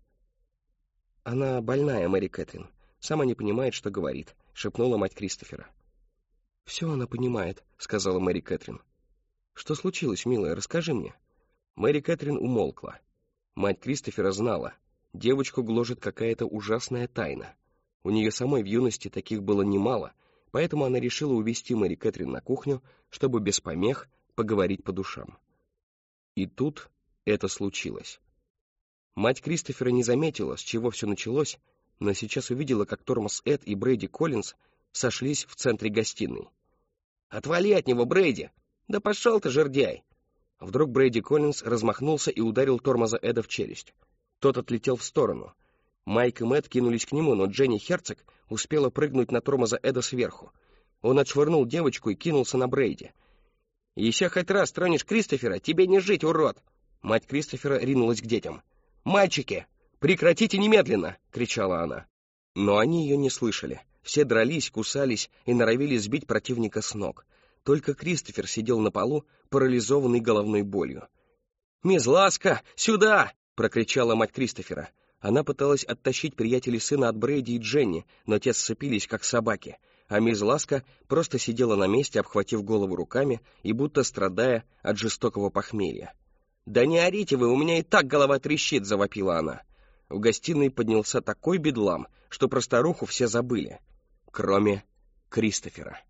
Speaker 1: «Она больная, Мэри Кэтрин. Сама не понимает, что говорит», — шепнула мать Кристофера. «Все она понимает», — сказала Мэри Кэтрин. «Что случилось, милая, расскажи мне». Мэри Кэтрин умолкла. Мать Кристофера знала, девочку гложет какая-то ужасная тайна. У нее самой в юности таких было немало, поэтому она решила увести Мэри Кэтрин на кухню, чтобы без помех поговорить по душам. И тут это случилось. Мать Кристофера не заметила, с чего все началось, но сейчас увидела, как Тормоз Эд и Брейди Коллинз сошлись в центре гостиной. «Отвали от него, Брейди!» «Да пошел ты, жердяй!» Вдруг Брейди Коллинз размахнулся и ударил тормоза Эда в челюсть. Тот отлетел в сторону. Майк и Мэтт кинулись к нему, но Дженни Херцог успела прыгнуть на тормоза Эда сверху. Он отшвырнул девочку и кинулся на Брейди. «Еще хоть раз тронешь Кристофера, тебе не жить, урод!» Мать Кристофера ринулась к детям. «Мальчики, прекратите немедленно!» — кричала она. Но они ее не слышали. Все дрались, кусались и норовили сбить противника с ног. Только Кристофер сидел на полу, парализованный головной болью. «Мисс Ласка, сюда!» — прокричала мать Кристофера. Она пыталась оттащить приятелей сына от Брейди и Дженни, но те сцепились, как собаки, а мисс Ласка просто сидела на месте, обхватив голову руками и будто страдая от жестокого похмелья. «Да не орите вы, у меня и так голова трещит!» — завопила она. В гостиной поднялся такой бедлам, что про старуху все забыли, кроме Кристофера.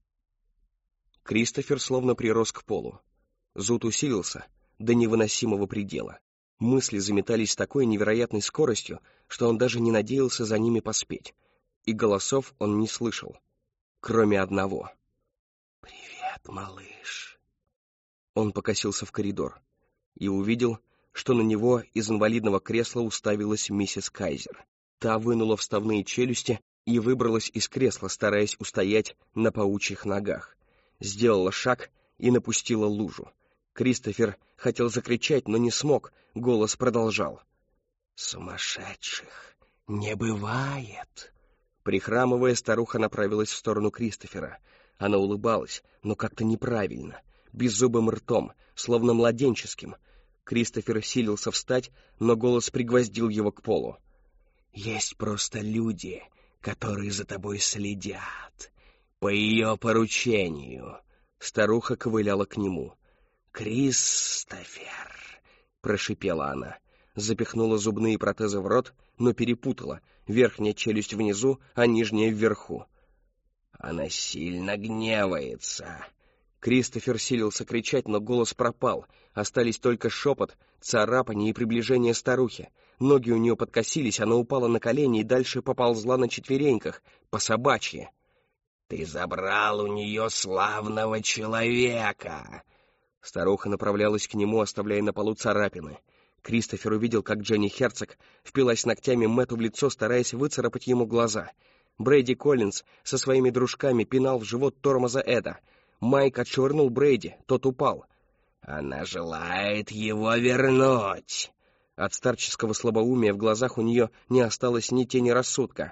Speaker 1: Кристофер словно прирос к полу. Зуд усилился до невыносимого предела. Мысли заметались с такой невероятной скоростью, что он даже не надеялся за ними поспеть. И голосов он не слышал, кроме одного. «Привет, малыш!» Он покосился в коридор и увидел, что на него из инвалидного кресла уставилась миссис Кайзер. Та вынула вставные челюсти и выбралась из кресла, стараясь устоять на паучьих ногах. Сделала шаг и напустила лужу. Кристофер хотел закричать, но не смог, голос продолжал. «Сумасшедших не бывает!» Прихрамывая, старуха направилась в сторону Кристофера. Она улыбалась, но как-то неправильно, беззубым ртом, словно младенческим. Кристофер силился встать, но голос пригвоздил его к полу. «Есть просто люди, которые за тобой следят. По ее поручению». Старуха ковыляла к нему. «Кристофер!» — прошипела она. Запихнула зубные протезы в рот, но перепутала. Верхняя челюсть внизу, а нижняя вверху. «Она сильно гневается». Кристофер силился кричать, но голос пропал. Остались только шепот, царапанье и приближение старухи. Ноги у нее подкосились, она упала на колени и дальше поползла на четвереньках, по-собачьи. «Ты забрал у нее славного человека!» Старуха направлялась к нему, оставляя на полу царапины. Кристофер увидел, как Дженни Херцог впилась ногтями Мэтту в лицо, стараясь выцарапать ему глаза. Брейди Коллинз со своими дружками пинал в живот тормоза Эда. Майк отшвырнул Брейди, тот упал. «Она желает его вернуть!» От старческого слабоумия в глазах у нее не осталось ни тени рассудка.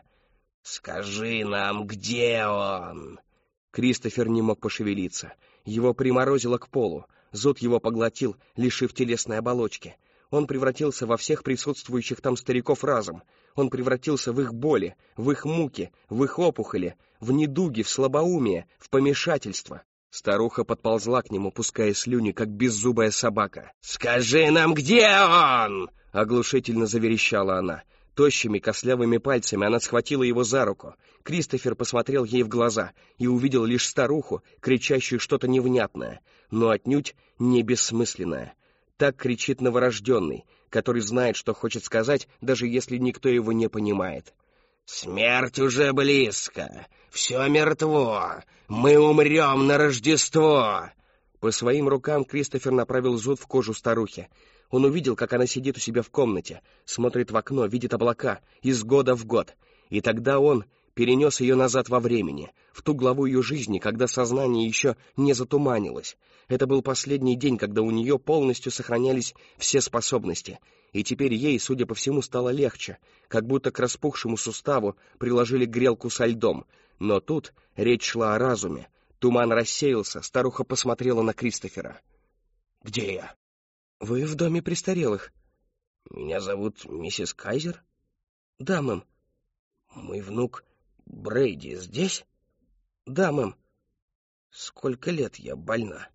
Speaker 1: «Скажи нам, где он?» Кристофер не мог пошевелиться. Его приморозило к полу. Зуд его поглотил, лишив телесной оболочки. Он превратился во всех присутствующих там стариков разом. Он превратился в их боли, в их муки, в их опухоли, в недуги, в слабоумие, в помешательство. Старуха подползла к нему, пуская слюни, как беззубая собака. «Скажи нам, где он?» — оглушительно заверещала она. Тощими костлявыми пальцами она схватила его за руку. Кристофер посмотрел ей в глаза и увидел лишь старуху, кричащую что-то невнятное, но отнюдь не бессмысленное. Так кричит новорожденный, который знает, что хочет сказать, даже если никто его не понимает. «Смерть уже близко! Все мертво! Мы умрем на Рождество!» По своим рукам Кристофер направил зуд в кожу старухи. Он увидел, как она сидит у себя в комнате, смотрит в окно, видит облака из года в год. И тогда он перенес ее назад во времени, в ту главу ее жизни, когда сознание еще не затуманилось. Это был последний день, когда у нее полностью сохранялись все способности. И теперь ей, судя по всему, стало легче, как будто к распухшему суставу приложили грелку со льдом. Но тут речь шла о разуме. Туман рассеялся, старуха посмотрела на Кристофера. «Где я?» «Вы в доме престарелых». «Меня зовут миссис Кайзер?» «Да, мэм». «Мой внук Брейди здесь?» «Да, мэм». «Сколько лет я больна?»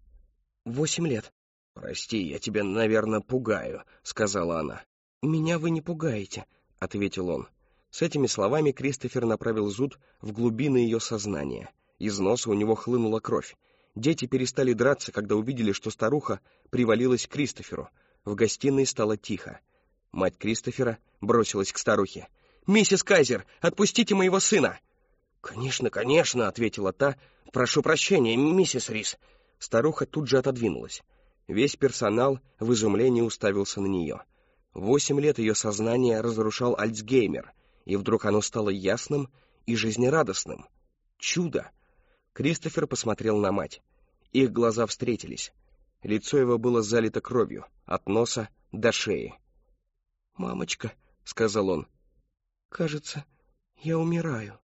Speaker 1: 8 лет. «Прости, я тебя, наверное, пугаю», — сказала она. «Меня вы не пугаете», — ответил он. С этими словами Кристофер направил зуд в глубины ее сознания. Из носа у него хлынула кровь. Дети перестали драться, когда увидели, что старуха привалилась к Кристоферу. В гостиной стало тихо. Мать Кристофера бросилась к старухе. «Миссис Кайзер, отпустите моего сына!» «Конечно, конечно», — ответила та. «Прошу прощения, миссис Рис». Старуха тут же отодвинулась. Весь персонал в изумлении уставился на нее. 8 лет ее сознание разрушал Альцгеймер, и вдруг оно стало ясным и жизнерадостным. Чудо! Кристофер посмотрел на мать. Их глаза встретились. Лицо его было залито кровью, от носа до шеи. «Мамочка», — сказал он, — «кажется, я умираю».